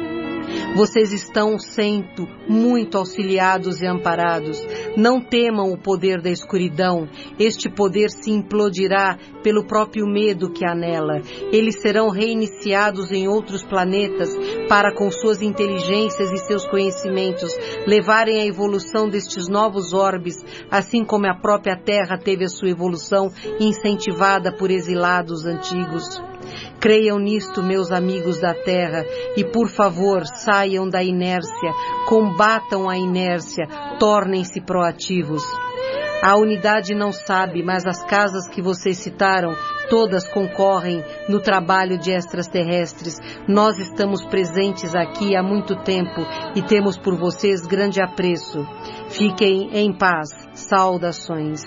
Vocês estão sendo muito auxiliados e amparados. Não temam o poder da escuridão. Este poder se implodirá pelo próprio medo que há nela. Eles serão reiniciados em outros planetas para, com suas inteligências e seus conhecimentos, levarem a evolução destes novos orbes, assim como a própria Terra teve a sua evolução incentivada por exilados antigos. Creiam nisto, meus amigos da Terra, e por favor, saiam da inércia, combatam a inércia, tornem-se proativos. A unidade não sabe, mas as casas que vocês citaram, todas concorrem no trabalho de extraterrestres. Nós estamos presentes aqui há muito tempo e temos por vocês grande apreço. Fiquem em paz. Saudações.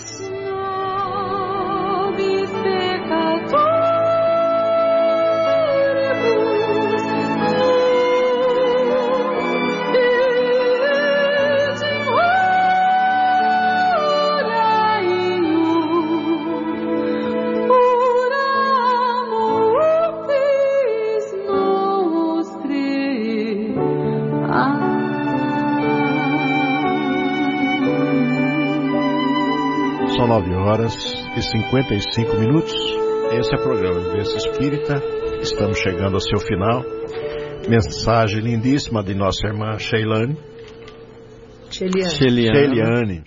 São 9 horas e 55 minutos. esse é o programa Vivência Espírita. Estamos chegando ao seu final. Mensagem lindíssima de nossa irmã Sheilane. Sheliana.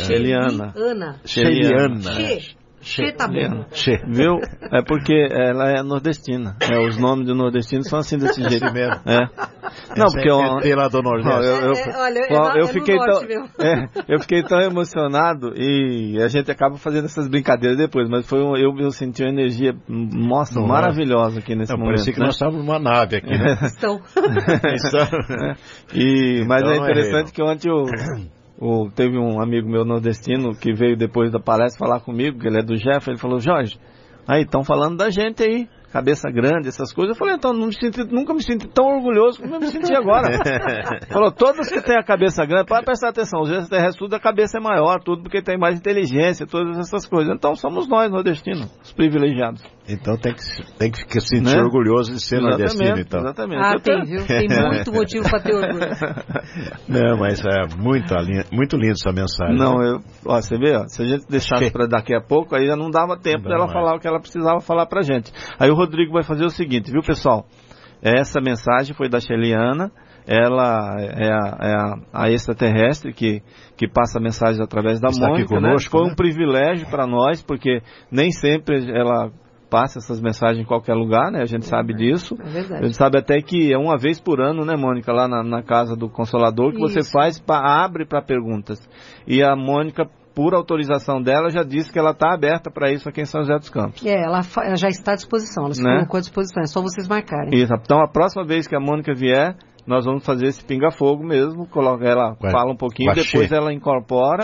Tá bom. Viu? É porque ela é nordestina. Os nomes de nordestinos são assim desse jeito mesmo. Não, porque lá do Nordeste. eu fiquei tão emocionado e a gente acaba fazendo essas brincadeiras depois, mas eu senti uma energia maravilhosa aqui nesse momento. Parecia que nós estávamos numa nave aqui, né? Mas é interessante que ontem teve um amigo meu nordestino que veio depois da palestra falar comigo, que ele é do Jeff, ele falou: Jorge, aí estão falando da gente aí, cabeça grande, essas coisas. Eu falei: então, nunca me senti tão orgulhoso como eu me senti agora. Falou: todos que têm a cabeça grande, pode prestar atenção, os extraterrestres, tudo a cabeça é maior, tudo porque tem mais inteligência, todas essas coisas. Então somos nós nordestinos, os privilegiados. Então tem que se sentir orgulhoso de ser nordestino, então. Exatamente. Tem muito motivo para ter orgulho. Não, mas é muito lindo essa mensagem. Não, você vê, se a gente deixasse para daqui a pouco, aí já não dava tempo dela falar o que ela precisava falar pra gente. Aí o Rodrigo vai fazer o seguinte, viu, pessoal? Essa mensagem foi da Sheliana. Ela é a extraterrestre que passa mensagens através da Mônica, conosco, Foi um privilégio para nós, porque nem sempre ela passa essas mensagens em qualquer lugar, né? A gente sabe disso. É verdade. A gente sabe até que é uma vez por ano, né, Mônica, lá na casa do Consolador, que você abre para perguntas. E a Mônica, por autorização dela, já disse que ela está aberta para isso aqui em São José dos Campos. Ela já está à disposição, ela se colocou à disposição, é só vocês marcarem. Isso, então a próxima vez que a Mônica vier, nós vamos fazer esse pinga-fogo mesmo, ela fala um pouquinho, depois ela incorpora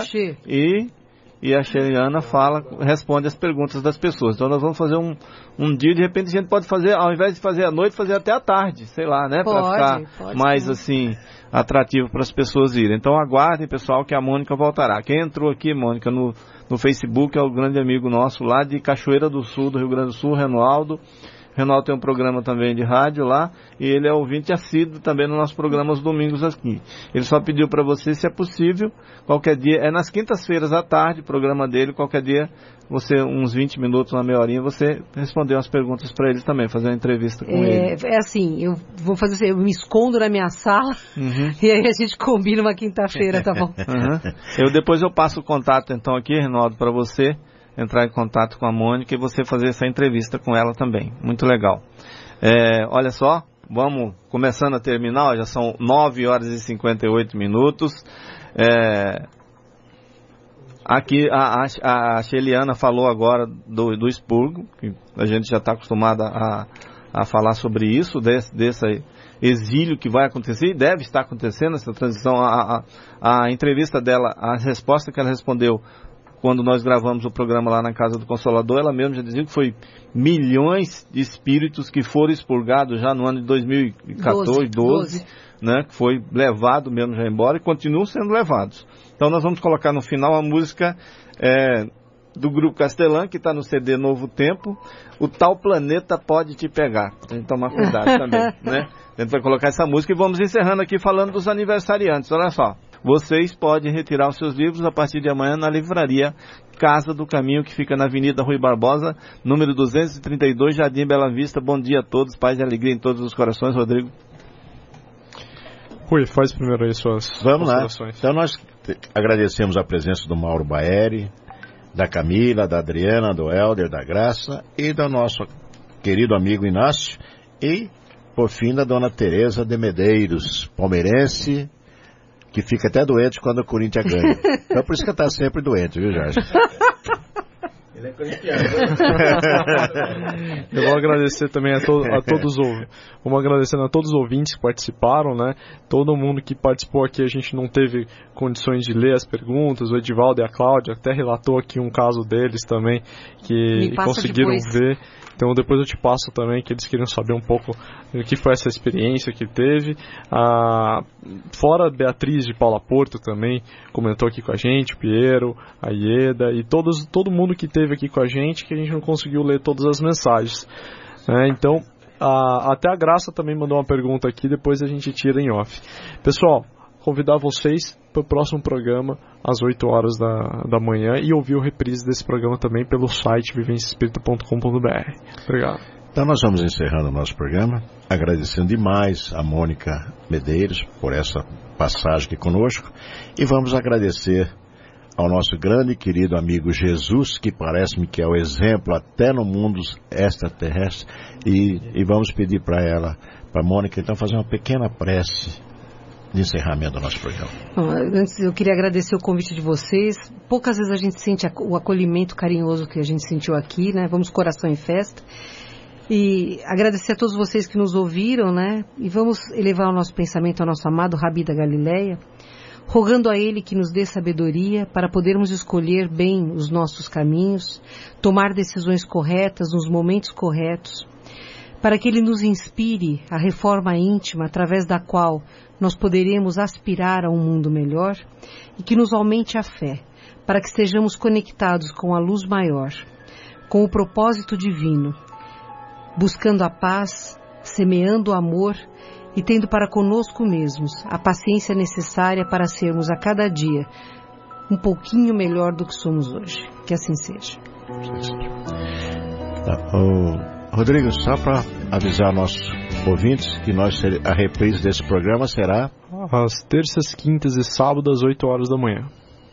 e a Sheliana responde as perguntas das pessoas. Então nós vamos fazer um dia, de repente a gente pode fazer, ao invés de fazer à noite, fazer até à tarde, sei lá, né? Para ficar mais assim, atrativo para as pessoas irem. Então aguardem, pessoal, que a Mônica voltará. Quem entrou aqui, Mônica, no Facebook é o grande amigo nosso lá de Cachoeira do Sul, do Rio Grande do Sul, Renoaldo. Renoaldo tem um programa também de rádio lá, e ele é ouvinte assíduo também nos nossos programas domingos aqui. Ele só pediu para você, se é possível, qualquer dia, nas quintas-feiras à tarde, programa dele, qualquer dia, você, uns 20 minutos, uma meia horinha, você responder umas perguntas para ele também, fazer uma entrevista com ele. É assim, eu vou fazer assim, eu me escondo na minha sala, e aí a gente combina uma quinta-feira, tá bom? Depois eu passo o contato então aqui, Reinaldo, para você entrar em contato com a Mônica e você fazer essa entrevista com ela também. Muito legal. Olha só, vamos começando a terminar, já são 9 horas e 58 minutos. Aqui a Sheliana falou agora do expurgo, que a gente já está acostumado a falar sobre isso, desse exílio que vai acontecer e deve estar acontecendo, essa transição. A entrevista dela, a resposta que ela respondeu quando nós gravamos o programa lá na Casa do Consolador, ela mesma já dizia que foi milhões de espíritos que foram expurgados já no ano de 2014, 12, né, que foi levado mesmo já embora e continuam sendo levados. Então nós vamos colocar no final a música do Grupo Castelã, que está no CD Novo Tempo, O Tal Planeta Pode Te Pegar. A gente tomar cuidado também, né? A gente vai colocar essa música e vamos encerrando aqui falando dos aniversariantes. Olha só. Vocês podem retirar os seus livros a partir de amanhã na livraria Casa do Caminho, que fica na Avenida Rui Barbosa, número 232, Jardim Bela Vista. Bom dia a todos, paz e alegria em todos os corações. Rodrigo. Rui, faz primeiro aí suas considerações. Então nós agradecemos a presença do Mauro Baeri, da Camila, da Adriana, do Helder, da Graça e do nosso querido amigo Inácio e, por fim, da dona Tereza de Medeiros, palmeirense, que fica até doente quando o Corinthians ganha. Então por isso que está sempre doente, viu, Jorge? Ele é corintiano. Eu vou agradecer também a todos os ouvintes que participaram, né? Todo mundo que participou aqui, a gente não teve condições de ler as perguntas. O Edivaldo e a Cláudia até relatou aqui um caso deles também que conseguiram ver. Então depois eu te passo também, que eles queriam saber um pouco o que foi essa experiência que teve. Fora a Beatriz de Paula Porto também comentou aqui com a gente, o Piero, a Ieda e todo mundo que esteve aqui com a gente, que a gente não conseguiu ler todas as mensagens. Então, até a Graça também mandou uma pergunta aqui, depois a gente tira em off. Pessoal, convidar vocês para o próximo programa, às 8 horas da manhã, e ouvir o reprise desse programa também pelo site vivenciaespírita.com.br. Obrigado. Então nós vamos encerrando o nosso programa, agradecendo demais a Mônica Medeiros por essa passagem aqui conosco, e vamos agradecer ao nosso grande e querido amigo Jesus, que parece-me que é o exemplo até no mundo extraterrestre, e vamos pedir para ela, para a Mônica, então, fazer uma pequena prece de encerramento do nosso programa. Bom, antes eu queria agradecer o convite de vocês. Poucas vezes a gente sente o acolhimento carinhoso que a gente sentiu aqui, né? Vamos coração em festa. E agradecer a todos vocês que nos ouviram, né? E vamos elevar o nosso pensamento ao nosso amado Rabi da Galileia, rogando a Ele que nos dê sabedoria para podermos escolher bem os nossos caminhos, tomar decisões corretas nos momentos corretos, para que Ele nos inspire a reforma íntima através da qual nós poderemos aspirar a um mundo melhor, e que nos aumente a fé, para que sejamos conectados com a luz maior, com o propósito divino, buscando a paz, semeando o amor e tendo para conosco mesmos a paciência necessária para sermos a cada dia um pouquinho melhor do que somos hoje. Que assim seja. Rodrigo, só para avisar nossos ouvintes que a reprise desse programa será às terças, quintas e sábados às 8 horas da manhã.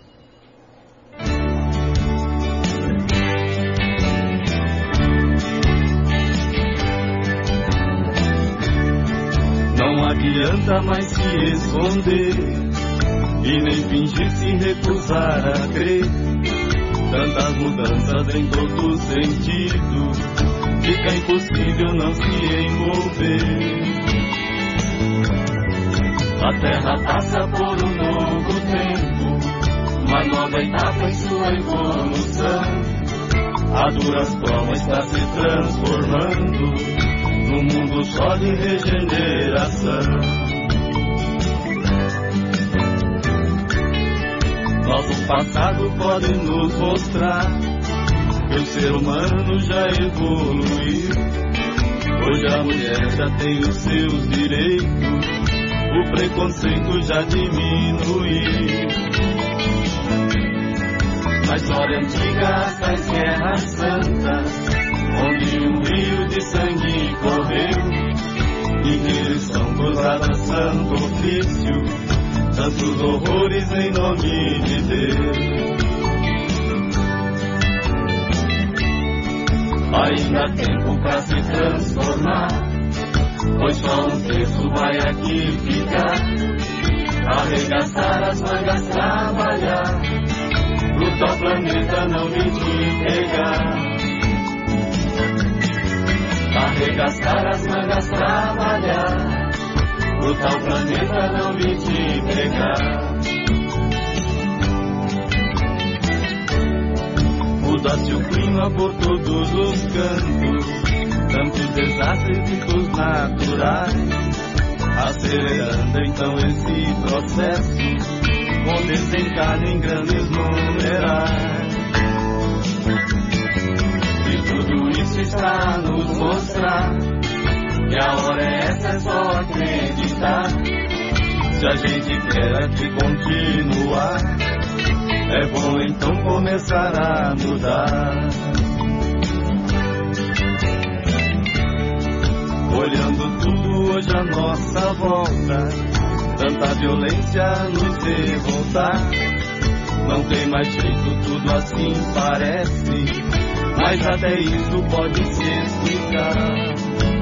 Não adianta mais se esconder e nem fingir se recusar a crer. Tantas mudanças em todo sentido, fica impossível não se envolver. A Terra passa por um novo tempo, uma nova etapa em sua evolução. A duras provas está se transformando num mundo só de regeneração. Nosso passado pode nos mostrar que o ser humano já evoluiu. Hoje a mulher já tem os seus direitos, o preconceito já diminuiu. Na história antiga das guerras santas, onde um rio de sangue correu, Inquisição, cruzada, santo ofício, tantos horrores em nome de Deus. Ainda há tempo para se transformar, pois só um terço vai aqui ficar. Arregaçar as mangas, trabalhar, lutar o planeta, não me te pegar. Arregaçar as mangas, trabalhar, lutar o planeta, não me te pegar. Muda-se o clima por todos os cantos, tantos desastres ricos naturais, acelerando então esse processo, com desencarne em grandes numerais. E tudo isso está a nos mostrar que a hora é essa, é só acreditar. Se a gente quer aqui continuar, é bom então começar a mudar. Olhando tudo hoje à nossa volta, tanta violência nos revoltar. Não tem mais jeito, tudo assim parece, mas até isso pode se explicar.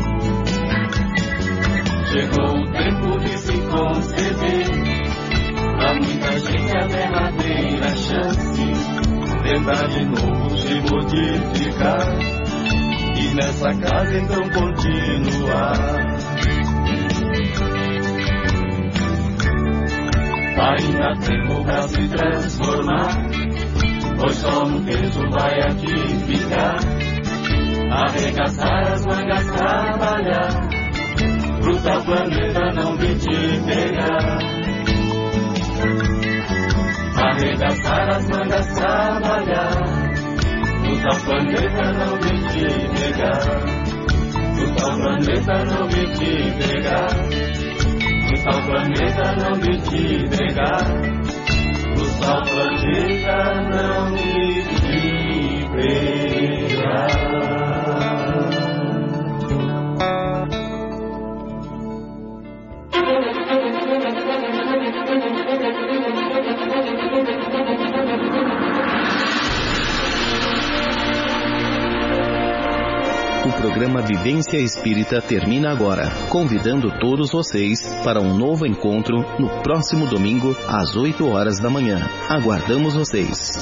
Chegou o tempo de se conceder pra muita gente a verdadeira chance, tentar de novo se modificar e nessa casa então continuar. Ainda há tempo pra se transformar, pois só um terço vai aqui ficar. Arregaçar as mangas, trabalhar, lutar o planeta, não me te pegar. Arregaçar as mangas, trabalhar, lutar o planeta, não me te pegar. Lutar o planeta, não me te pegar. Lutar o planeta, não me te pegar. ao planeta não viverá. O programa Vivência Espírita termina agora, convidando todos vocês para um novo encontro no próximo domingo às 8 horas da manhã. Aguardamos vocês.